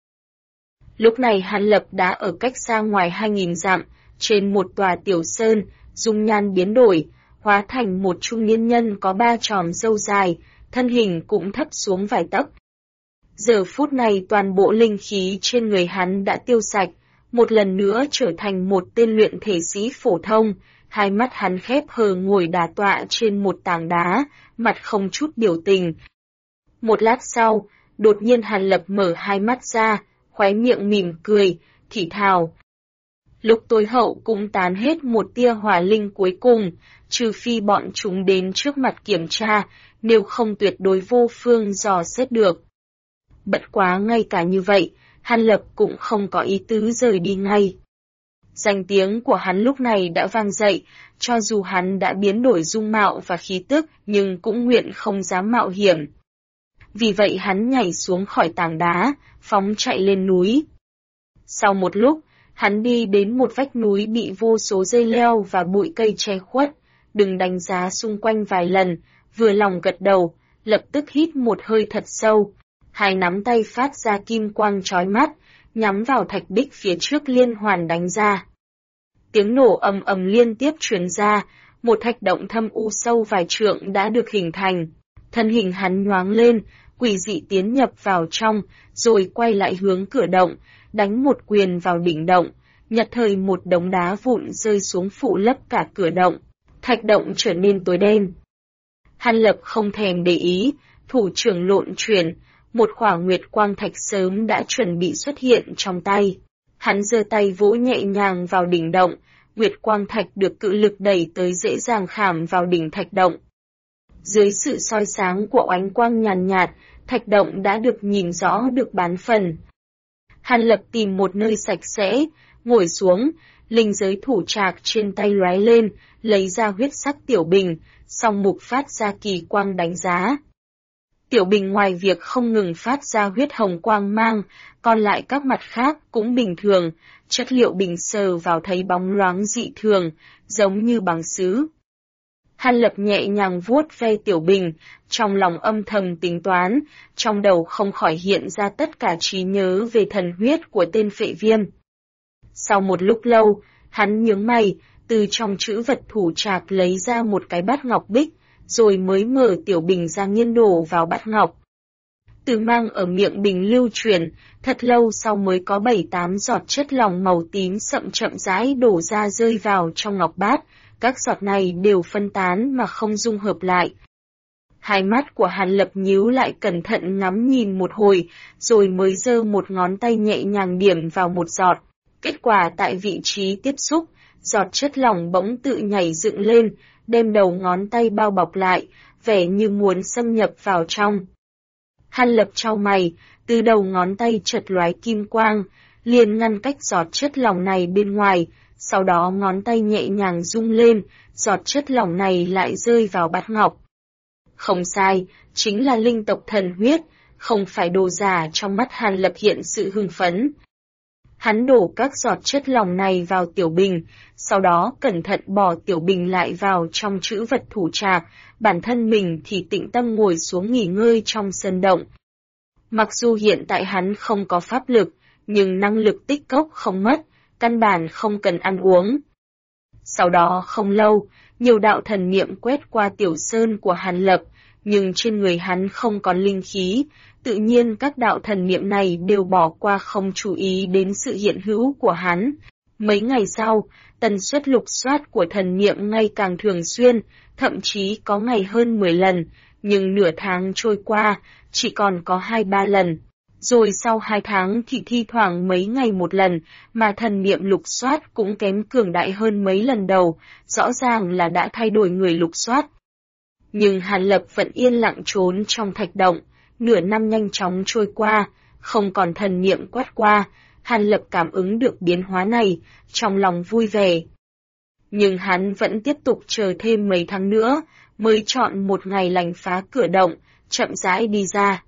S1: Lúc này Hàn Lập đã ở cách xa ngoài 2000 dặm, trên một tòa tiểu sơn, dung nhan biến đổi, hóa thành một trung niên nhân có 3 chòm râu dài, thân hình cũng thấp xuống vài tấc. Giờ phút này toàn bộ linh khí trên người hắn đã tiêu sạch, một lần nữa trở thành một tên luyện thể sĩ phổ thông, hai mắt hắn khép hờ ngồi đả tọa trên một tảng đá, mặt không chút biểu tình. Một lát sau, đột nhiên Hàn Lập mở hai mắt ra, khóe miệng mỉm cười, thì thào. Lúc tối hậu cũng tán hết một tia hỏa linh cuối cùng, trừ phi bọn chúng đến trước mặt kiểm tra, nếu không tuyệt đối vô phương dò xét được. Bất quá ngay cả như vậy, Hàn Lập cũng không có ý tứ rời đi ngay. Danh tiếng của hắn lúc này đã vang dậy, cho dù hắn đã biến đổi dung mạo và khí tức nhưng cũng nguyện không dám mạo hiểm. Vì vậy hắn nhảy xuống khỏi tảng đá, phóng chạy lên núi. Sau một lúc, hắn đi đến một vách núi bị vô số dây leo và bụi cây che khuất, đừng đánh giá xung quanh vài lần, vừa lòng gật đầu, lập tức hít một hơi thật sâu. Hai nắm tay phát ra kim quang chói mắt, nhắm vào thạch bích phía trước liên hoàn đánh ra. Tiếng nổ ầm ầm liên tiếp truyền ra, một thạch động thâm u sâu vài trượng đã được hình thành. Thân hình hắn nhoáng lên, quỷ dị tiến nhập vào trong, rồi quay lại hướng cửa động, đánh một quyền vào đỉnh động, nhặt thời một đống đá vụn rơi xuống phủ lấp cả cửa động. Thạch động trở nên tối đen. Hàn Lập không thèm để ý, thủ trưởng lộn chuyển, một quả nguyệt quang thạch sớm đã chuẩn bị xuất hiện trong tay. Hắn giơ tay vỗ nhẹ nhàng vào đỉnh động, nguyệt quang thạch được cự lực đẩy tới dễ dàng khảm vào đỉnh thạch động. Dưới sự soi sáng của ánh quang nhàn nhạt, thạch động đã được nhìn rõ được bán phần. Hàn Lập tìm một nơi sạch sẽ, ngồi xuống, linh giới thủ trạc trên tay lóe lên, lấy ra huyết sắc tiểu bình, song mục phát ra kỳ quang đánh giá. Tiểu bình ngoài việc không ngừng phát ra huyết hồng quang mang, còn lại các mặt khác cũng bình thường, chất liệu bình sờ vào thấy bóng loáng dị thường, giống như bằng sứ. Hàn Lập nhẹ nhàng vuốt ve tiểu bình, trong lòng âm thầm tính toán, trong đầu không khỏi hiện ra tất cả trí nhớ về thần huyết của tên phệ viêm. Sau một lúc lâu, hắn nhướng mày, từ trong trữ vật thủ trạc lấy ra một cái bát ngọc bích, rồi mới mở tiểu bình ra nghiêng đổ vào bát ngọc. Từ mang ở miệng bình lưu truyền, thật lâu sau mới có 7-8 giọt chất lỏng màu tím sậm chậm rãi đổ ra rơi vào trong ngọc bát, các giọt này đều phân tán mà không dung hợp lại. Hai mắt của Hàn Lập nhíu lại cẩn thận ngắm nhìn một hồi, rồi mới giơ một ngón tay nhẹ nhàng điểm vào một giọt. Kết quả tại vị trí tiếp xúc, giọt chất lỏng bỗng tự nhảy dựng lên, đem đầu ngón tay bao bọc lại, vẻ như muốn xâm nhập vào trong. Hàn Lập chau mày, từ đầu ngón tay chợt lóe kim quang, liền ngăn cách giọt chất lỏng này bên ngoài, sau đó ngón tay nhẹ nhàng rung lên, giọt chất lỏng này lại rơi vào bát ngọc. Không sai, chính là linh tộc thần huyết, không phải đồ giả. Trong mắt Hàn Lập hiện sự hưng phấn. Hắn đổ các giọt chất lỏng này vào tiểu bình, sau đó cẩn thận bỏ tiểu bình lại vào trong trữ vật thủ trạc, bản thân mình thì tĩnh tâm ngồi xuống nghỉ ngơi trong sân động. Mặc dù hiện tại hắn không có pháp lực, nhưng năng lực tích cốc không mất, căn bản không cần ăn uống. Sau đó không lâu, nhiều đạo thần niệm quét qua tiểu sơn của Hàn Lập, nhưng trên người hắn không còn linh khí, tự nhiên các đạo thần niệm này đều bỏ qua không chú ý đến sự hiện hữu của hắn. Mấy ngày sau, tần suất lục soát của thần niệm ngày càng thường xuyên, thậm chí có ngày hơn 10 lần, nhưng nửa tháng trôi qua, chỉ còn có 2-3 lần. Rồi sau 2 tháng thì thi thoảng mấy ngày một lần, mà thần niệm lục soát cũng kém cường đại hơn mấy lần đầu, rõ ràng là đã thay đổi người lục soát. Nhưng Hàn Lập vẫn yên lặng trốn trong thạch động, nửa năm nhanh chóng trôi qua, không còn thần niệm quét qua, Hàn Lập cảm ứng được biến hóa này, trong lòng vui vẻ. Nhưng hắn vẫn tiếp tục chờ thêm mấy tháng nữa, mới chọn một ngày lành phá cửa động, chậm rãi đi ra.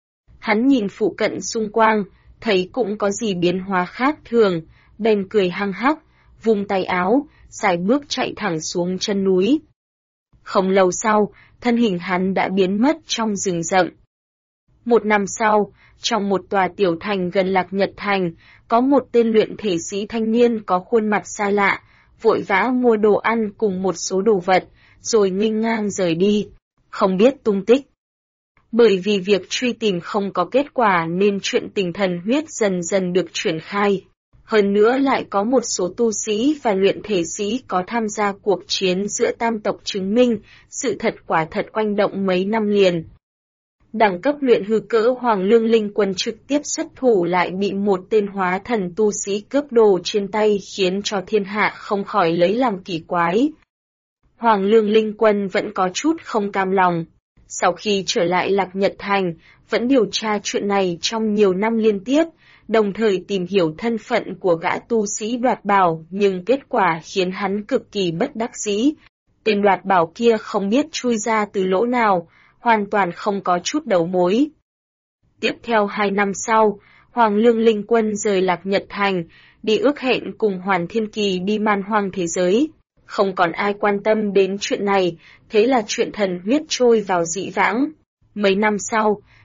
S1: Hắn nhìn phụ cận xung quanh, thấy cũng có gì biến hóa khác thường, bèn cười hăng hắc, vung tay áo, xài bước chạy thẳng xuống chân núi. Không lâu sau, thân hình hắn đã biến mất trong rừng rậm. Một năm sau, trong một tòa tiểu thành gần Lạc Nhật Thành, có một tên luyện thể sĩ thanh niên có khuôn mặt xa lạ, vội vã mua đồ ăn cùng một số đồ vật, rồi nghênh ngang rời đi, không biết tung tích. Bởi vì việc truy tìm không có kết quả nên chuyện tình thần huyết dần dần được triển khai. Hơn nữa lại có một số tu sĩ và luyện thể sĩ có tham gia cuộc chiến giữa tam tộc chứng minh, sự thật quả thật oanh động mấy năm liền. Đẳng cấp luyện hư cỡ Hoàng Lương Linh Quân trực tiếp xuất thủ lại bị một tên hóa thần tu sĩ cướp đồ trên tay khiến cho thiên hạ không khỏi lấy làm kỳ quái. Hoàng Lương Linh Quân vẫn có chút không cam lòng. Sau khi trở lại Lạc Nhật Thành, vẫn điều tra chuyện này trong nhiều năm liên tiếp, đồng thời tìm hiểu thân phận của gã tu sĩ đoạt bảo, nhưng kết quả khiến hắn cực kỳ bất đắc dĩ. Tên đoạt bảo kia không biết chui ra từ lỗ nào, hoàn toàn không có chút đầu mối. Tiếp theo 2 năm sau, Hoàng Lương Linh Quân rời Lạc Nhật Thành, đi ước hẹn cùng Hoàn Thiên Kỳ đi man hoang thế giới. Không còn ai quan tâm đến chuyện này, thế là chuyện thần huyết trôi vào dĩ vãng. Mấy năm sau,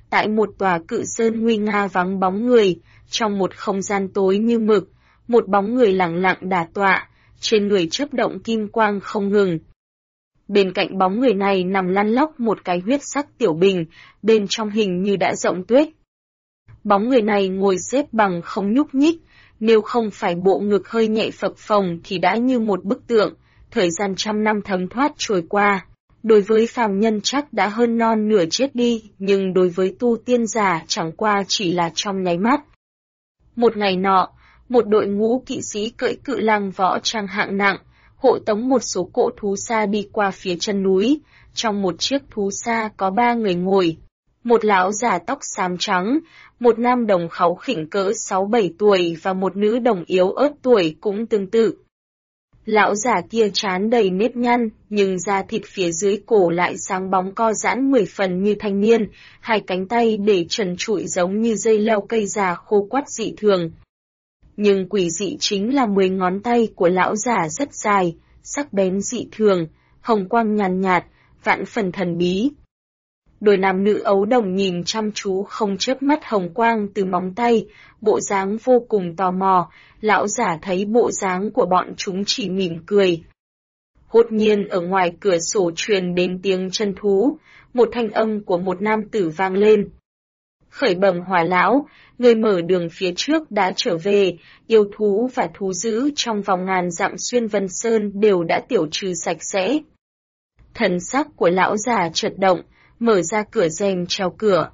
S1: tại một tòa cự sơn nguy nga vắng bóng người, trong một không gian tối như mực, một bóng người lặng lặng đả tọa, trên người chớp động kim quang không ngừng. Bên cạnh bóng người này nằm lăn lóc một cái huyết sắc tiểu bình, bên trong hình như đã rộng tuyết. Bóng người này ngồi xếp bằng không nhúc nhích, nếu không phải bộ ngực hơi nhẹ phập phồng thì đã như một bức tượng, thời gian trăm năm thấm thoát trôi qua. Đối với phàm nhân chắc đã hơn non nửa chết đi, nhưng đối với tu tiên giả chẳng qua chỉ là trong nháy mắt. Một ngày nọ, một đội ngũ kỵ sĩ cưỡi cự lang võ trang hạng nặng, hộ tống một số cỗ thú xa đi qua phía chân núi. Trong một chiếc thú xa có 3 người ngồi, một lão già tóc xám trắng, một nam đồng kháu khỉnh cỡ 6-7 tuổi và một nữ đồng yếu ớt tuổi cũng tương tự. Lão già kia trán đầy nếp nhăn, nhưng da thịt phía dưới cổ lại sáng bóng co giãn 10 phần như thanh niên, hai cánh tay để trần trụi giống như dây leo cây già khô quắt dị thường. Nhưng quỷ dị chính là 10 ngón tay của lão già rất dài, sắc bén dị thường, hồng quang nhàn nhạt, vạn phần thần bí. Đôi nam nữ ấu đồng nhìn chăm chú không chớp mắt hồng quang từ móng tay, bộ dáng vô cùng tò mò, lão giả thấy bộ dáng của bọn chúng chỉ mỉm cười. Đột nhiên ở ngoài cửa sổ truyền đến tiếng chân thú, một thanh âm của một nam tử vang lên. Khởi bẩm Hỏa lão, người mở đường phía trước đã trở về, yêu thú và thú dữ trong vòng ngàn dặm xuyên Vân Sơn đều đã tiểu trừ sạch sẽ. Thần sắc của lão già chợt động, mở ra cửa rèm treo cửa.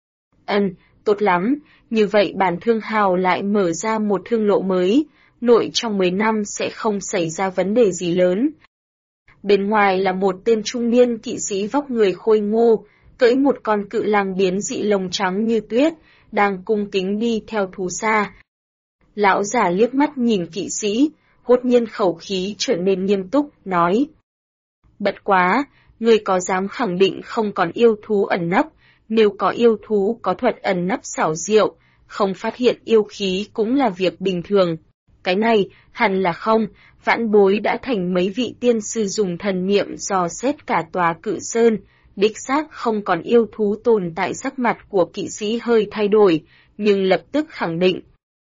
S1: Tốt lắm, như vậy bản thương hào lại mở ra một thương lộ mới, nội trong 10 năm sẽ không xảy ra vấn đề gì lớn. Bên ngoài là một tên trung niên kỵ sĩ vóc người khôi ngô, cưỡi một con cự lang biến dị lông trắng như tuyết, đang cung kính đi theo thú xa. Lão già liếc mắt nhìn kỵ sĩ, đột nhiên khẩu khí trở nên nghiêm túc, nói. Bất quá, ngươi có dám khẳng định không còn yêu thú ẩn nấp, nếu có yêu thú có thuật ẩn nấp xảo diệu, không phát hiện yêu khí cũng là việc bình thường. Cái này, hẳn là không, vãn bối đã thành mấy vị tiên sư dùng thần niệm dò xét cả tòa cự sơn, đích xác không còn yêu thú tồn tại. Sắc mặt của kỵ sĩ hơi thay đổi, nhưng lập tức khẳng định.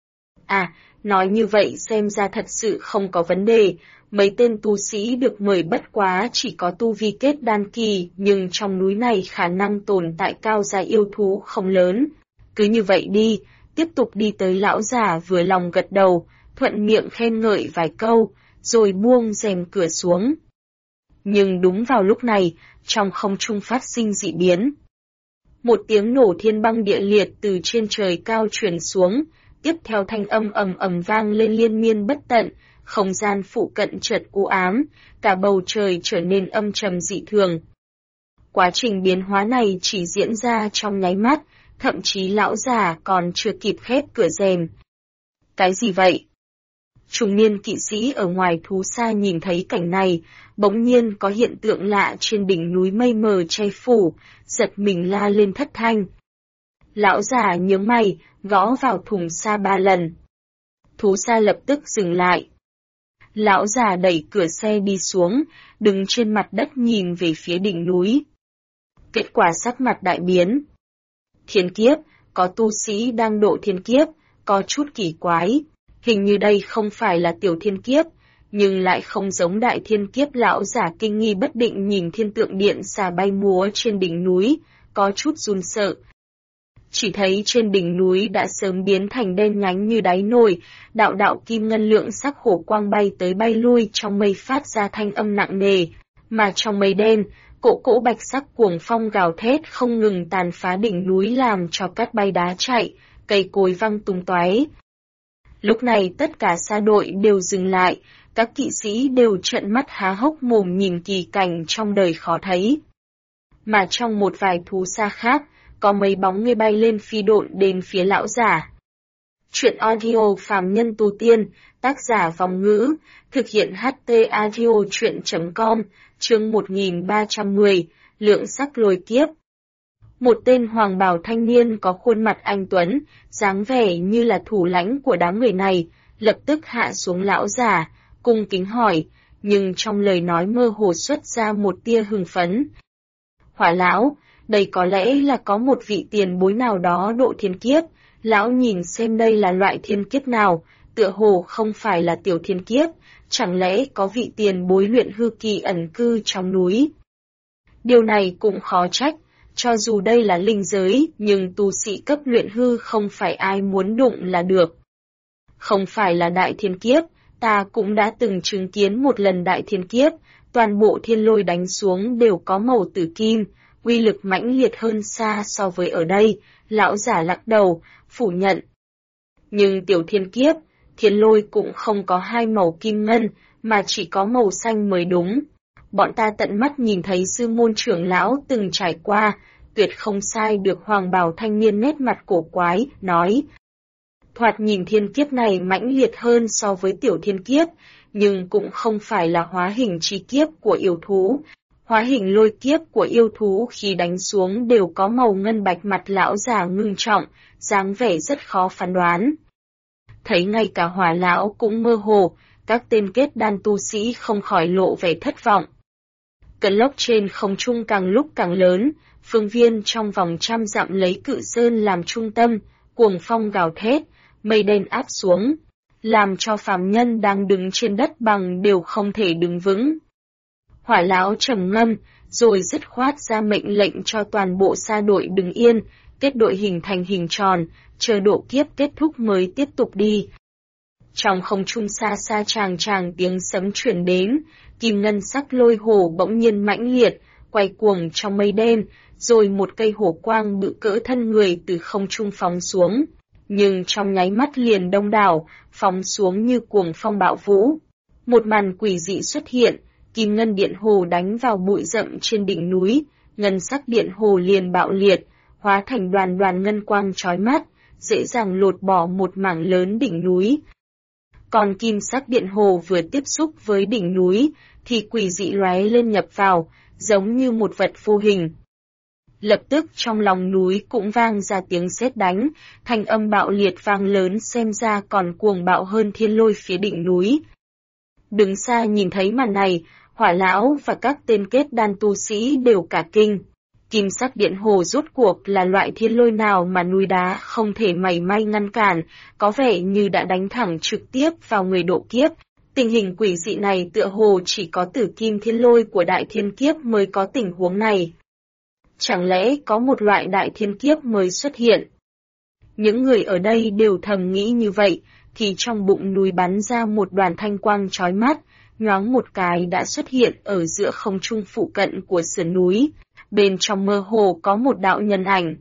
S1: Nói như vậy xem ra thật sự không có vấn đề, mấy tên tu sĩ được mời bất quá chỉ có tu vi kết đan kỳ, nhưng trong núi này khả năng tồn tại cao dài yêu thú không lớn. Cứ như vậy đi, tiếp tục đi tới. Lão già vừa lòng gật đầu, thuận miệng khen ngợi vài câu, rồi buông rèm cửa xuống. Nhưng đúng vào lúc này, trong không trung phát sinh dị biến. Một tiếng nổ thiên băng địa liệt từ trên trời cao truyền xuống, tiếp theo thanh âm ầm ầm vang lên liên miên bất tận, không gian phụ cận chợt u ám, cả bầu trời trở nên âm trầm dị thường. Quá trình biến hóa này chỉ diễn ra trong nháy mắt, thậm chí lão già còn chưa kịp khép cửa rèm. Cái gì vậy? Trung niên kỵ sĩ ở ngoài thú xa nhìn thấy cảnh này, bỗng nhiên có hiện tượng lạ trên đỉnh núi mây mờ che phủ, giật mình la lên thất thanh. Lão già nhướng mày, gõ vào thùng xa 3 lần. Thú xa lập tức dừng lại. Lão già đẩy cửa xe đi xuống, đứng trên mặt đất nhìn về phía đỉnh núi. Kết quả sắc mặt đại biến. Thiên kiếp, có tu sĩ đang độ thiên kiếp, có chút kỳ quái. Hình như đây không phải là tiểu thiên kiếp, nhưng lại không giống đại thiên kiếp. Lão giả kinh nghi bất định nhìn thiên tượng điện xà bay múa trên đỉnh núi, có chút run sợ. Chỉ thấy trên đỉnh núi đã sớm biến thành đen nhánh như đáy nồi, đạo đạo kim ngân lượng sắc hổ quang bay tới bay lui trong mây phát ra thanh âm nặng nề, mà trong mây đen, cỗ cỗ bạch sắc cuồng phong gào thét không ngừng tàn phá đỉnh núi làm cho cát bay đá chạy, cây cối văng tung tóe. Lúc này tất cả xa đội đều dừng lại, các kỵ sĩ đều trợn mắt há hốc mồm nhìn kỳ cảnh trong đời khó thấy. Mà trong một vài thú xa khác, có mấy bóng người bay lên phi độn đến phía lão giả. Chuyện audio phàm nhân tu tiên, tác giả Vong Ngữ, thực hiện HT audio chuyện.com, chương 1310, lượng sắc lôi kiếp. Một tên hoàng bào thanh niên có khuôn mặt anh tuấn, dáng vẻ như là thủ lãnh của đám người này, lập tức hạ xuống lão giả, cung kính hỏi, nhưng trong lời nói mơ hồ xuất ra một tia hưng phấn. Hỏa lão, Đây có lẽ là có một vị tiền bối nào đó độ thiên kiếp, lão nhìn xem đây là loại thiên kiếp nào, tựa hồ không phải là tiểu thiên kiếp, chẳng lẽ có vị tiền bối luyện hư kỳ ẩn cư trong núi. Điều này cũng khó trách, cho dù đây là linh giới, nhưng tu sĩ cấp luyện hư không phải ai muốn đụng là được. Không phải là đại thiên kiếp, ta cũng đã từng chứng kiến một lần đại thiên kiếp, toàn bộ thiên lôi đánh xuống đều có màu tử kim, uy lực mãnh liệt hơn xa so với ở đây, lão giả lắc đầu, phủ nhận. Nhưng tiểu thiên kiếp, thiên lôi cũng không có hai màu kim ngân, mà chỉ có màu xanh mới đúng. Bọn ta tận mắt nhìn thấy sư môn trưởng lão từng trải qua, tuyệt không sai được hoàng bào thanh niên nét mặt cổ quái, nói. Thoạt nhìn thiên kiếp này mãnh liệt hơn so với tiểu thiên kiếp, nhưng cũng không phải là hóa hình chi kiếp của yêu thú. Hóa hình lôi kiếp của yêu thú khi đánh xuống đều có màu ngân bạch, mặt lão già ngưng trọng, dáng vẻ rất khó phán đoán. Thấy ngay cả Hỏa lão cũng mơ hồ, các tên kết đan tu sĩ không khỏi lộ vẻ thất vọng. Cơn lốc trên không trung càng lúc càng lớn, phương viên trong vòng 100 dặm lấy Cự Sơn làm trung tâm, cuồng phong gào thét, mây đen áp xuống, làm cho phàm nhân đang đứng trên đất bằng đều không thể đứng vững. Hỏa lão trầm ngâm, rồi dứt khoát ra mệnh lệnh cho toàn bộ sa đội đứng yên, kết đội hình thành hình tròn, chờ độ kiếp kết thúc mới tiếp tục đi. Trong không trung xa xa tràng tiếng sấm chuyển đến, kim ngân sắc lôi hồ bỗng nhiên mãnh liệt, quay cuồng trong mây đen, rồi một cây hổ quang bự cỡ thân người từ không trung phóng xuống. Nhưng trong nháy mắt liền đông đảo, phóng xuống như cuồng phong bạo vũ. Một màn quỷ dị xuất hiện, kim ngân điện hồ đánh vào bụi rậm trên đỉnh núi, ngân sắc điện hồ liền bạo liệt, hóa thành đoàn đoàn ngân quang chói mắt, dễ dàng lột bỏ một mảng lớn đỉnh núi. Còn kim sắc điện hồ vừa tiếp xúc với đỉnh núi, thì quỷ dị lóe lên nhập vào, giống như một vật vô hình. Lập tức trong lòng núi cũng vang ra tiếng sét đánh, thanh âm bạo liệt vang lớn xem ra còn cuồng bạo hơn thiên lôi phía đỉnh núi. Đứng xa nhìn thấy màn này, Hỏa lão và các tên kết đan tu sĩ đều cả kinh. Kim sắc điện hồ rốt cuộc là loại thiên lôi nào mà núi đá không thể mảy may ngăn cản, có vẻ như đã đánh thẳng trực tiếp vào người độ kiếp. Tình hình quỷ dị này tựa hồ chỉ có tử kim thiên lôi của đại thiên kiếp mới có tình huống này. Chẳng lẽ có một loại đại thiên kiếp mới xuất hiện? Những người ở đây đều thầm nghĩ như vậy, thì trong bụng núi bắn ra một đoàn thanh quang chói mắt, nhoáng một cái đã xuất hiện ở giữa không trung phụ cận của sườn núi, bên trong mơ hồ có một đạo nhân ảnh.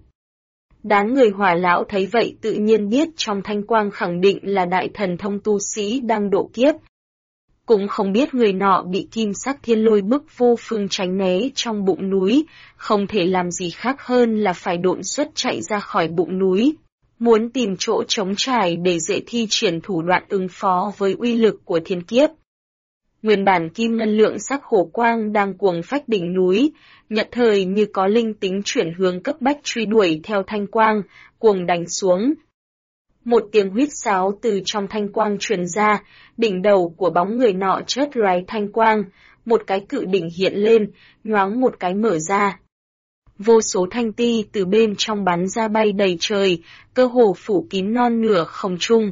S1: Đám người Hỏa lão thấy vậy tự nhiên biết trong thanh quang khẳng định là đại thần thông tu sĩ đang độ kiếp. Cũng không biết người nọ bị kim sắc thiên lôi bức vô phương tránh né trong bụng núi, không thể làm gì khác hơn là phải độn xuất chạy ra khỏi bụng núi, muốn tìm chỗ trống trải để dễ thi triển thủ đoạn ứng phó với uy lực của thiên kiếp. Nguyên bản kim ngân lượng sắc hổ quang đang cuồng phách đỉnh núi, nhận thời như có linh tính chuyển hướng cấp bách truy đuổi theo thanh quang, cuồng đánh xuống. Một tiếng huýt sáo từ trong thanh quang truyền ra, đỉnh đầu của bóng người nọ chớp lóe thanh quang, một cái cự đỉnh hiện lên, nhoáng một cái mở ra. Vô số thanh ti từ bên trong bắn ra bay đầy trời, cơ hồ phủ kín non nửa không trung.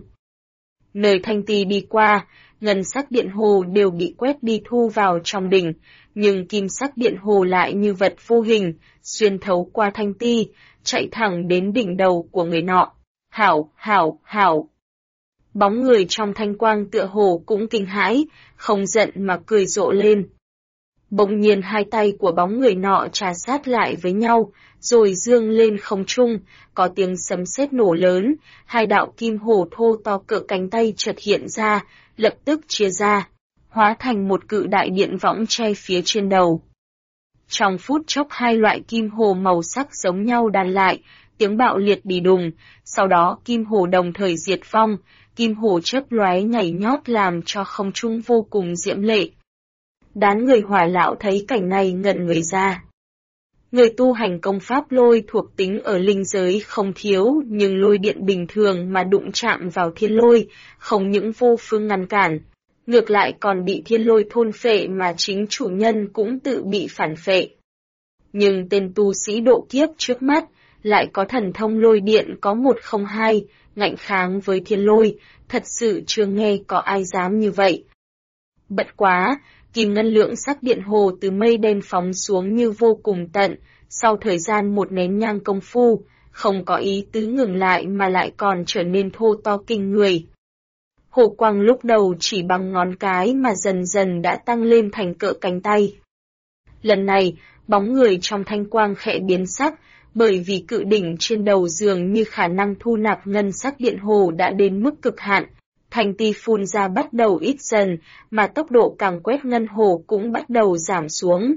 S1: Nơi thanh ti đi qua, ngân sắc điện hồ đều bị quét đi thu vào trong đỉnh, nhưng kim sắc điện hồ lại như vật vô hình, xuyên thấu qua thanh ti, chạy thẳng đến đỉnh đầu của người nọ. Hảo, hảo, hảo. Bóng người trong thanh quang tựa hồ cũng kinh hãi, không giận mà cười rộ lên. Bỗng nhiên hai tay của bóng người nọ trà sát lại với nhau, rồi dương lên không trung, có tiếng sấm sét nổ lớn, hai đạo kim hồ thô to cỡ cánh tay chợt hiện ra, lập tức chia ra, hóa thành một cự đại điện võng che phía trên đầu. Trong phút chốc hai loại kim hồ màu sắc giống nhau đan lại, tiếng bạo liệt đì đùng, sau đó kim hồ đồng thời diệt vong, kim hồ chớp lóe nhảy nhót làm cho không trung vô cùng diễm lệ. Đám người Hỏa lão thấy cảnh này ngẩn người ra. Người tu hành công pháp lôi thuộc tính ở linh giới không thiếu, nhưng lôi điện bình thường mà đụng chạm vào thiên lôi, không những vô phương ngăn cản, ngược lại còn bị thiên lôi thôn phệ mà chính chủ nhân cũng tự bị phản phệ. nhưng tên tu sĩ độ kiếp trước mắt lại có thần thông lôi điện có 102, ngạnh kháng với thiên lôi, thật sự chưa nghe có ai dám như vậy. Bất quá, kim ngân lượng sắc điện hồ từ mây đen phóng xuống như vô cùng tận, sau thời gian một nén nhang công phu, không có ý tứ ngừng lại mà lại còn trở nên thô to kinh người. Hồ quang lúc đầu chỉ bằng ngón cái mà dần dần đã tăng lên thành cỡ cánh tay. Lần này, bóng người trong thanh quang khẽ biến sắc, bởi vì cự đỉnh trên đầu dường như khả năng thu nạp ngân sắc điện hồ đã đến mức cực hạn. Thanh ti phun ra bắt đầu ít dần, mà tốc độ càng quét ngân hồ cũng bắt đầu giảm xuống.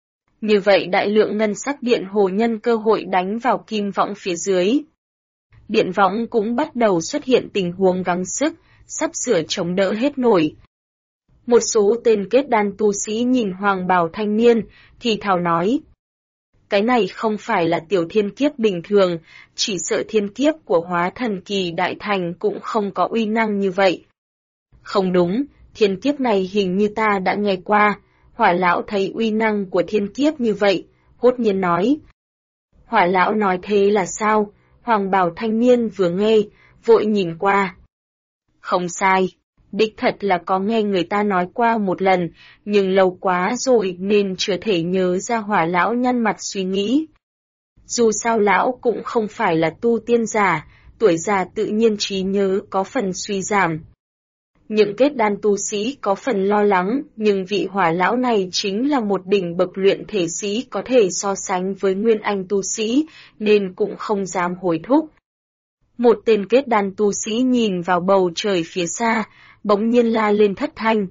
S1: Như vậy đại lượng ngân sắc điện hồ nhân cơ hội đánh vào kim võng phía dưới. Điện võng cũng bắt đầu xuất hiện tình huống gắng sức, sắp sửa chống đỡ hết nổi. Một số tên kết đan tu sĩ nhìn hoàng bào thanh niên, thì thào nói. Cái này không phải là tiểu thiên kiếp bình thường, chỉ sợ thiên kiếp của hóa thần kỳ đại thành cũng không có uy năng như vậy. Không đúng, thiên kiếp này hình như ta đã nghe qua, Hỏa lão thấy uy năng của thiên kiếp như vậy, hốt nhiên nói. Hỏa lão nói thế là sao? Hoàng bào thanh niên vừa nghe, vội nhìn qua. Không sai, đích thật là có nghe người ta nói qua một lần, nhưng lâu quá rồi nên chưa thể nhớ ra Hỏa lão nhăn mặt suy nghĩ. Dù sao lão cũng không phải là tu tiên giả, tuổi già tự nhiên trí nhớ có phần suy giảm. Những kết đan tu sĩ có phần lo lắng, nhưng vị Hỏa lão này chính là một đỉnh bậc luyện thể sĩ có thể so sánh với nguyên anh tu sĩ, nên cũng không dám hối thúc. Một tên kết đan tu sĩ nhìn vào bầu trời phía xa, bỗng nhiên la lên thất thanh.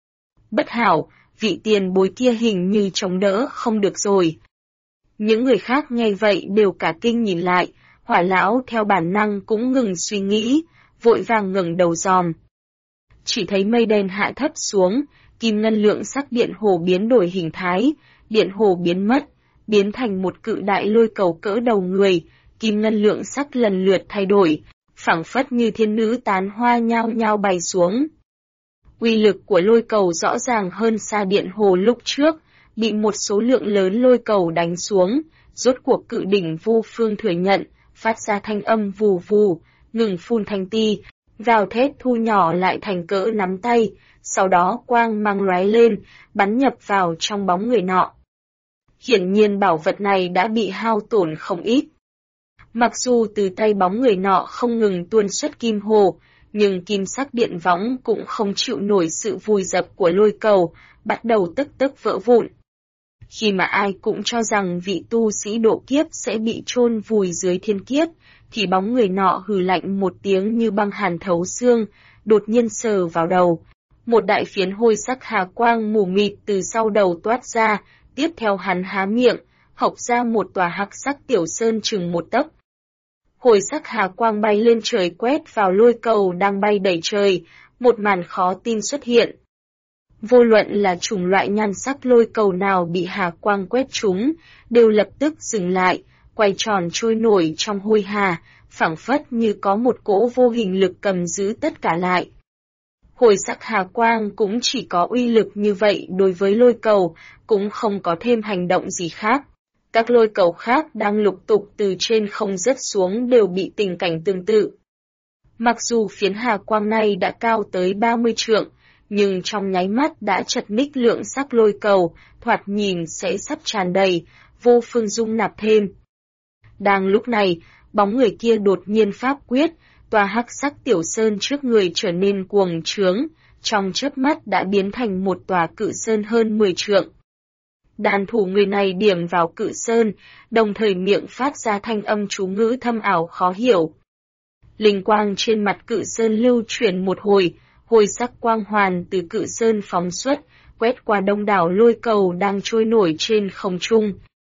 S1: Bất hảo, vị tiền bối kia hình như chống đỡ không được rồi. Những người khác nghe vậy đều cả kinh nhìn lại, Hỏa lão theo bản năng cũng ngừng suy nghĩ, vội vàng ngẩng đầu dòm. Chỉ thấy mây đen hạ thấp xuống, kim ngân lượng sắc điện hồ biến đổi hình thái, điện hồ biến mất, biến thành một cự đại lôi cầu cỡ đầu người, kim ngân lượng sắc lần lượt thay đổi, phảng phất như thiên nữ tán hoa nhao nhao bay xuống. Uy lực của lôi cầu rõ ràng hơn xa điện hồ lúc trước, bị một số lượng lớn lôi cầu đánh xuống, rốt cuộc cự đỉnh vô phương thừa nhận, phát ra thanh âm vù vù, ngừng phun thanh ti, vào thét thu nhỏ lại thành cỡ nắm tay, sau đó quang mang lóe lên, bắn nhập vào trong bóng người nọ. Hiển nhiên bảo vật này đã bị hao tổn không ít. Mặc dù từ tay bóng người nọ không ngừng tuôn xuất kim hồ, nhưng kim sắc điện võng cũng không chịu nổi sự vùi dập của lôi cầu, bắt đầu tức tức vỡ vụn. Khi mà ai cũng cho rằng vị tu sĩ độ kiếp sẽ bị chôn vùi dưới thiên kiếp, thì bóng người nọ hừ lạnh một tiếng như băng hàn thấu xương, đột nhiên sờ vào đầu. Một đại phiến hôi sắc hà quang mù mịt từ sau đầu toát ra, tiếp theo hắn há miệng, hộc ra một tòa hắc sắc tiểu sơn chừng một tấc. Hồi sắc hà quang bay lên trời quét vào lôi cầu đang bay đầy trời, một màn khó tin xuất hiện. Vô luận là chủng loại nhan sắc lôi cầu nào bị hà quang quét trúng, đều lập tức dừng lại, quay tròn trôi nổi trong hôi hà, phảng phất như có một cỗ vô hình lực cầm giữ tất cả lại. Hồi sắc hà quang cũng chỉ có uy lực như vậy đối với lôi cầu, cũng không có thêm hành động gì khác. Các lôi cầu khác đang lục tục từ trên không rớt xuống đều bị tình cảnh tương tự. Mặc dù phiến hà quang này đã cao tới 30 trượng, nhưng trong nháy mắt đã chật ních lượng sắc lôi cầu, thoạt nhìn sẽ sắp tràn đầy, vô phương dung nạp thêm. Đang lúc này, bóng người kia đột nhiên pháp quyết, tòa hắc sắc tiểu sơn trước người trở nên cuồng trướng, trong chớp mắt đã biến thành một tòa cự sơn hơn 10 trượng. Đàn thủ người này điểm vào cự sơn, đồng thời miệng phát ra thanh âm chú ngữ thâm ảo khó hiểu. Linh quang trên mặt cự sơn lưu chuyển một hồi, hồi sắc quang hoàn từ cự sơn phóng xuất, quét qua đông đảo lôi cầu đang trôi nổi trên không trung.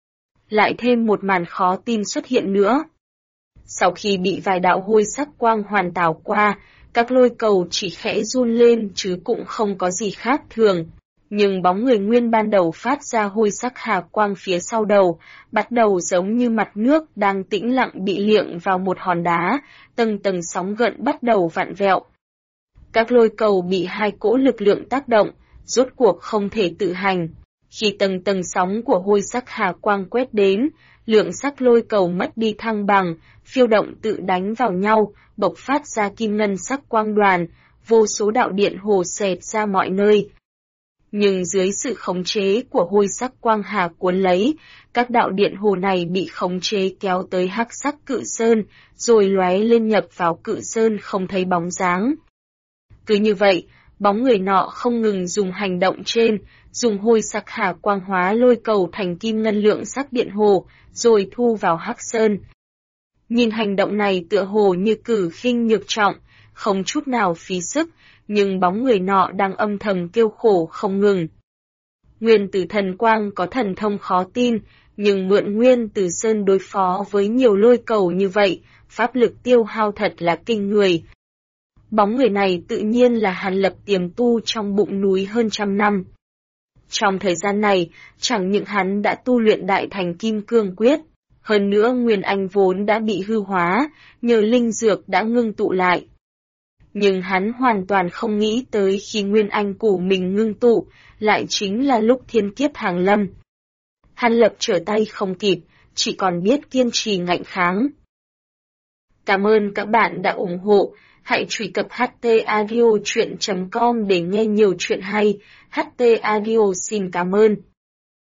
S1: Lại thêm một màn khó tin xuất hiện nữa. Sau khi bị vài đạo hôi sắc quang hoàn tảo qua, các lôi cầu chỉ khẽ run lên chứ cũng không có gì khác thường. Nhưng bóng người nguyên ban đầu phát ra hôi sắc hà quang phía sau đầu, bắt đầu giống như mặt nước đang tĩnh lặng bị liệng vào một hòn đá, tầng tầng sóng gợn bắt đầu vặn vẹo. Các lôi cầu bị hai cỗ lực lượng tác động, rốt cuộc không thể tự hành. Khi tầng tầng sóng của hôi sắc hà quang quét đến, lượng sắc lôi cầu mất đi thăng bằng, phiêu động tự đánh vào nhau, bộc phát ra kim ngân sắc quang đoàn, vô số đạo điện hồ xẹt ra mọi nơi. Nhưng dưới sự khống chế của hôi sắc quang hà cuốn lấy, các đạo điện hồ này bị khống chế kéo tới hắc sắc cự sơn, rồi lóe lên nhập vào cự sơn không thấy bóng dáng. Cứ như vậy, bóng người nọ không ngừng dùng hành động trên, dùng hôi sắc hà quang hóa lôi cầu thành kim ngân lượng sắc điện hồ, rồi thu vào hắc sơn. Nhìn hành động này tựa hồ như cử khinh nhược trọng, không chút nào phí sức, nhưng bóng người nọ đang âm thầm kêu khổ không ngừng. Nguyên Tử Thần Quang có thần thông khó tin, nhưng mượn Nguyên Tử Sơn đối phó với nhiều lôi cầu như vậy, pháp lực tiêu hao thật là kinh người. Bóng người này tự nhiên là Hàn Lập tiềm tu trong bụng núi hơn 100 năm. Trong thời gian này, chẳng những hắn đã tu luyện đại thành kim cương quyết, hơn nữa Nguyên Anh vốn đã bị hư hóa, nhờ linh dược đã ngưng tụ lại. Nhưng hắn hoàn toàn không nghĩ tới khi Nguyên Anh của mình ngưng tụ, lại chính là lúc thiên kiếp hàng lâm. Hàn Lập trở tay không kịp, chỉ còn biết kiên trì ngạnh kháng. Cảm ơn các bạn đã ủng hộ, hãy truy cập htaudio.com để nghe nhiều chuyện hay. HT Audio xin cảm ơn.